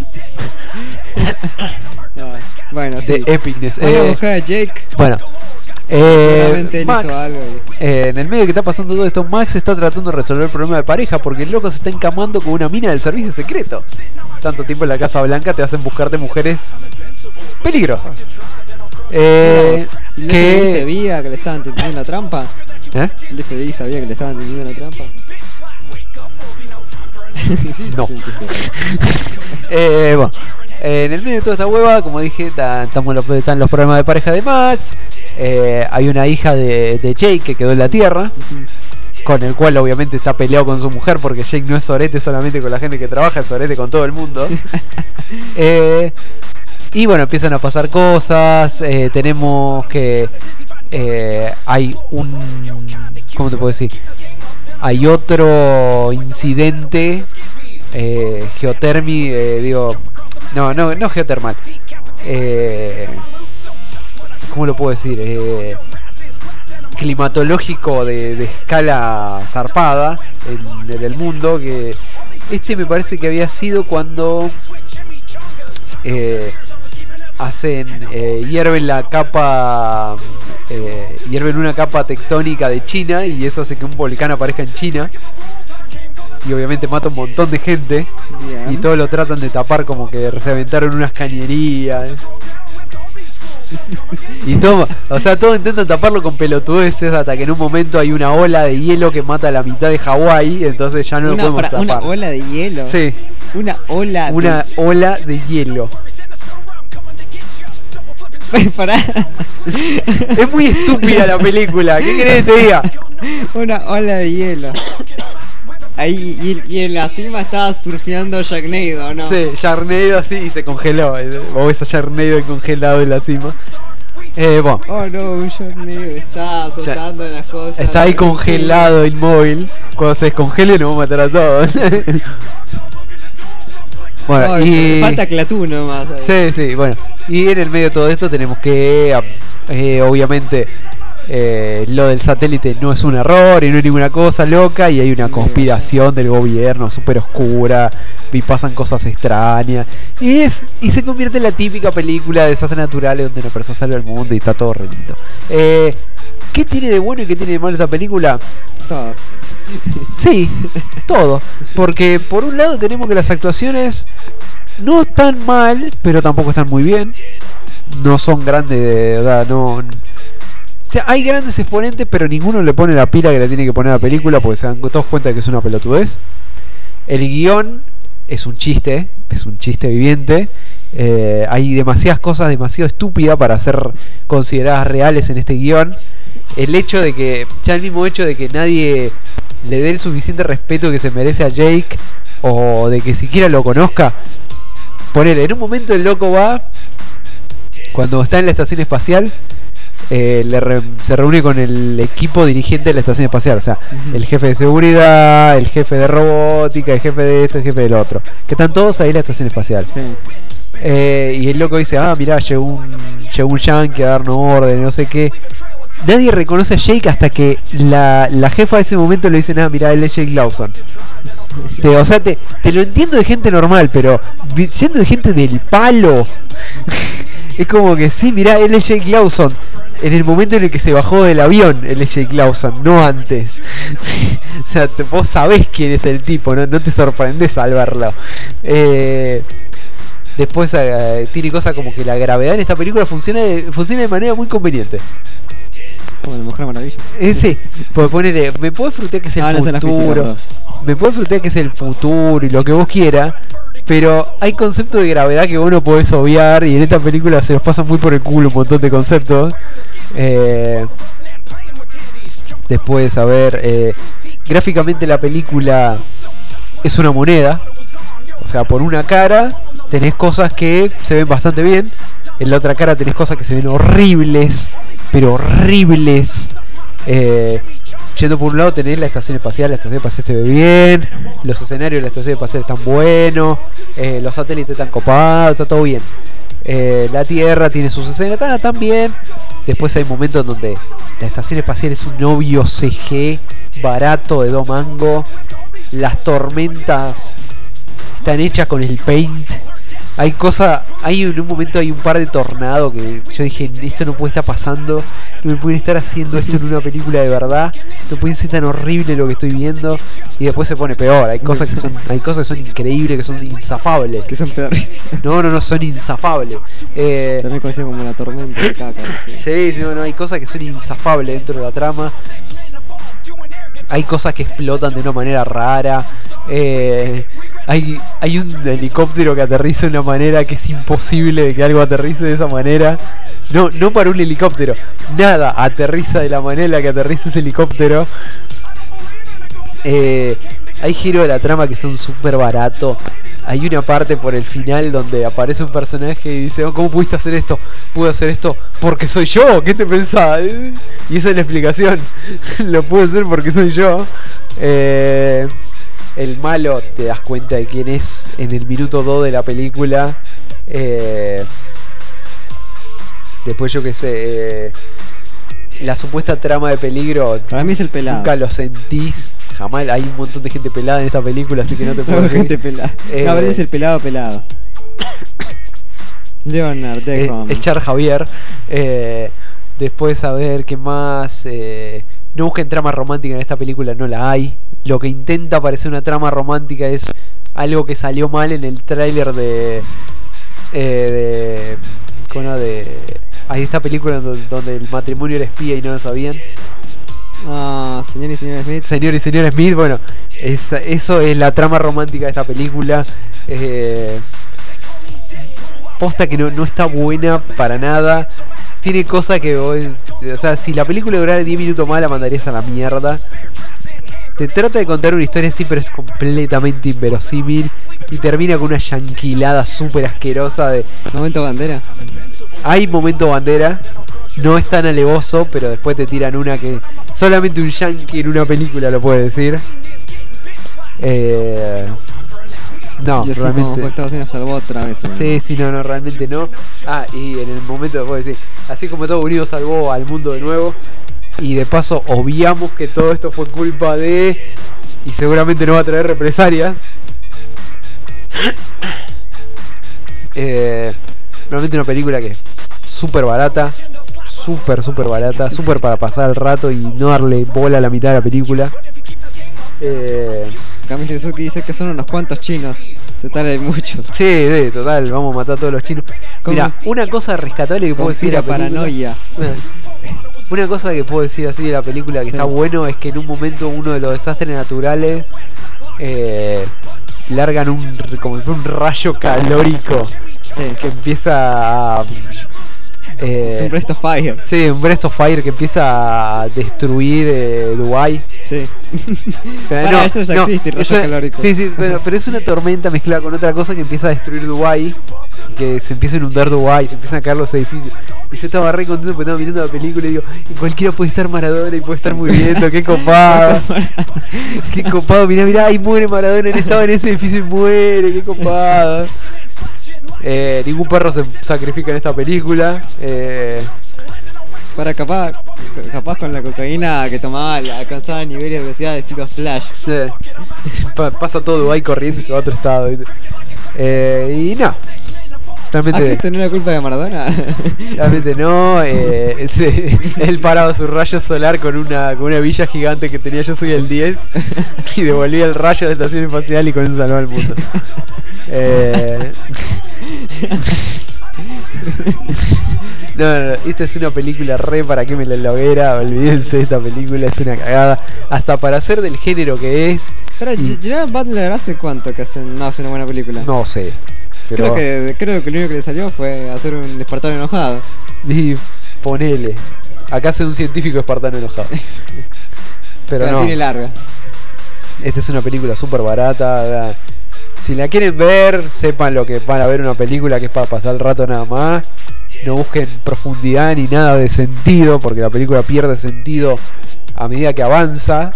No, bueno, sí. De epicness. Van a Eh, buscar a Jake. bueno, eh, Seguramente él Max, hizo algo y... eh, en el medio que está pasando todo esto, Max está tratando de resolver el problema de pareja porque el loco se está encamando con una mina del servicio secreto. Tanto tiempo en la Casa Blanca te hacen buscarte mujeres peligrosas. Eh, ¿Y el F B I que sabía que le estaban tendiendo una trampa? ¿Eh? ¿El F B I sabía que le estaban tendiendo una trampa? No. Sí, sí, sí. Eh, bueno, eh, en el medio de toda esta hueva, como dije, ta- estamos los- están los problemas de pareja de Max. Eh, hay una hija de, de Jake que quedó en la Tierra, con el cual obviamente está peleado con su mujer porque Jake no es sorete solamente con la gente que trabaja, es sorete con todo el mundo. Eh, y bueno, empiezan a pasar cosas. eh, tenemos que eh, hay un, ¿cómo te puedo decir? Hay otro incidente eh, geotermi, eh, digo, no, no, no geotermal. Eh, ¿Cómo lo puedo decir? Eh, climatológico de, de escala zarpada en, en el mundo. Que este me parece que había sido cuando eh, hacen eh, hierven la capa eh, hierven una capa tectónica de China y eso hace que un volcán aparezca en China y obviamente mata un montón de gente Bien. y todos lo tratan de tapar como que se aventaron unas cañerías y todo, o sea, todos intentan taparlo con pelotudeces hasta que en un momento hay una ola de hielo que mata a la mitad de Hawái, entonces ya no una, lo podemos fra- una tapar. ola de hielo. Sí, Una ola una ola de hielo. de... Pará. Es muy estúpida la película, ¿qué querés que te diga? Una ola de hielo. Ahí, y, y en la cima estaba surfeando Sharknado, ¿no? Sí, Sharknado así y se congeló. O ves a Sharknado congelado en la cima. Eh, bueno, Oh no, un Sharknado está soltando las cosas. está ahí congelado, inmóvil. Cuando se descongele nos va a matar a todos. Bueno, Ay, y... falta Clatú nomás. Sí, sí, bueno. Y en el medio de todo esto tenemos que, eh, obviamente, eh, lo del satélite no es un error y no es ninguna cosa loca. Y hay una conspiración del gobierno súper oscura. Y pasan cosas extrañas. Y es y se convierte en la típica película de desastres naturales donde una persona sale al mundo y está todo re lindo. Eh, ¿Qué tiene de bueno y qué tiene de malo esta película? Todo. Sí, todo. Porque por un lado tenemos que las actuaciones no están mal, pero tampoco están muy bien. No son grandes, de verdad, no. O sea, hay grandes exponentes, pero ninguno le pone la pila que le tiene que poner a la película, porque se dan todos cuenta de que es una pelotudez. El guión es un chiste, es un chiste viviente. Eh, hay demasiadas cosas demasiado estúpidas para ser consideradas reales en este guión. El hecho de que, ya el mismo hecho de que nadie le dé el suficiente respeto que se merece a Jake, o de que siquiera lo conozca. Ponele, en un momento el loco va, cuando está en la estación espacial, eh, le re, se reúne con el equipo dirigente de la estación espacial. O sea, uh-huh. el jefe de seguridad, el jefe de robótica, el jefe de esto, el jefe del otro. Que están todos ahí en la estación espacial. Sí. Eh, y el loco dice, ah, mirá, llegó un, llegó un yankee a darnos orden, no sé qué. Nadie reconoce a Jake hasta que la, la jefa de ese momento le dice, nada, mirá, él es Jake Lawson. Te, o sea, te, te lo entiendo de gente normal, pero siendo de gente del palo, es como que sí, mirá, él es Jake Lawson. En el momento en el que se bajó del avión, él es Jake Lawson, no antes. O sea, te, vos sabés quién es el tipo, no, no te sorprendés al verlo. Eh... Después eh, tiene cosas como que la gravedad en esta película funciona de, funciona de manera muy conveniente. Como la Mujer Maravilla. Eh, sí, puede ponerle, me puede frutear que es el ah, futuro, no me puede frutear que es el futuro y lo que vos quieras, pero hay conceptos de gravedad que vos no podés obviar y en esta película se los pasa muy por el culo un montón de conceptos. Eh, después, a ver, eh, gráficamente la película es una moneda, o sea, por una cara tenés cosas que se ven bastante bien, en la otra cara tenés cosas que se ven horribles, pero horribles. Eh, yendo por un lado tenés la estación espacial, la estación espacial se ve bien, los escenarios de la estación espacial están buenos, eh, los satélites están copados, está todo bien. Eh, la Tierra tiene sus escenas, están tan bien. Después hay momentos donde la estación espacial es un obvio C G barato de dos mangos, las tormentas están hechas con el paint. Hay cosas, hay en un momento hay un par de tornados que yo dije, esto no puede estar pasando, no me pueden estar haciendo esto en una película de verdad, no puede ser tan horrible lo que estoy viendo. Y después se pone peor, hay cosas que son, hay cosas que son increíbles, que son inzafables. Que son peorísimas. No, no, no, son inzafables. Eh, También conocido como la tormenta de caca. Sí, sí, no, no, hay cosas que son inzafables dentro de la trama. Hay cosas que explotan de una manera rara. Eh, hay, hay un helicóptero que aterriza de una manera que es imposible de que algo aterrice de esa manera. No, no para un helicóptero. Nada aterriza de la manera en la que aterriza ese helicóptero. Eh, hay giros de la trama que son súper baratos. Hay una parte por el final donde aparece un personaje y dice, oh, ¿cómo pudiste hacer esto? Pude hacer esto porque soy yo, ¿qué te pensabas? Y esa es la explicación. Lo pude hacer porque soy yo. Eh, el malo, te das cuenta de quién es en el minuto dos de la película. Eh, después yo qué sé... Eh, la supuesta trama de peligro, para mí es el pelado. Nunca lo sentís, jamás. Hay un montón de gente pelada en esta película, así que no te puedo decir. gente pelada. Eh, no, pero es el pelado pelado. Leonard, eh, es Char Javier. Eh, después a ver qué más. Eh, no busquen trama romántica en esta película, no la hay. Lo que intenta parecer una trama romántica es algo que salió mal en el tráiler de, eh, de, bueno, de hay esta película donde el matrimonio era espía y no lo sabían. Ah, señor y señora Smith. Señor y señora Smith, bueno, es, eso es la trama romántica de esta película. Eh, posta que no, no está buena para nada. Tiene cosas que, o sea, si la película durara diez minutos más la mandarías a la mierda. Te trata de contar una historia así, pero es completamente inverosímil. Y termina con una yanquilada súper asquerosa de... ¿Momento bandera? Hay momento bandera. No es tan alevoso, pero después te tiran una que... solamente un yankee en una película lo puede decir. Eh... No, y así realmente. como fue Estados Unidos salvó otra vez. ¿no? Sí, sí, no, no, realmente no. Ah, y en el momento después decir, así como Estados Unidos salvó al mundo de nuevo, y de paso obviamos que todo esto fue culpa de... y seguramente no va a traer represalias. eh, realmente una película que es súper barata, súper, súper barata, súper para pasar el rato y no darle bola a la mitad de la película. Eh, Kami Suzuki dice que son unos cuantos chinos. Total, hay muchos. sí, sí, total, vamos a matar a todos los chinos. ¿Cómo? Mira, una cosa rescatable que puedo decir de la Conspira película- paranoia. Una cosa que puedo decir así de la película que Sí. está bueno es que en un momento uno de los desastres naturales eh, largan un como si fuera un rayo calórico Sí. que empieza a eh, Es un Breath of Fire. sí, un Breath of Fire que empieza a destruir eh, Dubái. Sí. Pero Para, eso ya existe, el rayo eso- calórico. Sí, sí, pero, pero es una tormenta mezclada con otra cosa que empieza a destruir Dubái, que se empieza a inundar Dubái, se empiezan a caer los edificios. Y yo estaba re contento porque estaba mirando la película y digo, y cualquiera puede estar Maradona y puede estar muriendo, qué copado. Qué copado, mirá, mirá, ahí muere Maradona, él estaba en ese edificio y muere, qué copado. Eh, ningún perro se sacrifica en esta película. Eh, Para capaz, capaz con la cocaína que tomaba la alcanzaba niveles de velocidad de estilo Flash. eh, pa- pasa todo Dubái corriendo y se va a otro estado. ¿viste? Eh, y no. ¿Ah, Realmente, esto no era culpa de Maradona? realmente no. Eh, él, se- él paraba su rayo solar con una, con una villa gigante que tenía Yo Soy el diez y devolvía el rayo a la estación espacial y con eso salvaba al mundo. Eh, no, no, no, esta es una película re para que me la loguera, olvídense de esta película, es una cagada. Hasta para ser del género que es, Pero Y- Gerard Butler hace cuánto que hace, no hace una buena película. no sé. Pero Creo que creo que lo único que le salió fue hacer un espartano enojado. y ponele. Acá hace un científico espartano enojado. Pero la no. tiene larga. Esta es una película súper barata. da- Si la quieren ver, sepan lo que van a ver una película que es para pasar el rato nada más. No busquen profundidad ni nada de sentido, porque la película pierde sentido a medida que avanza.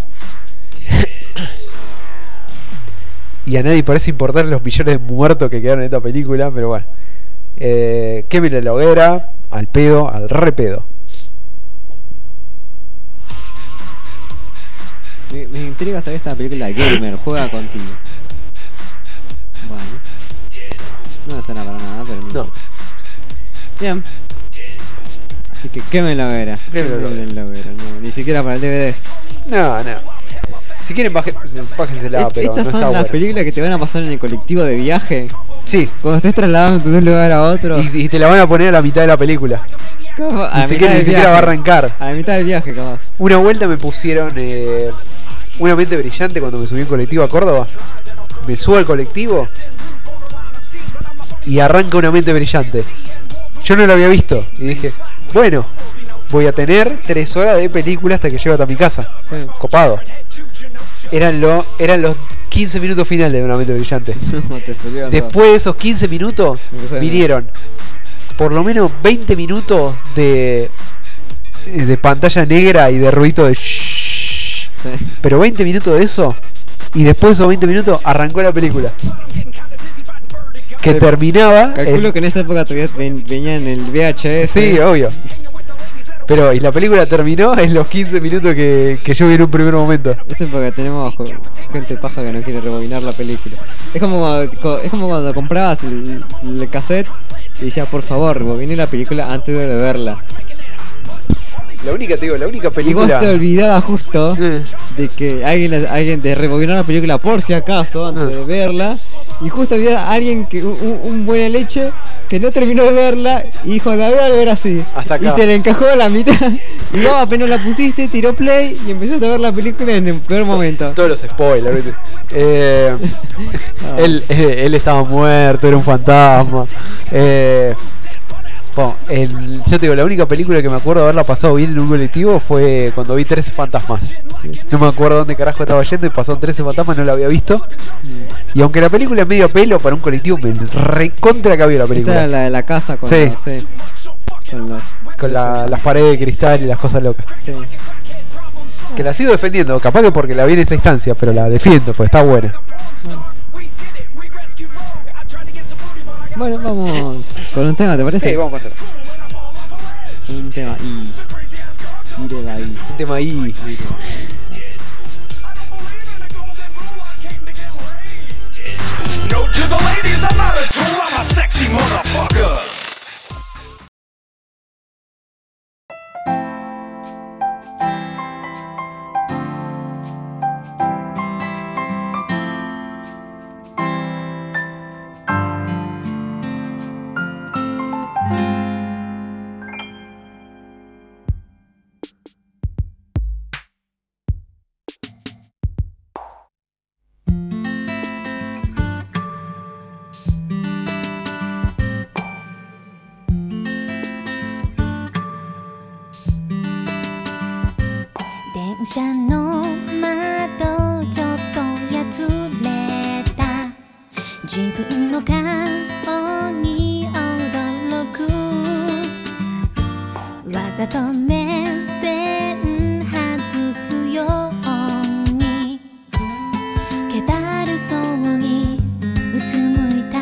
Y a nadie parece importar los millones de muertos que quedaron en esta película, pero bueno. Eh, quémele la hoguera, al pedo, al re pedo. Me, me intriga saber esta película gamer, juega contigo. Bueno. No me suena para nada, pero No. Bien. Así que queme la hoguera. Queme la Queme la hoguera, no, ni siquiera para el D V D. No, no. Si quieren, baje- bájensela, Et- pero no Estas está son las bueno. películas que te van a pasar en el colectivo de viaje. Sí, Cuando estés trasladando de un lugar a otro. y, y te la van a poner a la mitad de la película. ¿Cómo? A Ni la siquiera, mitad ni del siquiera va a viaje. arrancar. A la mitad del viaje, capaz. Una vuelta me pusieron eh, Una mente brillante cuando me subí en colectivo a Córdoba. Me subo al colectivo y arranca Una mente brillante. Yo no lo había visto y dije, bueno, voy a tener tres horas de película hasta que llego hasta mi casa. Sí. Copado. Eran, lo, eran los quince minutos finales de Una mente brillante. No, te spoilearon todo. Después de esos quince minutos Empezó de vinieron por lo menos veinte minutos de, de pantalla negra y de ruido de shhh. Sí. Pero veinte minutos de eso y después de esos veinte minutos arrancó la película. Que Cal- terminaba Calculo en- que en esa época todavía ven- venía en el V H S. Sí, obvio. Pero y la película terminó en los quince minutos que, que yo vi en un primer momento. Eso es porque tenemos jo- gente paja que no quiere rebobinar la película. Es como cuando, co- es como cuando comprabas el, el cassette y decías, por favor, rebobine la película antes de verla. La única, te digo, la única Y vos película. te olvidabas justo Eh, de que alguien, alguien de rebobinar la película por si acaso antes Ah. de verla. Y justo había alguien que un, un- un buena leche que no terminó de verla y dijo, la voy a ver así. Hasta acá. Y te la encajó a la mitad. Y vos apenas la pusiste, tiró play y empezaste a ver la película en el peor momento. Todos los spoilers, ¿viste? Eh, Ah. él, eh, él estaba muerto, era un fantasma. Eh, bueno, el- yo te digo, la única película que me acuerdo de haberla pasado bien en un colectivo fue cuando vi trece fantasmas. No me acuerdo dónde carajo estaba yendo y pasaron trece fantasmas, no la había visto. Y aunque la película es medio pelo para un colectivo, me recontra cabió la Esta era película. la de la casa con, Sí. los- sí, con los- Con la- las paredes de cristal y las cosas locas. sí. Que la sigo defendiendo, capaz que porque la vi en esa instancia, pero la defiendo, pues está buena. Bueno, vamos con un tema, ¿te parece? Sí, vamos con esto. Un tema y... Mire ahí. Un tema ahí. No to the ladies, I'm not a tool, I'm a sexy motherfucker. 電車の窓ちょっとやつれた自分の顔に驚くわざと目線外すように気だるそうにうつむいた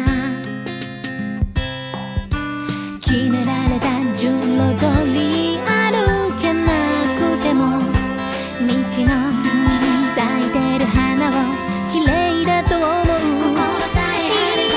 決められた順路通り歩けなくても道の隅に咲いてる花を綺麗だと思う心さえあれ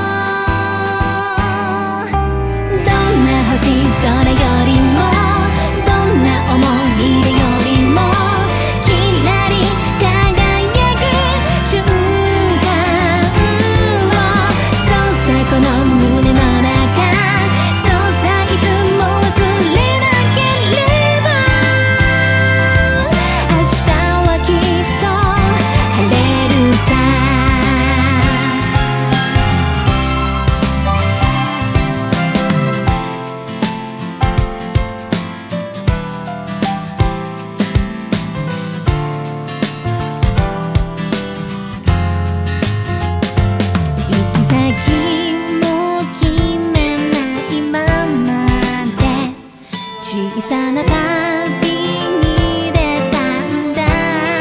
ばいいよどんな星空よりもどんな思い出よりもキラリ輝く瞬間をそうさこの胸の中そうさいつも忘れなければ明日はきっと晴れるさ行き先も決めないままで小さな旅に出たんだ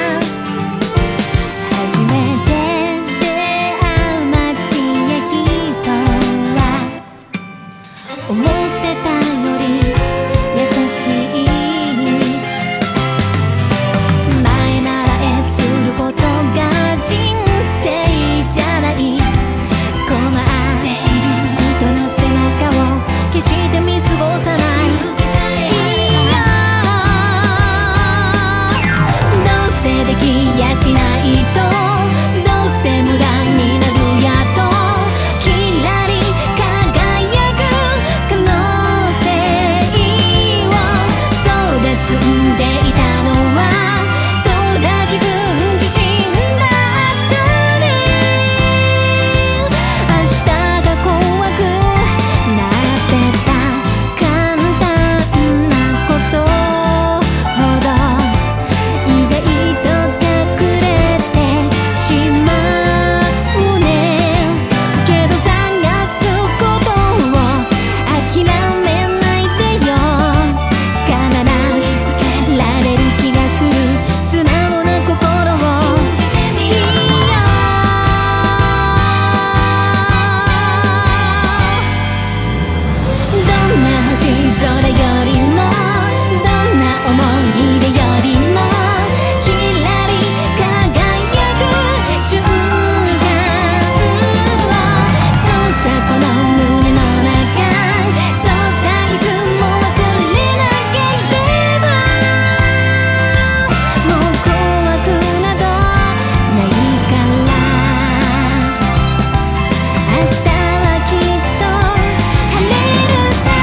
初めて出会う街や人は思ってたより優しい前ならえすることが人生じゃない困っている人の背中を決して見過ごさないいいよどうせできやしないとどうせ無駄になるやとキラリ輝く可能性をそうだ積んでいたのはそうだ自分自身だったね明日が怖くなってた簡単なことほど意外と隠れてしまうねけど探すことを諦めないでよ必ず見つけられる気がする素直な心を信じてみるよどんな星空よりもどんな思い出よりもキラリ輝く瞬間をそうさこの胸の中そうさいつも忘れなければもう怖くなどないから明日はきっと晴れるさ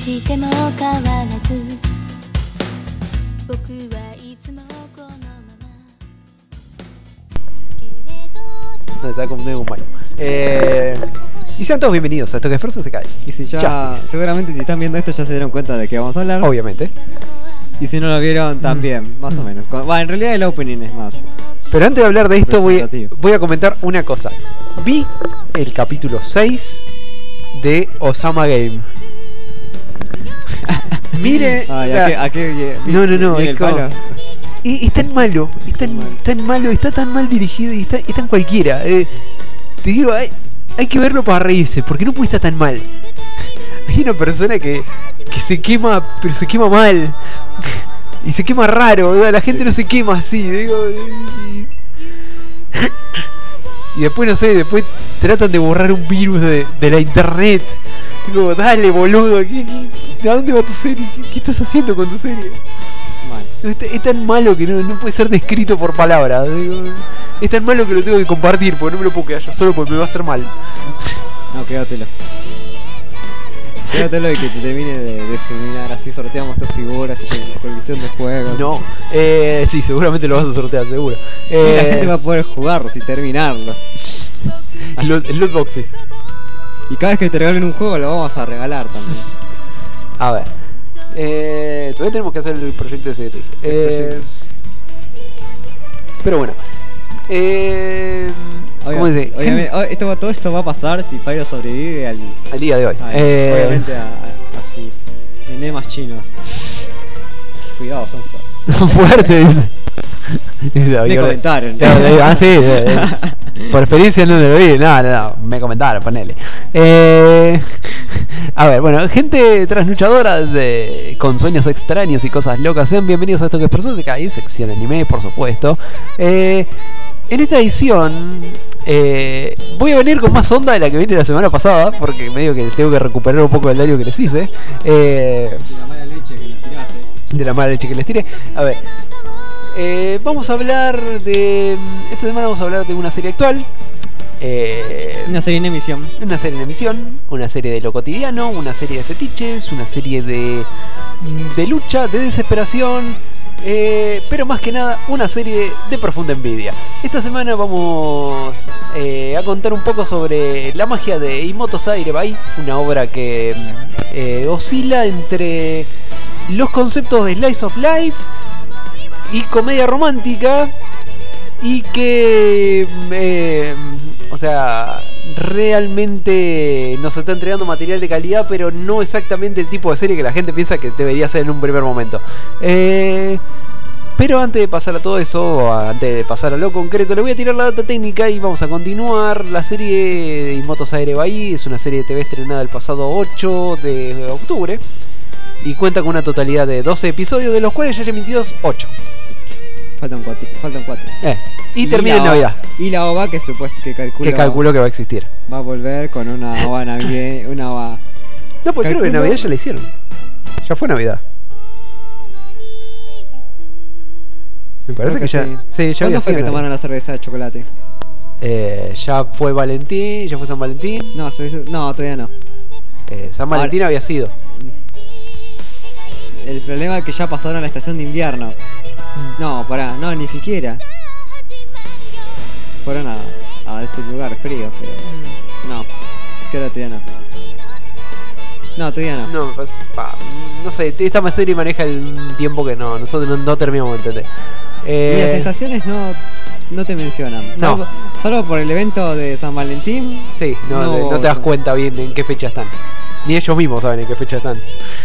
しても変わらず僕はいつもこのままけれど No, está confundido con Mario. Eh, y sean todos bienvenidos a esto que es Persona Sekai. Y si ya, Justice. seguramente si están viendo esto ya se dieron cuenta de que vamos a hablar. Obviamente. Y si no lo vieron también, Mm. más o Mm. menos. Bueno, en realidad el opening es más. Pero antes de hablar de esto voy, Representativo. voy a comentar una cosa. Vi el capítulo seis de Osama Game. Mire. Ay, o sea, ¿a qué, a qué vi- no, no, no, viene es el como- palo? y es tan malo, es tan, Mal. tan malo, está tan mal dirigido y está, es tan cualquiera. Eh, te digo, hay, hay que verlo para reírse, porque no puede estar tan mal. Hay una persona que, que se quema, pero se quema mal. Y se quema raro, ¿verdad? La gente Sí. no se quema así, digo. Y, y después, no sé, después tratan de borrar un virus de, de la internet. Digo, dale, boludo, ¿qué, qué, ¿a dónde va tu serie? ¿Qué, qué estás haciendo con tu serie? Mal. Es, es tan malo que no, no puede ser descrito por palabras. Digo, es tan malo que lo tengo que compartir, porque no me lo puedo quedar yo solo porque me va a hacer mal. No, quédatelo. Quédatelo y que te termine de, de fulminar. Así sorteamos tus figuras y tu colección de juegos. No, eh, sí, seguramente lo vas a sortear, seguro. Y la Eh, gente va a poder jugarlos y terminarlos. lot, loot boxes. Y cada vez que te regalen un juego lo vamos a regalar también. A ver. Eh, todavía tenemos que hacer el proyecto ese que te dije. Eh, proyecto. pero bueno. Eh, ¿Cómo Obvia- dice? obviamente, o- esto va- todo esto va a pasar si Pyro sobrevive al, Al día de hoy. al- Eh, obviamente a, a- a sus enemas chinos. Cuidado, son fuertes. Son fuertes. Dice, Me "Oye, comentaron. eh, eh, ah, sí. eh, eh, por experiencia no lo vi. No, no, no. Me comentaron, ponele. Eh, a ver, bueno, gente trasluchadora de, con sueños extraños y cosas locas. Sean bienvenidos a esto que es Persona Sekai, sección anime, por supuesto. Eh, en esta edición eh, voy a venir con más onda de la que vine la semana pasada, porque medio que tengo que recuperar un poco del daño que les hice. Eh, De la mala leche que nos tiraste. de la mala leche que les tiré. A ver, eh, vamos a hablar de. Esta semana vamos a hablar de una serie actual. Eh, Una serie en emisión. una serie en emisión, una serie de lo cotidiano, una serie de fetiches, una serie de, de lucha, de desesperación, eh, pero más que nada una serie de profunda envidia. Esta semana vamos eh, a contar un poco sobre la magia de Imoto Sairebai, una obra que eh, oscila entre los conceptos de Slice of Life y comedia romántica, y que eh, o sea, realmente nos está entregando material de calidad, pero no exactamente el tipo de serie que la gente piensa que debería ser en un primer momento. Eh, pero antes de pasar a todo eso, o antes de pasar a lo concreto, le voy a tirar la data técnica y vamos a continuar. La serie de Imoto Sairebai es una serie de T V estrenada el pasado ocho de octubre y cuenta con una totalidad de doce episodios, de los cuales ya hay emitidos ocho. Faltan cuatro. Faltan cuatro. Eh, y, termina la en O- Navidad, Y la O V A que supuesto que calcula. que calculo que va a existir. Va a volver con una O V A navideña. Una O V A. No, pues creo que Calculo- Navidad ya la hicieron. Ya fue Navidad. Me parece que, Creo ya. que Sí, ya había ¿Cuándo fue sido que Navidad. tomaron la cerveza de chocolate? Eh, ya fue Valentín, ya fue San Valentín. No, se hizo- no, todavía no. Eh, San Ahora- Valentín había sido. El problema es que ya pasaron la estación de invierno. No, pará, no, ni siquiera. Fueron a, a ese lugar frío, pero. No, creo que todavía no. No, todavía no. No, me parece. pa, no sé, esta serie maneja el tiempo que no, nosotros no, no terminamos de entender. Y las Eh, estaciones no, no te mencionan. No. Salvo, salvo por el evento de San Valentín. sí, no, no, de- no te das no. cuenta bien en qué fecha están. Ni ellos mismos saben en qué fecha están.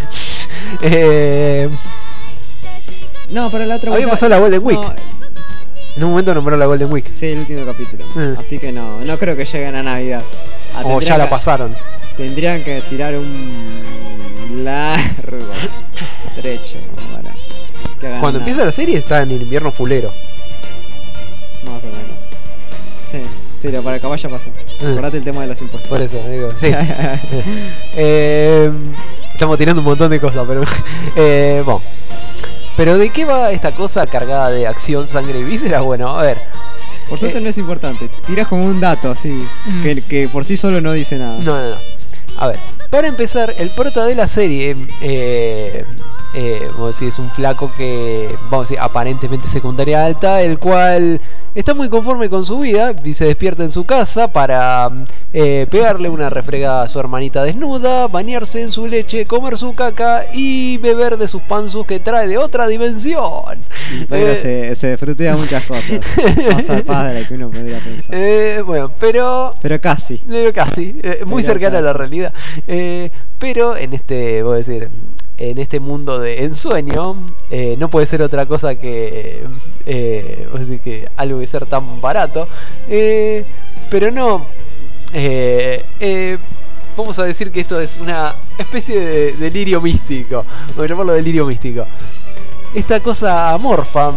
eh, No, para la otra Había vuelta- pasado la Golden Week. no, en un momento nombró la Golden Week. sí, el último capítulo. Eh. Así que no, no creo que lleguen a Navidad. Ah, O tendrían ya la que- pasaron. Tendrían que tirar un largo trecho para que hagan Cuando una- empieza la serie está en invierno fulero. Más o menos. Sí, pero para que vaya pasó. Eh. Acordate el tema de los impuestos. Por eso, digo, sí. Eh, estamos tirando un montón de cosas, pero. Eh, bueno. Pero ¿de qué va esta cosa cargada de acción, sangre y vísceras? Bueno, a ver. Por suerte Eh. no es importante. Tiras como un dato así, Mm. que, que por sí solo no dice nada. No, no, no. A ver. Para empezar, el prota de la serie, eh, eh, vamos a decir, es un flaco que, vamos a decir, aparentemente secundaria alta, el cual está muy conforme con su vida y se despierta en su casa para eh, pegarle una refregada a su hermanita desnuda, bañarse en su leche, comer su caca y beber de sus panzus que trae de otra dimensión. Pero Eh, se, se frutea muchas cosas. Más zarpadas de lo que uno podría pensar. eh, bueno, pero... Pero casi. Pero casi, eh, muy Pero cercana a la casi. realidad. Eh, pero en este, voy a decir, en este mundo de ensueño, eh, no puede ser otra cosa que, eh, voy a decir que algo que ser tan barato. Eh, pero no, eh, eh, vamos a decir que esto es una especie de delirio místico. Vamos a llamarlo delirio místico. Esta cosa amorfa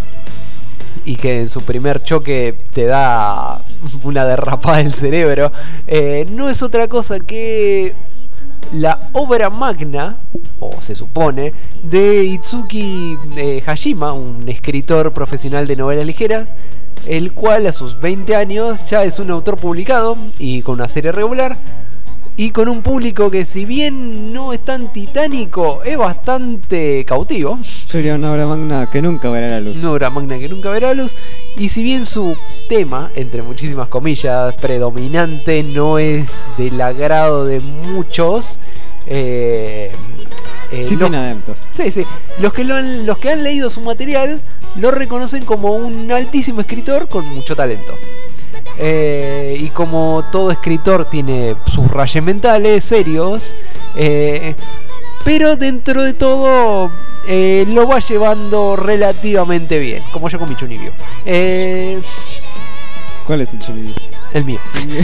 y que en su primer choque te da una derrapada del cerebro, eh, no es otra cosa que la obra magna, o se supone, de Itsuki eh, Hashima, un escritor profesional de novelas ligeras, el cual a sus veinte años ya es un autor publicado y con una serie regular, y con un público que, si bien no es tan titánico, es bastante cautivo. Sería una obra magna que nunca verá la luz. Una obra magna que nunca verá luz. Y si bien su tema, entre muchísimas comillas, predominante, no es del agrado de muchos, eh, eh, Sí los, tiene adeptos. sí, sí, los que, lo han, los que han leído su material lo reconocen como un altísimo escritor con mucho talento. Eh, y como todo escritor tiene sus rayes mentales serios, eh, pero dentro de todo eh, lo va llevando relativamente bien, como yo con mi chunibio. Eh, ¿Cuál es el chunibio? el mío.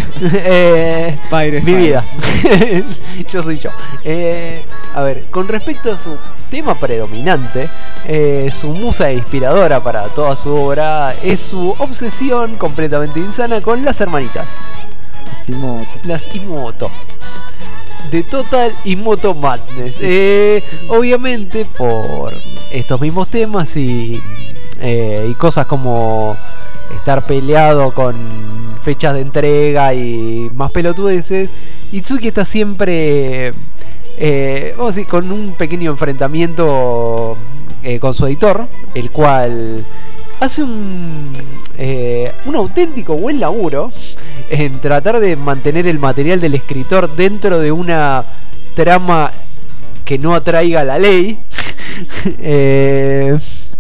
eh, Pyre, mi Pyre. vida. Yo soy yo. Eh, a ver, con respecto a su tema predominante, eh, su musa inspiradora para toda su obra es su obsesión completamente insana con las hermanitas, Simoto. las Imoto. De Total Imoto Madness. Eh, obviamente por estos mismos temas y, eh, y cosas como estar peleado con fechas de entrega y más pelotudeces, Itsuki está siempre eh, vamos a decir, con un pequeño enfrentamiento eh, con su editor, el cual hace un eh, un auténtico buen laburo en tratar de mantener el material del escritor dentro de una trama que no atraiga a la ley. eh,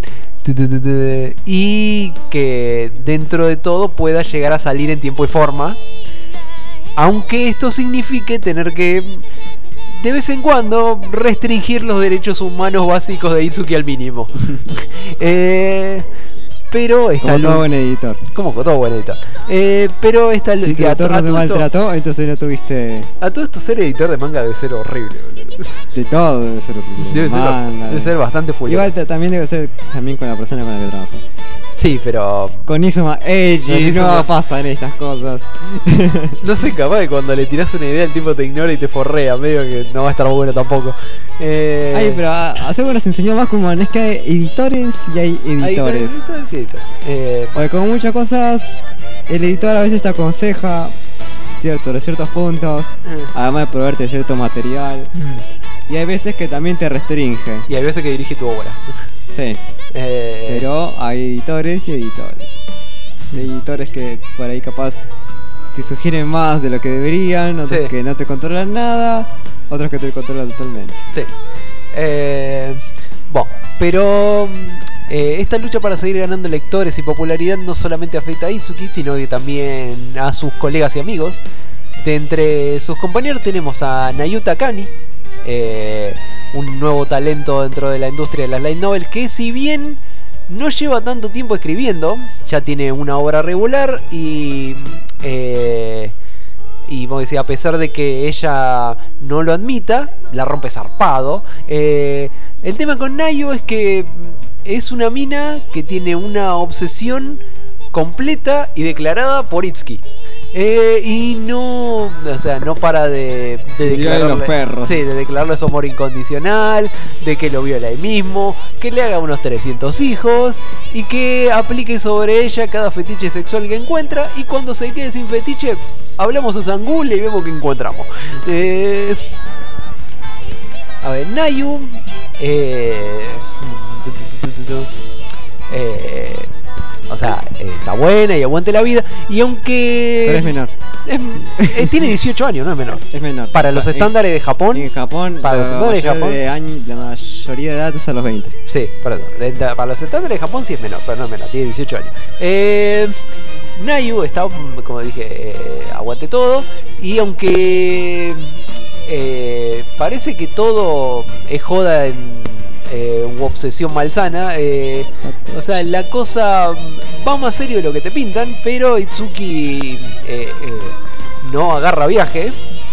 y que dentro de todo pueda llegar a salir en tiempo y forma, aunque esto signifique tener que de vez en cuando restringir los derechos humanos básicos de Itsuki al mínimo. eh, pero está Como todo lu- buen editor. como todo buen editor. Eh, pero esta Si tu a, editor to- no a te todo esto, maltrató, entonces no tuviste a todo esto ser editor de manga debe ser horrible, boludo. de todo. Debe ser horrible. Debe ser, Manga, debe de- ser bastante full. Igual ta- también debe ser también con la persona con la que trabajo. Sí, pero Con Isuma Edgy, Con Izuma- no pasan estas cosas. no sé, capaz de cuando le tirás una idea el tipo te ignora y te forrea, medio que no va a estar bueno tampoco. Eh, Ay, pero a, a Sebo nos enseñó más como es que hay editores y hay hay editores. editores y editores. Eh, Porque como muchas cosas, el editor a veces te aconseja cierto, de ciertos puntos, Mm. además de proveerte cierto material. Y hay veces que también te restringe. y hay veces que dirige tu obra. Sí, Eh, pero hay editores y editores. Hay editores que por ahí capaz te sugieren más de lo que deberían, otros Sí. que no te controlan nada, otros que te controlan totalmente. Sí. Eh, bueno, pero eh, esta lucha para seguir ganando lectores y popularidad no solamente afecta a Itsuki, sino que también a sus colegas y amigos. De entre sus compañeros tenemos a Nayuta Kani, eh, un nuevo talento dentro de la industria de las light novels, que si bien no lleva tanto tiempo escribiendo, ya tiene una obra regular y... Eh, y vamos a decir, a pesar de que ella no lo admita, la rompe zarpado. Eh, el tema con Nayo es que es una mina que tiene una obsesión completa y declarada por Itsuki. Eh, y no, o sea, no para de, de El día de declararle, los perros. sí, de declararle su amor incondicional, de que lo viola ahí mismo, que le haga unos trescientos hijos y que aplique sobre ella cada fetiche sexual que encuentra, y cuando se quede sin fetiche, hablamos a Zangul y vemos que encontramos. Eh, a ver, Nayu es... Eh, o sea, eh, está buena y aguante la vida. Y aunque... Pero es menor. es- eh, tiene dieciocho años, no es menor. Es menor. Para los En- estándares de Japón. En Japón, Para los la, estándares de mayoría Japón. de año- la mayoría de edad es a los veinte. Sí, perdón. de- de- Para los estándares de Japón sí es menor, pero no es menor, tiene dieciocho años. Eh, Nayu está, mm, como dije, eh, aguante todo. Y aunque eh, parece que todo es joda en, eh, u obsesión malsana, eh, o sea, la cosa mm, va más serio de lo que te pintan, pero Itsuki eh, eh, no agarra viaje.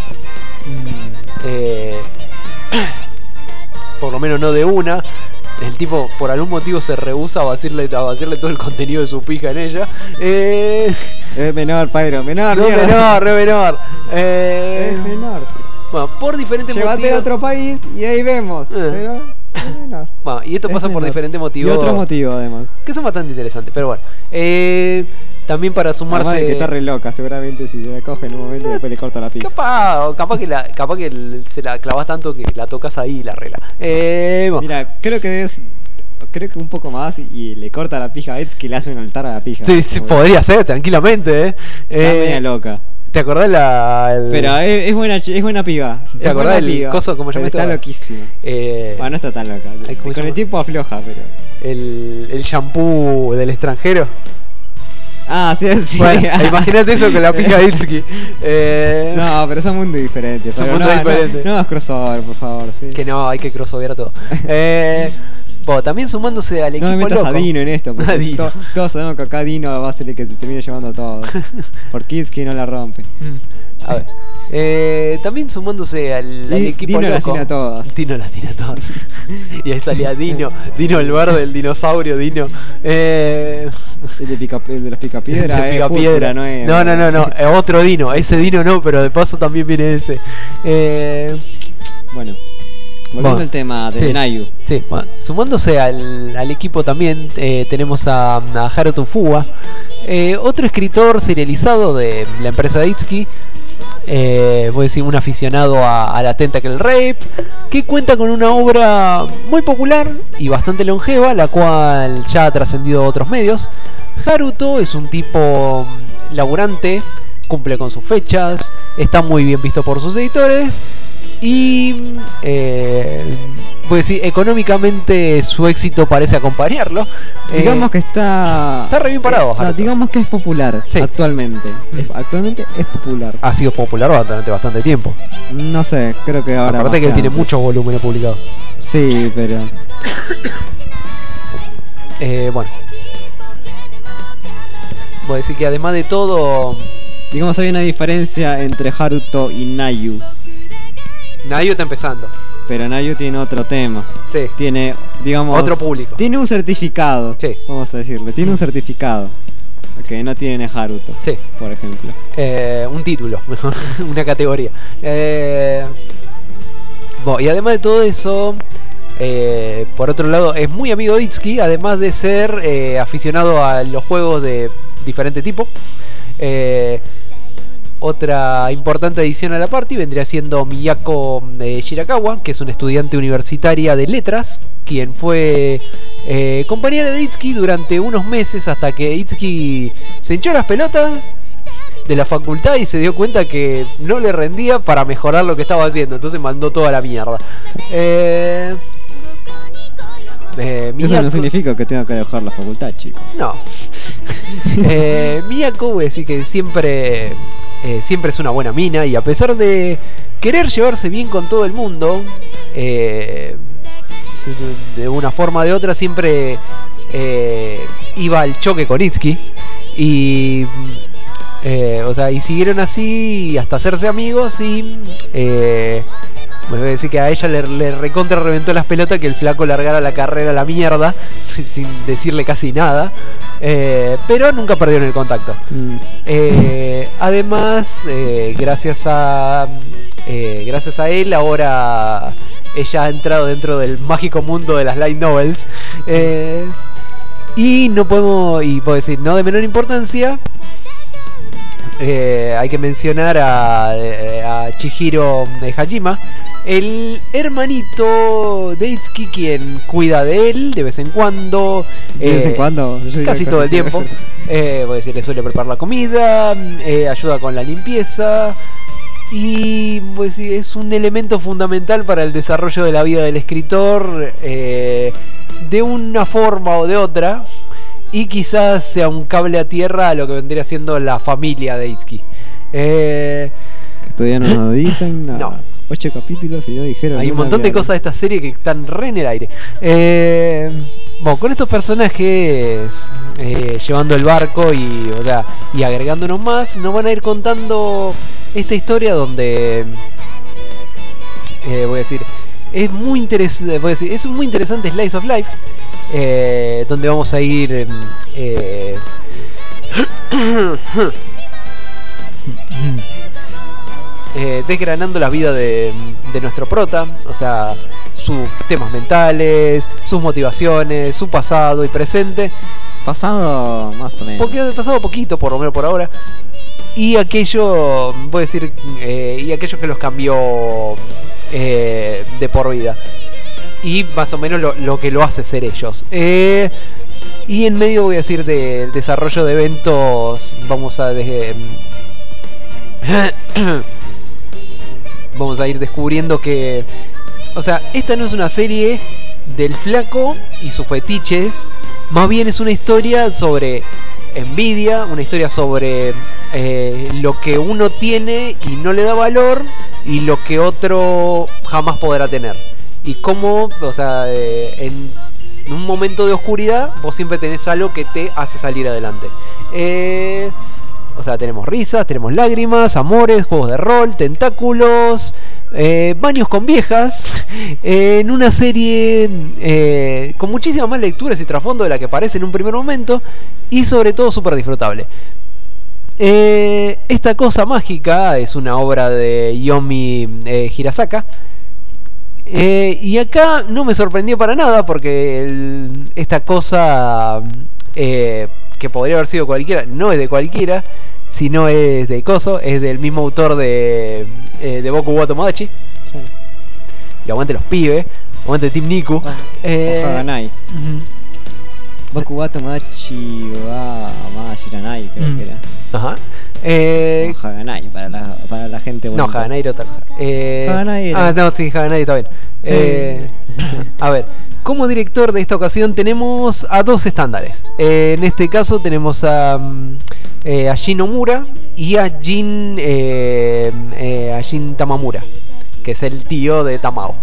Mm, eh, por lo menos no de una. El tipo por algún motivo se rehúsa a vaciarle, a vaciarle todo el contenido de su pija en ella. Eh, Es menor, Padre, menor, no mierda. menor, no menor. Eh, Es menor. bueno, por diferentes Llévate a motivos. otro país y ahí vemos. Eh. Pero es menor. Bueno, y esto Es pasa por menor. diferentes Y motivos. otro motivo, además. Que son bastante interesantes, pero bueno. Eh, también para Además sumarse. de que está re loca, seguramente si se la coge en un momento y después le corta la pija. Capaz, o capaz que, la, capaz que el- se la clavas tanto que la tocas ahí y la arregla. Eh, bueno. Mira, creo que es. Creo que un poco más y, y le corta la pija a Eds que le hace un altar a la pija. Sí, sí, Como- podría ser, tranquilamente, eh. Está Eh, media loca. ¿Te acordás la. el- Pero es, es buena chi- es buena piba. ¿Te Es acordás buena del piba, coso, cómo se llama pero está esto? loquísima. eh, Bueno, no está tan loca. Ay, ¿cómo se Con el llama? tiempo afloja, pero. el, el shampoo del extranjero? Ah, sí, sí. Bueno, imagínate eso con la pija de Itsuki. Eh, No, pero son mundos diferentes. Son pero mundos no, diferentes. No, no es crossover, por favor, sí. Que no, hay que crossover todo. Eh, bueno, también sumándose al equipo No me metas loco. a Dino en esto, porque A Dino. to- todos sabemos que acá Dino va a ser el que se termine llevando todo. Por Kitsuki no la rompe. Mm, A ver. Eh, también sumándose al, al Y equipo Dino las loco. tiene a todas. Dino las tiene a todas. Y ahí salía Dino, Dino el verde, el dinosaurio, Dino. Eh, El de, pica, el de los picapiedra de es Picapiedra. púrpura, no es. No, no, no, no, es otro Dino, ese Dino no, pero de paso también viene ese. Eh, Bueno, volviendo Bueno, al tema de sí. Nayu. Sí, bueno, sumándose al, al equipo también eh, tenemos a, a Haruto Fuwa, eh, otro escritor serializado de la empresa de Itsuki, eh, voy a decir un aficionado a, a la Tentacle Rape, que cuenta con una obra muy popular y bastante longeva, la cual ya ha trascendido a otros medios. Haruto es un tipo laburante, cumple con sus fechas, está muy bien visto por sus editores y eh, voy a decir, económicamente su éxito parece acompañarlo. Eh, Digamos que está. está re bien parado, eh, no, Haruto. digamos que es popular Sí. actualmente. Mm. Es- actualmente es popular. ha sido popular durante bastante tiempo. No sé, creo que ahora. Aparte más que él tiene antes. muchos volúmenes publicados. Sí, pero. Eh, bueno. Voy a decir que además de todo, Digamos, hay una diferencia entre Haruto y Nayu. Nayu está empezando. Pero Nayu tiene otro tema. Sí. Tiene, digamos. Otro público. Tiene un certificado. Sí. Vamos a decirle. Tiene un certificado. Que no tiene Haruto. Sí. Por ejemplo. Eh, un título, una categoría. Eh, bueno, y además de todo eso, eh, por otro lado, es muy amigo de Itsuki, además de ser eh, aficionado a los juegos de diferente tipo. Eh, otra importante adición a la party vendría siendo Miyako eh, Shirakawa, que es una estudiante universitaria de letras, quien fue eh, compañera de Itsuki durante unos meses hasta que Itsuki se hinchó las pelotas de la facultad y se dio cuenta que no le rendía para mejorar lo que estaba haciendo, entonces mandó toda la mierda. Eh, eh, Eso Miyako- no significa que tenga que dejar la facultad, chicos. no. eh, Miyako, voy a decir que siempre, eh, siempre es una buena mina y a pesar de querer llevarse bien con todo el mundo, eh, de, de una forma o de otra siempre eh, iba al choque con Itsuki y, eh, o sea, y siguieron así hasta hacerse amigos y... Eh, bueno, voy a decir que a ella le, le recontra reventó las pelotas que el flaco largara la carrera a la mierda sin decirle casi nada, eh, pero nunca perdieron el contacto. Mm. Eh, además, eh, gracias a eh, gracias a él, ahora ella ha entrado dentro del mágico mundo de las light novels. Eh, y no podemos, y puedo decir, no de menor importancia, eh, hay que mencionar a, a Chihiro Hajima, el hermanito de Itsuki, quien cuida de él de vez en cuando. De vez en eh, cuando. Yo diría Casi todo el siempre. tiempo. Eh, voy a decir, le suele preparar la comida, eh, ayuda con la limpieza. Y pues, sí, es un elemento fundamental para el desarrollo de la vida del escritor, eh, de una forma o de otra. Y quizás sea un cable a tierra a lo que vendría siendo la familia de Itsuki. Eh, Que todavía no nos dicen nada. No. Ocho capítulos y no dijeron. Hay un una montón de mierda. cosas de esta serie que están re en el aire. Eh, bueno, con estos personajes eh, llevando el barco y, o sea, y agregándonos más, nos van a ir contando esta historia donde eh, voy a decir, es muy interesante, voy a decir, es un muy interesante slice of life, eh, donde vamos a ir eh, Eh, desgranando la vida de, de nuestro prota, o sea, sus temas mentales, sus motivaciones, su pasado y presente, Pasado más o menos. porque ha pasado poquito, por lo menos por ahora, y aquello, voy a decir, eh, y aquello que los cambió eh, de por vida, y más o menos lo, lo que lo hace ser ellos. Eh, y en medio, voy a decir, del desarrollo de eventos, vamos a... De, vamos a ir descubriendo que, o sea, esta no es una serie del flaco y sus fetiches, más bien es una historia sobre envidia, una historia sobre eh, lo que uno tiene y no le da valor y lo que otro jamás podrá tener. Y cómo, o sea, eh, en un momento de oscuridad vos siempre tenés algo que te hace salir adelante. Eh... O sea, tenemos risas, tenemos lágrimas, amores, juegos de rol, tentáculos, eh, baños con viejas, eh, en una serie eh, con muchísimas más lecturas y trasfondo de la que parece en un primer momento, y sobre todo súper disfrutable. Eh, esta cosa mágica es una obra de Yomi eh, Hirasaka. Eh, y acá no me sorprendió para nada porque el, esta cosa... Eh, que podría haber sido cualquiera, no es de cualquiera, sino es de Coso, es del mismo autor de, eh, de Boku wa Tomodachi. Sí. Y aguante los pibes, aguante Team Niku. Ah, eh, Haganai. uh-huh. Boku wa Tomodachi wa Mashiranai, creo Mm. que era. Ajá. Eh, O Haganai, para la, para la gente no, bonita. Haganai era otra cosa. Eh, Haganai era. Ah, no, sí, Haganai está bien. Sí. Eh, a ver, como director de esta ocasión tenemos a dos estándares. Eh, en este caso tenemos a, mm, eh, a Jin Omura y a Jin, eh, eh, a Jin Tamamura, que es el tío de Tamao.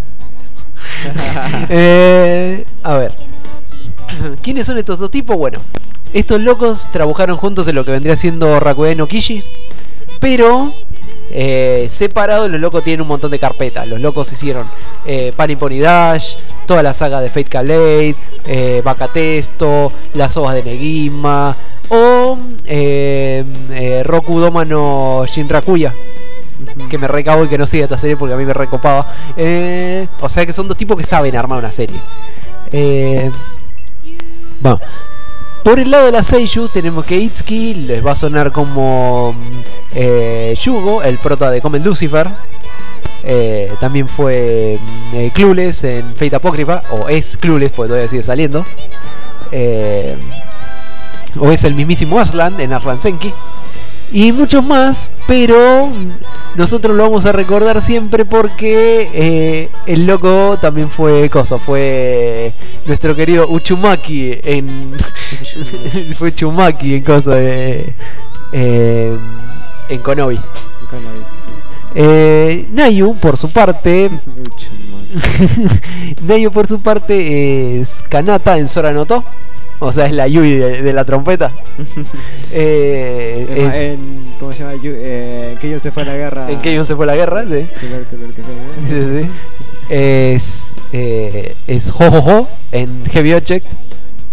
eh, a ver, ¿quiénes son estos dos tipos? Bueno, estos locos trabajaron juntos en lo que vendría siendo Rakuen no Kishi, pero eh, separados. Los locos tienen un montón de carpetas. Los locos hicieron eh, Pan y Pony Dash, toda la saga de Fate Calade, eh, Bakatesto, las ovas de Negima, o eh, eh, Roku Doma no Shinrakuya, que me recago y que no siga esta serie porque a mí me recopaba. Eh, o sea que son dos tipos que saben armar una serie. Eh, bueno, por el lado de la Seiyuu tenemos que Itsuki les va a sonar como eh, Yugo, el prota de Come Lucifer. Eh, también fue eh, Clueless en Fate Apocrypha, o es Clueless porque todavía sigue saliendo. Eh, o es el mismísimo Aslan en Aslan Senki. Y muchos más, pero nosotros lo vamos a recordar siempre porque eh, el loco también fue cosa, fue nuestro querido Uchumaki en fue Chumaki en cosa de eh, en Konobi. Konobi, sí. Eh, Nayu por su parte Nayu por su parte es Kanata en Sora no To. O sea, es la Yui de, de la trompeta. eh, Es, es, en, ¿cómo se llama? Yu- eh, que ellos se fue a la guerra. ¿En qué año se fue la guerra? Sí. Color, color, que fue, ¿no? Sí, sí. Es, eh, es Jojojo en Heavy Object.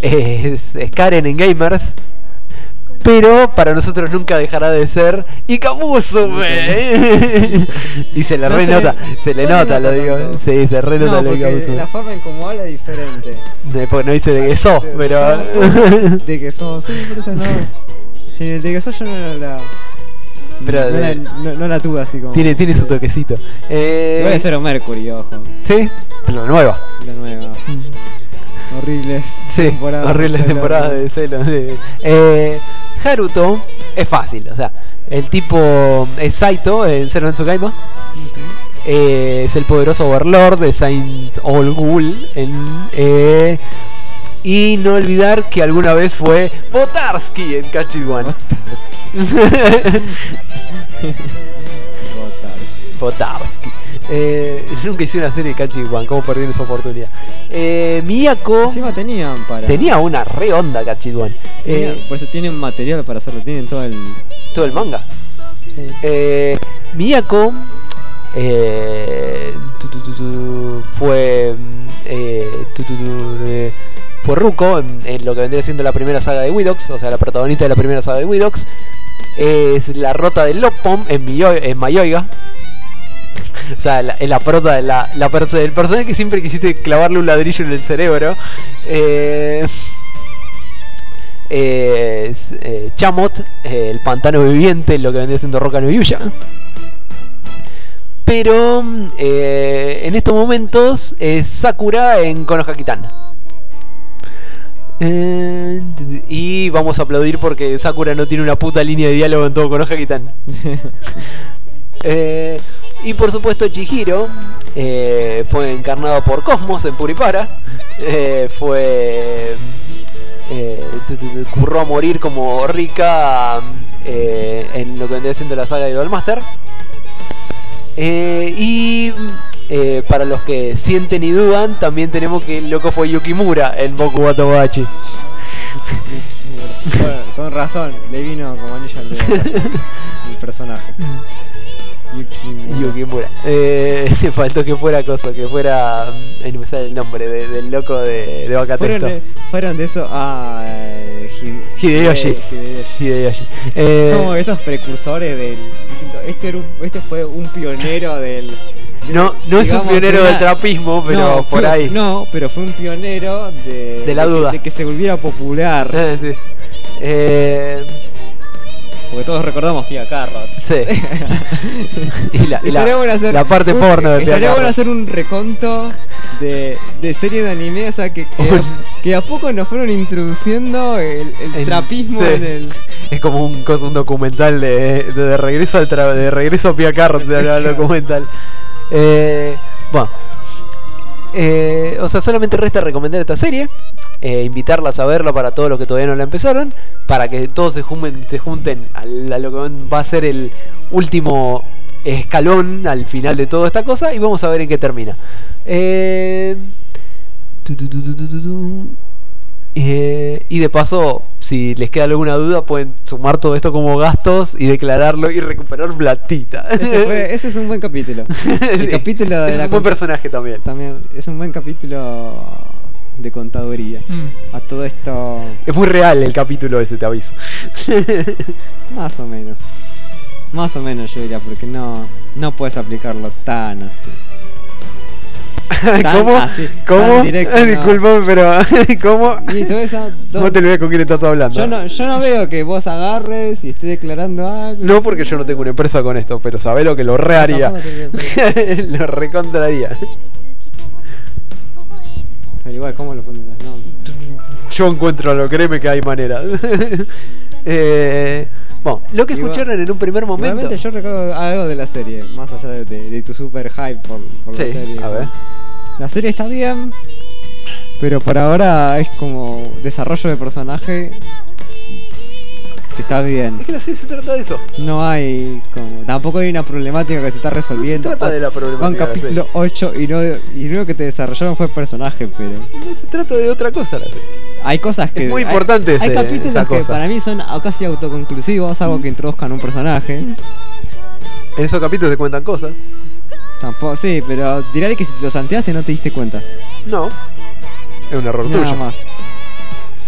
es, es Karen en Gamers. Pero para nosotros nunca dejará de ser Ikamusume. Y se le No renota, se- se le no le nota, lo nota digo. tanto. Sí, se renota No, lo de porque Ikamusume. la forma en cómo habla es diferente. De- Porque no dice de que sos, De- pero. De que sos, sí, por eso no. Sí, el de que sos yo no la. Pero no, la, de- no, no la tuve así como. tiene, tiene su toquecito. Eh, Igual es Zero Mercury, ojo. Sí, pero la nueva. La nueva. Horribles. Sí, temporadas horribles de Sailor temporadas Moon. de Sailor. Sí. Eh, Haruto es fácil, o sea, el tipo es Saito en Zero no Tsukaima. Eh, es el poderoso Overlord de Saint All Ghoul en, eh, y no olvidar que alguna vez fue Botarsky en Kachiwan. Botarsky. Eh, nunca hice una serie de Kachiwan, ¿cómo perdí esa oportunidad? Eh, Miyako Encima tenían para. tenía una re onda Kachiwan. tenía- Eh, por eso tienen material para hacerlo, tienen todo el. todo el manga. Sí. Eh, Miyako eh, tu, tu, tu, tu, fue mm, eh, tu, tu, tu, eh, fue Ruko en, en lo que vendría siendo la primera saga de Widox, o sea, la protagonista de la primera saga de Widox. Es la rota de Loppom en, Miyo- en Mayoiga. O sea, la, es la prota de la, la perso- el personaje que siempre quisiste clavarle un ladrillo en el cerebro. Eh, eh, es, eh, Chamot, eh, el pantano viviente, lo que vendría siendo Roca no Yuya. Pero eh, en estos momentos es Sakura en Konoha-Kitan. Eh, y vamos a aplaudir porque Sakura no tiene una puta línea de diálogo en todo Konoha-Kitan. eh, y por supuesto Chihiro eh, fue encarnado por Cosmos en Puripara. Eh, fue eh, tu, tu, tu, curró a morir como Rika eh, en lo que vendría siendo la saga de Idolmaster. Eh, y eh, para los que sienten y dudan, también tenemos que el loco fue Yukimura en Boku wa Tomodachi. Bueno, con razón, le vino como anillo al dedo el personaje. Yukimura. Yukimura. Eh, faltó que fuera cosa, que fuera. Ahí no me sale el nombre de- del loco de, de Bacatexto. Fueron, de- fueron de eso a eh, Hi- Hideyoshi. eh, Hideyoshi. Hideyoshi. Eh, Como esos precursores del. diciendo, Este, era un- este fue un pionero del. del- no, no es un digamos, pionero de del una- trapismo, pero no, por fue- ahí. No, pero fue un pionero de. De la que- duda. de que se volviera popular. Eh, sí. Eh, Porque todos recordamos Pia Carrot. sí. y la, y la- Estaría bueno hacer la parte un- porno de Pia Estaría bueno Carrot. hacer un reconto de, de series de anime, o sea, que, que, Un- que a poco nos fueron introduciendo el, el En- trapismo sí. en el. Es como un, cosa- un documental de, de, de regreso al tra- de regreso a Pia Carrot, se llama el documental. Eh, bueno, eh, o sea, solamente resta recomendar esta serie, eh, invitarlas a verla para todos los que todavía no la empezaron, para que todos se junten, se junten a, la- lo que va a ser el último escalón al final de toda esta cosa y vamos a ver en qué termina. Eh, tu, tu, tu, tu, tu, tu, tu. Eh, y de paso, si les queda alguna duda, pueden sumar todo esto como gastos y declararlo y recuperar platita. Ese, fue- ese es un buen capítulo. El Sí. capítulo de Es la un buen conta- personaje también. También es un buen capítulo de contaduría. A todo esto, Es muy real el capítulo ese, te aviso. más o menos. Más o menos yo diría, porque no, no puedes aplicarlo tan así. Tan ¿Cómo? así, ¿Cómo? tan directo, no. Disculpame, pero ¿cómo? Y todo eso, No te olvides con quién estás hablando. yo no, yo no veo que vos agarres y estés declarando algo. No, porque yo no tengo una empresa con esto, pero sabés lo que lo re haría. Tampoco te- Lo recontraría. Pero igual, ¿cómo lo ponen? No. Yo encuentro lo, créeme que hay manera. eh, bueno, lo que Igual- escucharon en un primer momento. Realmente yo recuerdo algo de la serie, más allá de, de- de tu super hype por, por Sí, la serie. a ver. La serie está bien, pero por ahora es como desarrollo de personaje que está bien. Es que la serie se trata de eso. No hay como. Tampoco hay una problemática que se está resolviendo. No se trata de la problemática Van de la capítulo ocho y no y lo que te desarrollaron fue personaje, pero. No se trata de otra cosa la serie. Hay cosas que. Es muy hay- importante Hay, ese- capítulos esa que cosa. para mí son a- casi autoconclusivos, algo que introduzcan un personaje. En esos capítulos se cuentan cosas. Tampoco, sí, pero diré que si te lo salteaste no te diste cuenta. No. Es un error Nada tuyo. más.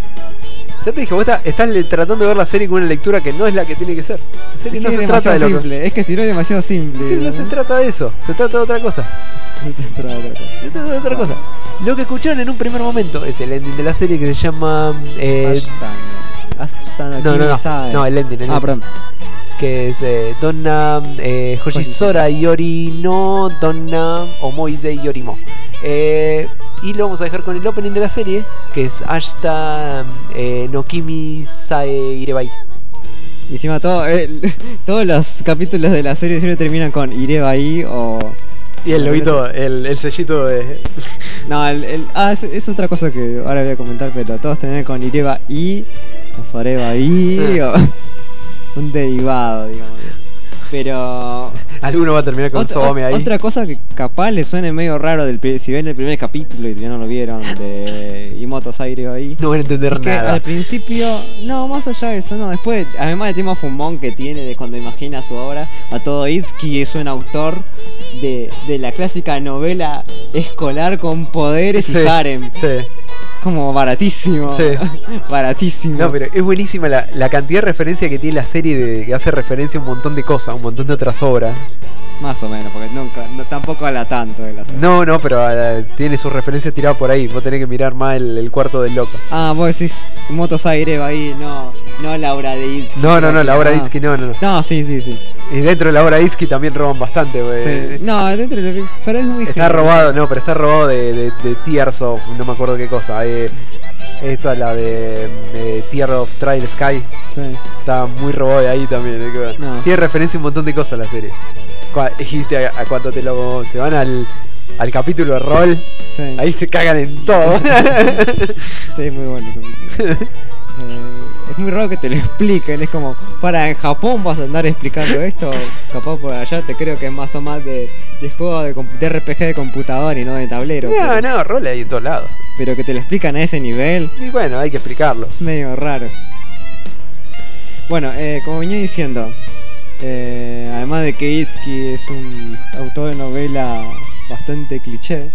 Ya te dije, vos estás, estás le- tratando de ver la serie con una lectura que no es la que tiene que ser. La serie Es no que se es trata de demasiado lo que... simple. Es que si no es demasiado simple. Sí, no se trata de eso, se trata de otra cosa. Se trata de otra cosa. Se trata de otra cosa. Lo que escucharon en un primer momento es el ending de la serie que se llama... Eh, Ashtano. Ashtano no, no, no, Kimi-sae. no, el ending, el Ah, ending. perdón. Que es eh, Donna eh, Hoshisora Yori no Donna Omoide Yorimo. Eh, y lo vamos a dejar con el opening de la serie, que es Ashita eh, no Kimi Sae Irebai. Y encima todo, eh, todos los capítulos de la serie siempre terminan con Ireba ahí o... Y el lobito, el, el sellito de... No, el, el- ah, es, es otra cosa que ahora voy a comentar, pero todos terminan con Ireba y o Soreba y o un derivado, digamos. Pero Alguno va a terminar con otra, Sobame ahí. otra cosa que capaz le suene medio raro del pri- si ven el primer capítulo y todavía no lo vieron de Imoto Saireba ahí. No van a entender Es que nada. al principio, no, más allá de eso, no. Después, además del tema fumón que tiene de cuando imagina su obra, a todo Itsuki es un autor de, de la clásica novela escolar con poderes Sí, y harem. sí. Como baratísimo. Sí. Baratísimo. No, pero es buenísima la, la cantidad de referencia que tiene la serie, de, que hace referencia a un montón de cosas, un montón de otras obras. Más o menos, porque nunca, no, tampoco habla tanto de la serie. No, no, pero eh, tiene sus referencias tiradas por ahí. Vos tenés que mirar más el, el cuarto del loco. Ah, vos decís Moto Saireba ahí, no, no la obra de Itsuki. No, no, no, la obra de Ah. Itsuki no, no, no. No, sí, sí, sí. Y dentro de la obra de Itsuki también roban bastante, güey. Sí. No, dentro de lo que... Pero es muy Está genial. robado, no, pero está robado de, de, de Tears of, no me acuerdo qué cosa. Eh, esta es la de, de Tears of Trial Sky. Sí. Está muy robado de ahí también. hay que ver. No. Tiene referencia a un montón de cosas la serie. Cua- Y te- a, a cuando te lo se van al, al capítulo de rol, Sí. ahí se cagan en todo. Sí, es muy bueno el capítulo. Eh, es muy raro que te lo expliquen, es como, para, en Japón vas a andar explicando esto, capaz por allá te creo que es más o más de, de juego de, comp- de R P G de computador y no de tablero. no, pero, no, rol hay en todos lados. pero que te lo explican a ese nivel, Y bueno, hay que explicarlo. es medio raro. Bueno, eh, como venía diciendo, eh, además de que Itsuki es un autor de novela bastante cliché,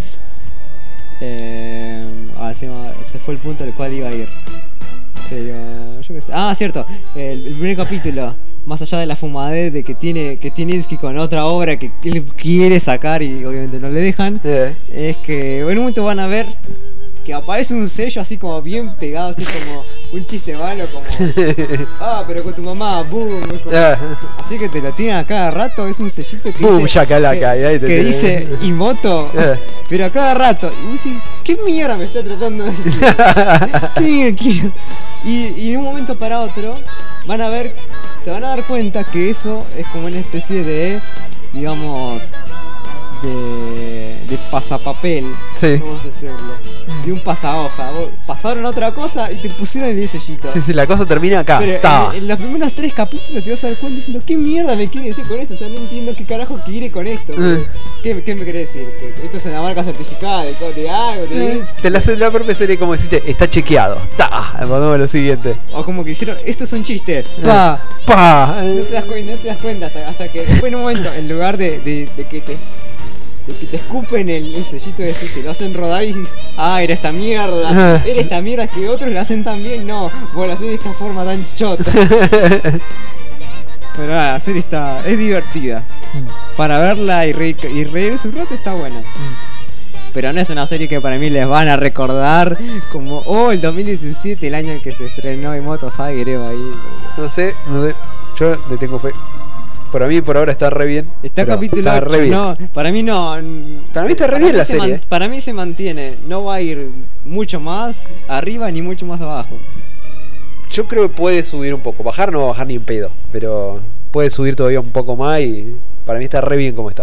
Eh, ah, se, me- se fue el punto al cual iba a ir. Pero yo qué sé. Ah, cierto. El, el primer capítulo, más allá de la fumadez de que tiene que tiene Itsuki con otra obra que él quiere sacar y obviamente no le dejan, Eh. es que en un momento van a ver que aparece un sello así como bien pegado, así como un chiste malo, como ah, pero con tu mamá, boom. es como- Eh. Así que te lo tienen a cada rato, es un sellito que Boom, dice, shakalaka, que, y ahí te que tiene. dice Imoto, Eh. pero a cada rato. Y vos decís, ¿qué mierda me está tratando de decir? ¿Qué mierda quiero? Y, y en un momento para otro van a ver, se van a dar cuenta que eso es como una especie de, digamos, de, de pasapapel, Sí. vamos a decirlo, de un pasahoja. Vos pasaron otra cosa y te pusieron el sellito. Sí, sí, la cosa termina acá. Pero Ta. en, en los primeros tres capítulos te vas a dar cuenta diciendo, ¿qué mierda me quiere decir con esto? O sea, no entiendo qué carajo quiere con esto. Eh. ¿Qué, ¿Qué me quiere decir? ¿Que esto es una marca certificada de, co- de algo? De Eh, Te la hace la propia serie como deciste, está chequeado. Ta. Pasamos lo siguiente. O como que hicieron, esto es un chiste. Pa. Pa. No te das cuenta, no te das cuenta hasta, hasta que después en un momento, en lugar de, de, de que te de que te escupen el, el sellito de decir, te lo hacen rodar y dices, ah, era esta mierda, Ah. era esta mierda que otros la hacen tan bien, no, vos la hacés de esta forma tan chota. Pero nada, la serie está, es divertida. Para verla y, reír, y reírse un rato está buena. Pero no es una serie que para mí les van a recordar como, oh, el dos mil diecisiete, el año en que se estrenó Imoto Saireba ahí. No sé, no sé. Yo le tengo fe. Para mí por ahora está re bien. Está pero capítulo está re ocho, bien. no, para mí no. Para mí está re bien la se serie. man- para mí se mantiene, no va a ir mucho más arriba ni mucho más abajo. Yo creo que puede subir un poco. Bajar no va a bajar ni un pedo. Pero puede subir todavía un poco más y para mí está re bien como está.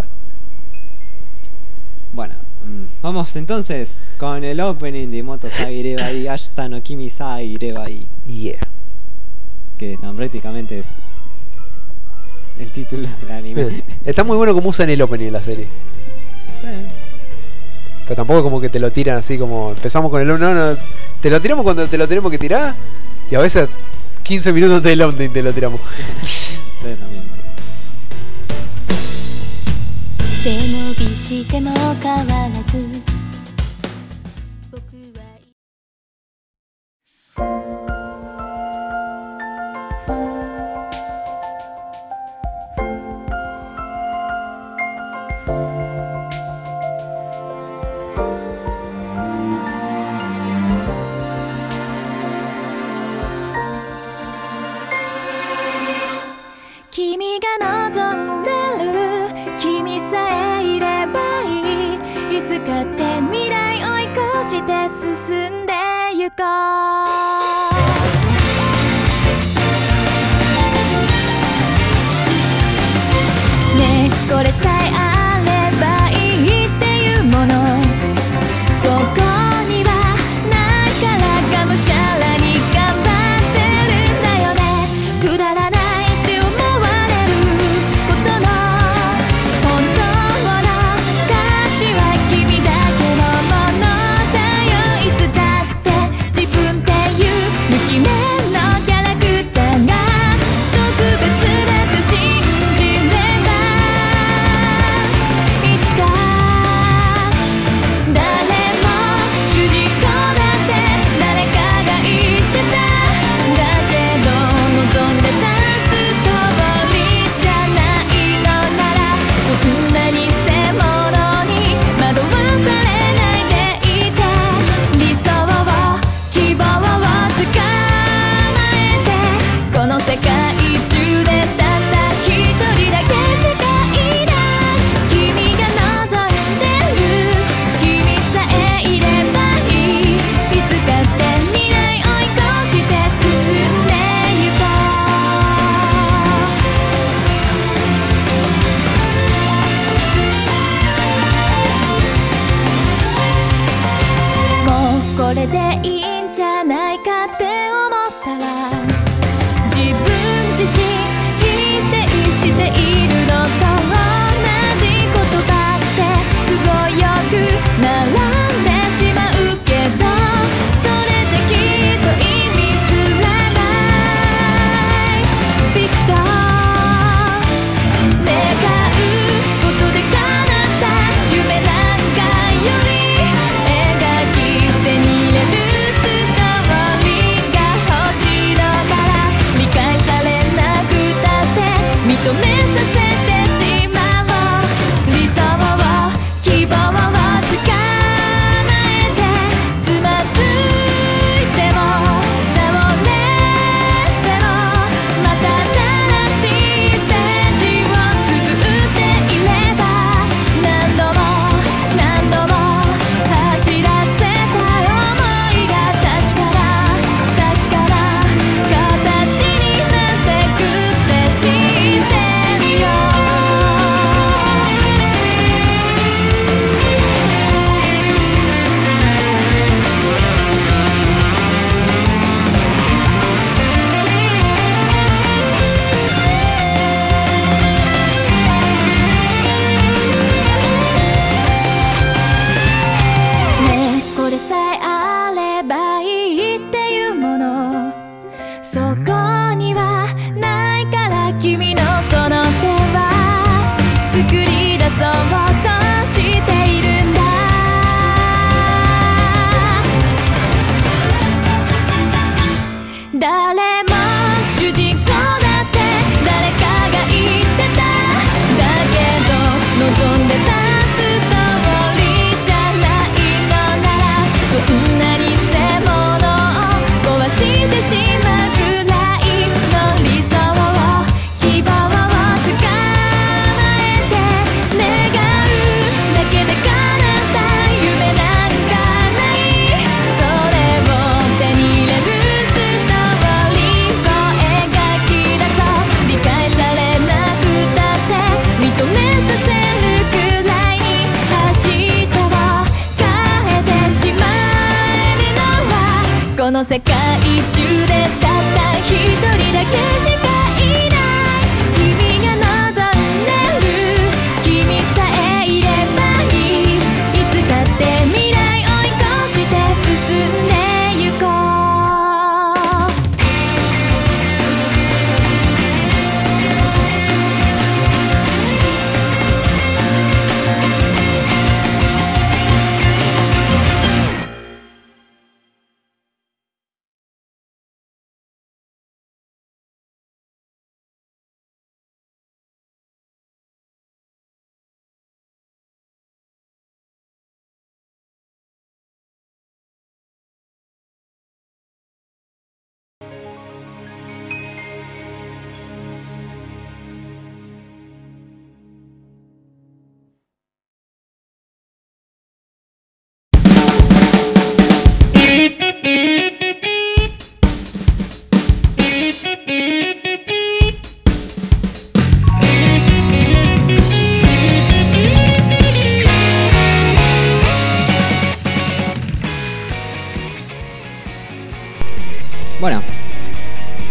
Bueno, vamos entonces con el opening de Imoto Saireba y Ashita no Kimi Saireba y Yeah. que no, prácticamente es el título del anime. Está muy bueno como usan el opening en la serie. Sí. Pero tampoco como que te lo tiran así como empezamos con el opening. No, no, te lo tiramos cuando te lo tenemos que tirar. Y a veces quince minutos del opening te lo tiramos. Sí, también. 背伸びしても変わらず僕は君が望んでる君さえいればいいいつかって未来追い越して進んでゆこうねえこれさえあればいいっていうものそこにはないからがむしゃらに頑張ってるんだよねくだらないって思われることの本当の価値は君だけのものだよいつだって自分っていう無記名のキャラクターが特別だと信じれば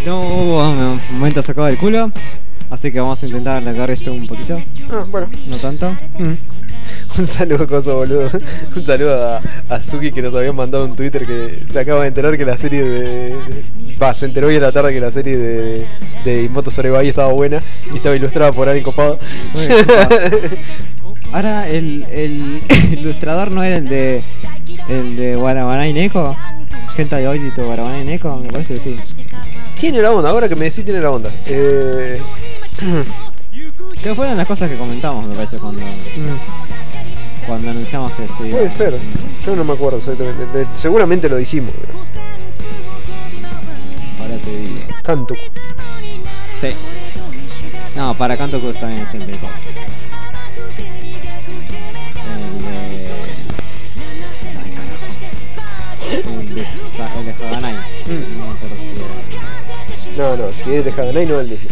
no hubo momento sacado del culo. Así que vamos a intentar alargar esto un poquito. Ah, bueno. No tanto. Mm. Un saludo, coso, boludo. Un saludo a, a Suki, que nos había mandado un Twitter que se acaba de enterar que la serie de... Va, se enteró hoy en la tarde que la serie de, de Imoto Sorebai estaba buena y estaba ilustrada por Ari Copado. Muy bien, copado. Ahora, el, el ilustrador no era el de... El de Warabanai Neko. Gente de Ojito, Warabanai Neko, me parece que sí. Tiene la onda, ahora que me decís tiene la onda. Eh... Que fueron las cosas que comentamos, me parece, cuando... Mm. Cuando anunciamos que sí. Puede ser, yo no me acuerdo exactamente. De- seguramente lo dijimos, pero... Ahora te digo. Kantoku. Sí. No, para Kantoku también es el de cosas. El de... Ay, carajo. El de, Sa- el de Haganai. Mm. No me acuerdo si era... No, no, si es de Haganai no es el de...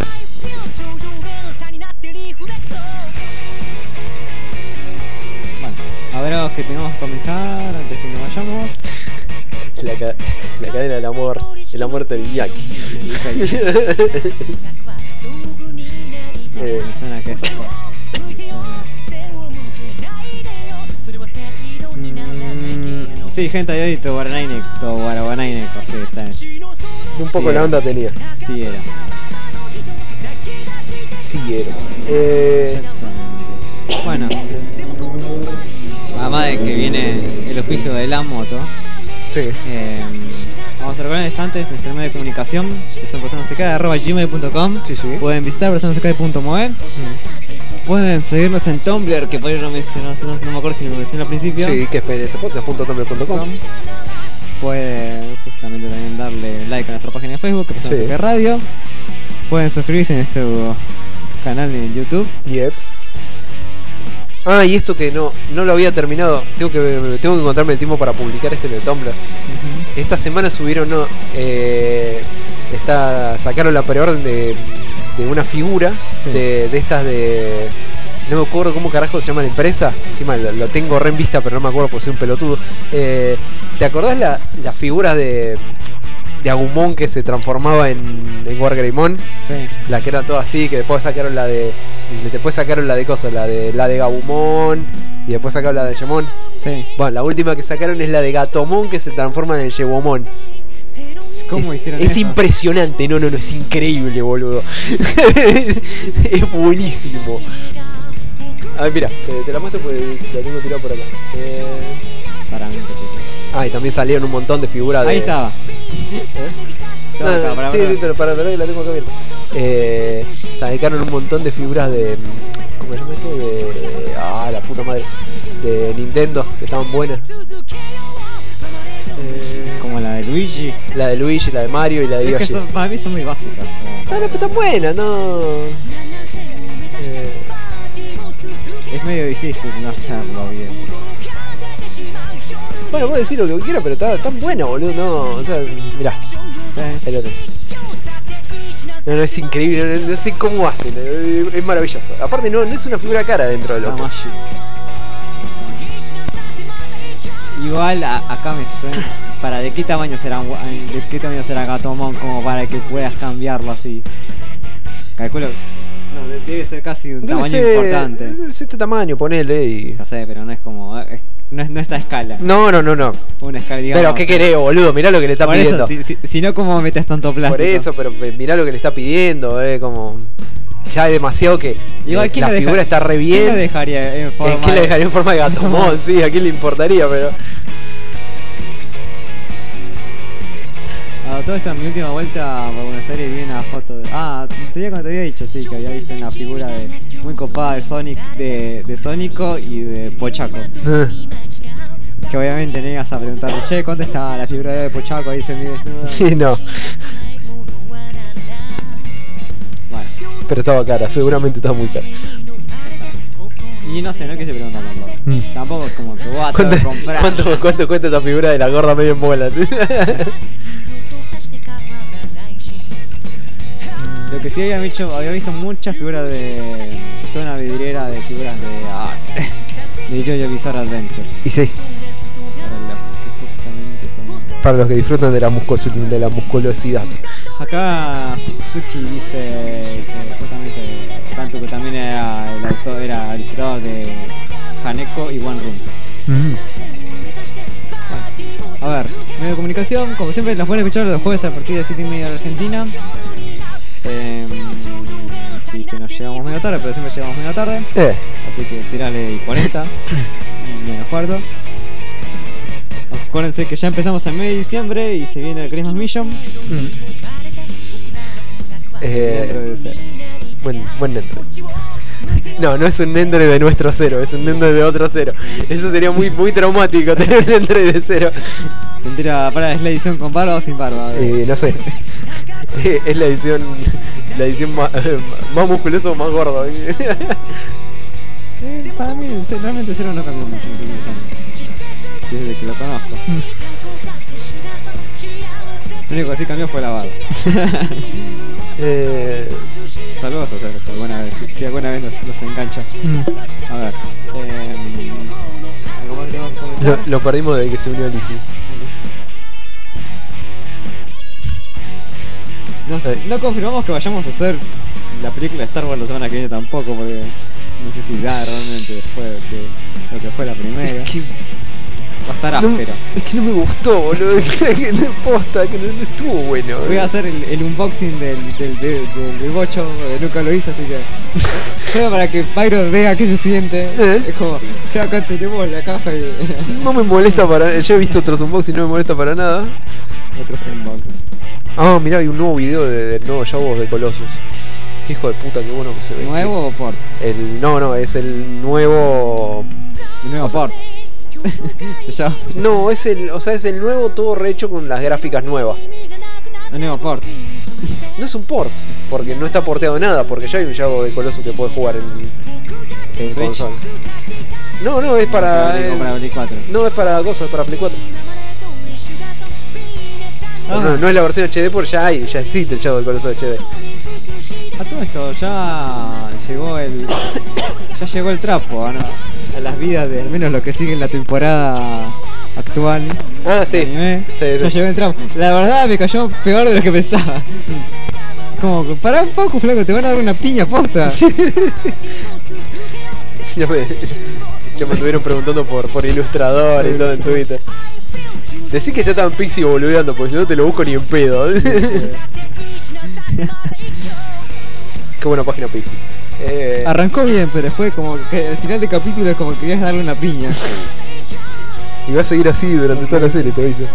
Bueno, a ver algo que tengamos que comentar antes que nos vayamos. La, ca- la cadena del amor, la muerte del Yaki. No, Eh. me suena que es cosa. Me suena- Mm, sí, gente de hoy, Tobaranaine, Tobaranaine, sí, está bien. Un poco Sí, la era. onda tenía. Sí era. Sí era. Eh, Exactamente. Bueno, además de que viene el oficio de la moto, sí. eh, vamos a recordarles antes nuestro medio de comunicación, que son personasecai arroba gmail punto com. Sí, sí. Pueden visitar personasecai punto moe. Pueden seguirnos en Tumblr, que por ahí no mencionó, no, no me acuerdo si lo mencioné al principio. Sí, que es p n s podcast punto tumblr punto com. Pueden justamente también darle like a nuestra página de Facebook, que es Sí. Personasecai Radio. Pueden suscribirse en nuestro canal en YouTube. Yep. Ah, y esto que no, no lo había terminado. Tengo que, tengo que encontrarme el tiempo para publicar esto en el Tumblr. Esta semana subieron, no, eh, está, sacaron la preorden de, de una figura Sí. de, de estas de... No me acuerdo cómo carajo se llama la empresa. Encima lo, lo tengo re en vista, pero no me acuerdo porque soy un pelotudo. Eh, ¿Te acordás la, la figura de, de Agumon que se transformaba en, en Wargreymon? Sí. La que era toda así, que después sacaron la de... Después sacaron la de cosas, la de la de Gabumon y después sacaron la de Yemon. Sí. Bueno, la última que sacaron es la de Gatomon que se transforma en el Yewomon. ¿Cómo es, hicieron es eso? impresionante, no, no, no, es increíble, boludo. Es buenísimo. A ver, mira, te, te la muestro porque la tengo tirada por acá. Eh... Para mí, cachito. Ah, y también salieron un montón de figuras de... Ahí estaba. ¿Eh? Estaba No, acá, no, para sí, ver. sí, pero para ver, la tengo acá abierta. Eh, sacaron un montón de figuras de... ¿Cómo se llama esto? De... Ah, la puta madre. De Nintendo, que estaban buenas. Eh, Como la de Luigi. la de Luigi, la de Mario y la de Es que Yoshi. son, para mí son muy básicas. No, no, pero están buenas, no... Eh, Es medio difícil no hacerlo bien. bueno, puedo decir lo que quiera, pero está tan buena, boludo. No, o sea, mirá. Sí. Ahí lo tengo. No, no, es increíble, no, no sé cómo hacen, eh, es maravilloso. Aparte no, no es una figura cara dentro de lo que... Tamashi. Igual a- acá me suena. ¿Para de qué tamaño será un gua- de qué tamaño será Gatomon como para que puedas cambiarlo así? Calculo. No, de- debe ser casi un Debe tamaño ser- importante. debe ser este tamaño, ponele y... Ya sé, pero no es como. es- no, es, no está a escala. No, no, no, no. Una escala, digamos. Pero, ¿qué querés, boludo? Mirá lo que le está Por pidiendo. eso, si, si, si no, ¿cómo metes tanto plástico? Por eso, pero eh, mirá lo que le está pidiendo, eh, como... Ya es demasiado que Igual, eh, ¿quién la lo deja- figura está re ¿Quién bien. lo dejaría en forma? Eh, ¿Quién le dejaría en forma de Gatomon? Sí, ¿a quién le importaría? Pero... A todo esto, en mi última vuelta por Buenos Aires vi una foto de... Ah, te había, te había dicho, sí, que había visto una figura de muy copada de Sonic, de, de Sónico y de Pochaco. Que obviamente no ibas a preguntarle, che, ¿cuánto está la figura de Pochaco? Ahí se mide desnuda. Sí, no. Bueno, Pero estaba cara, seguramente está muy cara. y no sé, no quise preguntarle tampoco. Mm. Tampoco es como que voy a ¿Cuánto, tener que comprar. cuánto, cuánto cuesta esta figura de la gorda medio en bola? Lo que sí había visto, había visto muchas figuras de... Toda una vidriera de figuras de... Ah, de JoJo Bizarre Adventure. Y sí, Para los que justamente son... para los que disfrutan de la, muscos- de la musculosidad. acá Suki dice que justamente tanto que también era el autor, era el ilustrador de Haneko y One Room. Mm. Bueno, a ver, medio de comunicación, como siempre los pueden escuchar los jueves a partir de siete y media de Argentina. Eh, sí que nos llegamos medio tarde, pero siempre llegamos medio tarde. Eh. Así que tirale cuarenta, menos cuarto. Acuérdense que ya empezamos el mes de diciembre y se viene el Christmas Mission. Mm. Eh, Dentro de cero. buen, buen Nendoroid. No, no es un Nendoroid de nuestro cero, es un Nendoroid de otro cero. Eso sería muy, muy traumático, tener un Nendoroid de cero. Mentira, para, es la edición con barba o sin barba. Eh, no sé. Eh, es la edición. La edición más, más musculosa o más gordo. Eh, para mí, realmente cero no cambió mucho en los últimos años. Desde que lo conozco. Lo único que sí cambió fue la barba. eh, Saludos a Cero, si alguna vez, si, si alguna vez nos, nos engancha. A ver. Eh, ¿Algo más que tenemos que comentar? lo, lo perdimos desde que se unió Alicia. No, no confirmamos que vayamos a hacer la película de Star Wars la semana que viene tampoco, porque no sé si da realmente después de lo que fue la primera. Es que, Va a estar no, áspero. es que no me gustó, boludo. Que de posta, que no, no estuvo bueno. Voy a hacer el, el unboxing del, del, del, del, del bocho, que nunca lo hice, así que solo para que Pyro vea qué se siente. ¿Eh? Es como, ya acá tenemos la caja y No me molesta para. Yo he visto otros unboxing y no me molesta para nada. otros unboxing. Ah, mirá, hay un nuevo video de- del nuevo Shadow de Colossus. Qué hijo de puta, qué bueno que se ve. ¿Nuevo o port? El, no, no, es el nuevo. Nuevo port. Ya, No, es el. O sea, es el nuevo todo rehecho con las gráficas nuevas. el nuevo port. No es un port, porque no está porteado nada, porque ya hay un Shadow de Colossus que puedes jugar en, en Switch. consola. No, no, es para. Digo, eh, para Play cuatro. no, es para cosas, es para Play cuatro. Ah, No, no es la versión H D, porque ya hay, ya existe el Shadow de Colossus H D. A todo esto ya llegó el ya llegó el trapo a, a las vidas de al menos lo que sigue en la temporada actual. Ah, sí. de anime. Sí, Ya sí. llegó el trapo. La verdad me cayó peor de lo que pensaba. Como, pará un poco, flaco, te van a dar una piña posta. Ya me, ya me estuvieron preguntando por, por ilustrador y todo en Twitter. Decí que ya estaban Pixie boludeando, porque si no te lo busco ni en pedo. Qué buena página Pixie. Eh, Arrancó bien, pero después como que al final del capítulo es como que querías darle una piña. y va a seguir así durante toda la serie, te aviso.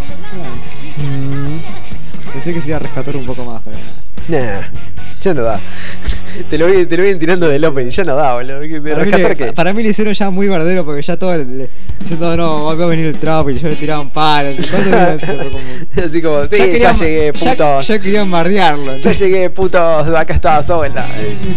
Mm, Pensé que se iba a rescatar un poco más, pero Nah, ya no da. Te lo, voy, te lo voy tirando del open, ya no da, boludo. ¿De Para mí, rescatar le, qué? para mí le hicieron ya muy bardero porque ya todo le, diciendo no, va a venir el trapo y yo le tiraba un palo. ¿Cuándo viene el trapo? Como- Así como, sí, ya, querían- llegué, ya- putos. Ya, querían bardearlo. Ya llegué, putos, acá estaba sola.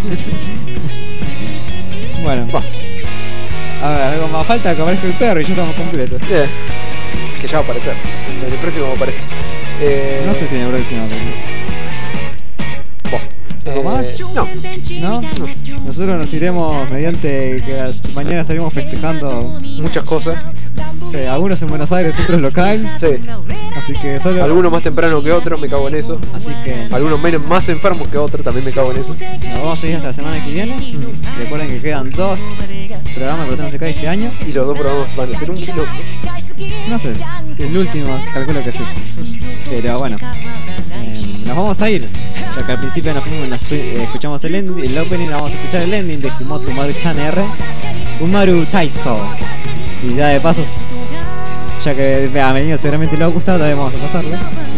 Bueno, Va. a ver, algo más falta que aparezca el perro y ya estamos completos. Eh, que ya va a aparecer. En el próximo aparece. Eh, No sé si en el próximo. Bueno, ¿Algo más? No. ¿No? Nosotros nos iremos mediante que las- mañana estaremos festejando. Muchas cosas. Sí, algunos en Buenos Aires, otros local. Sí. Así que solo. Algunos más temprano que otros, me cago en eso. Así que Algunos menos más enfermos que otros, también me cago en eso. nos vamos a ir hasta la semana que viene. Recuerden que quedan dos programas de Personas de K este año. Y los dos programas van a ser un quilombo. No sé, el último, calculo que sí. Pero bueno, eh, nos vamos a ir. Ya que al principio nos fuimos, nos fui- eh, escuchamos el, ending, el opening, vamos a escuchar el ending de Himoto Maru-chan R, Umaru Taiso. Y ya de paso, ya que a Menino seguramente le va a gustar, también vamos a pasarlo.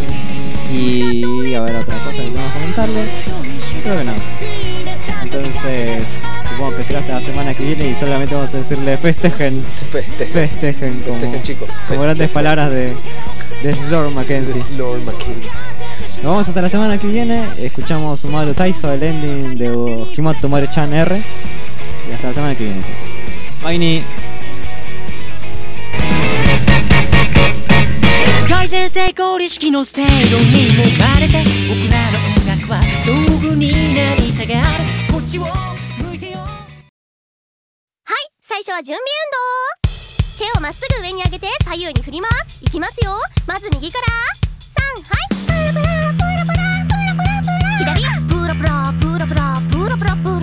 Y a ver, otra cosa que vamos a comentarle. Creo que no. Entonces, supongo que será hasta la semana que viene y solamente vamos a decirle festejen. Festejen. Festejen como, Festejen, chicos. como Festejen. grandes palabras de, de Lord Mackenzie. Es Lord Mackenzie. Nos vamos hasta la semana que viene. Escuchamos Umaru Taiso, el ending de Himoto Maru-chan R. Y hasta la semana que viene entonces. Bye ni. 改善成功理式の制度にもまれて僕らの音楽は道具になり下がるこっちを向いてよはい最初は準備運動手をまっすぐ上に上げて左右に振りますいきますよまず右からさんはいパラパラパラパラパラパラプロプロプロプロプロ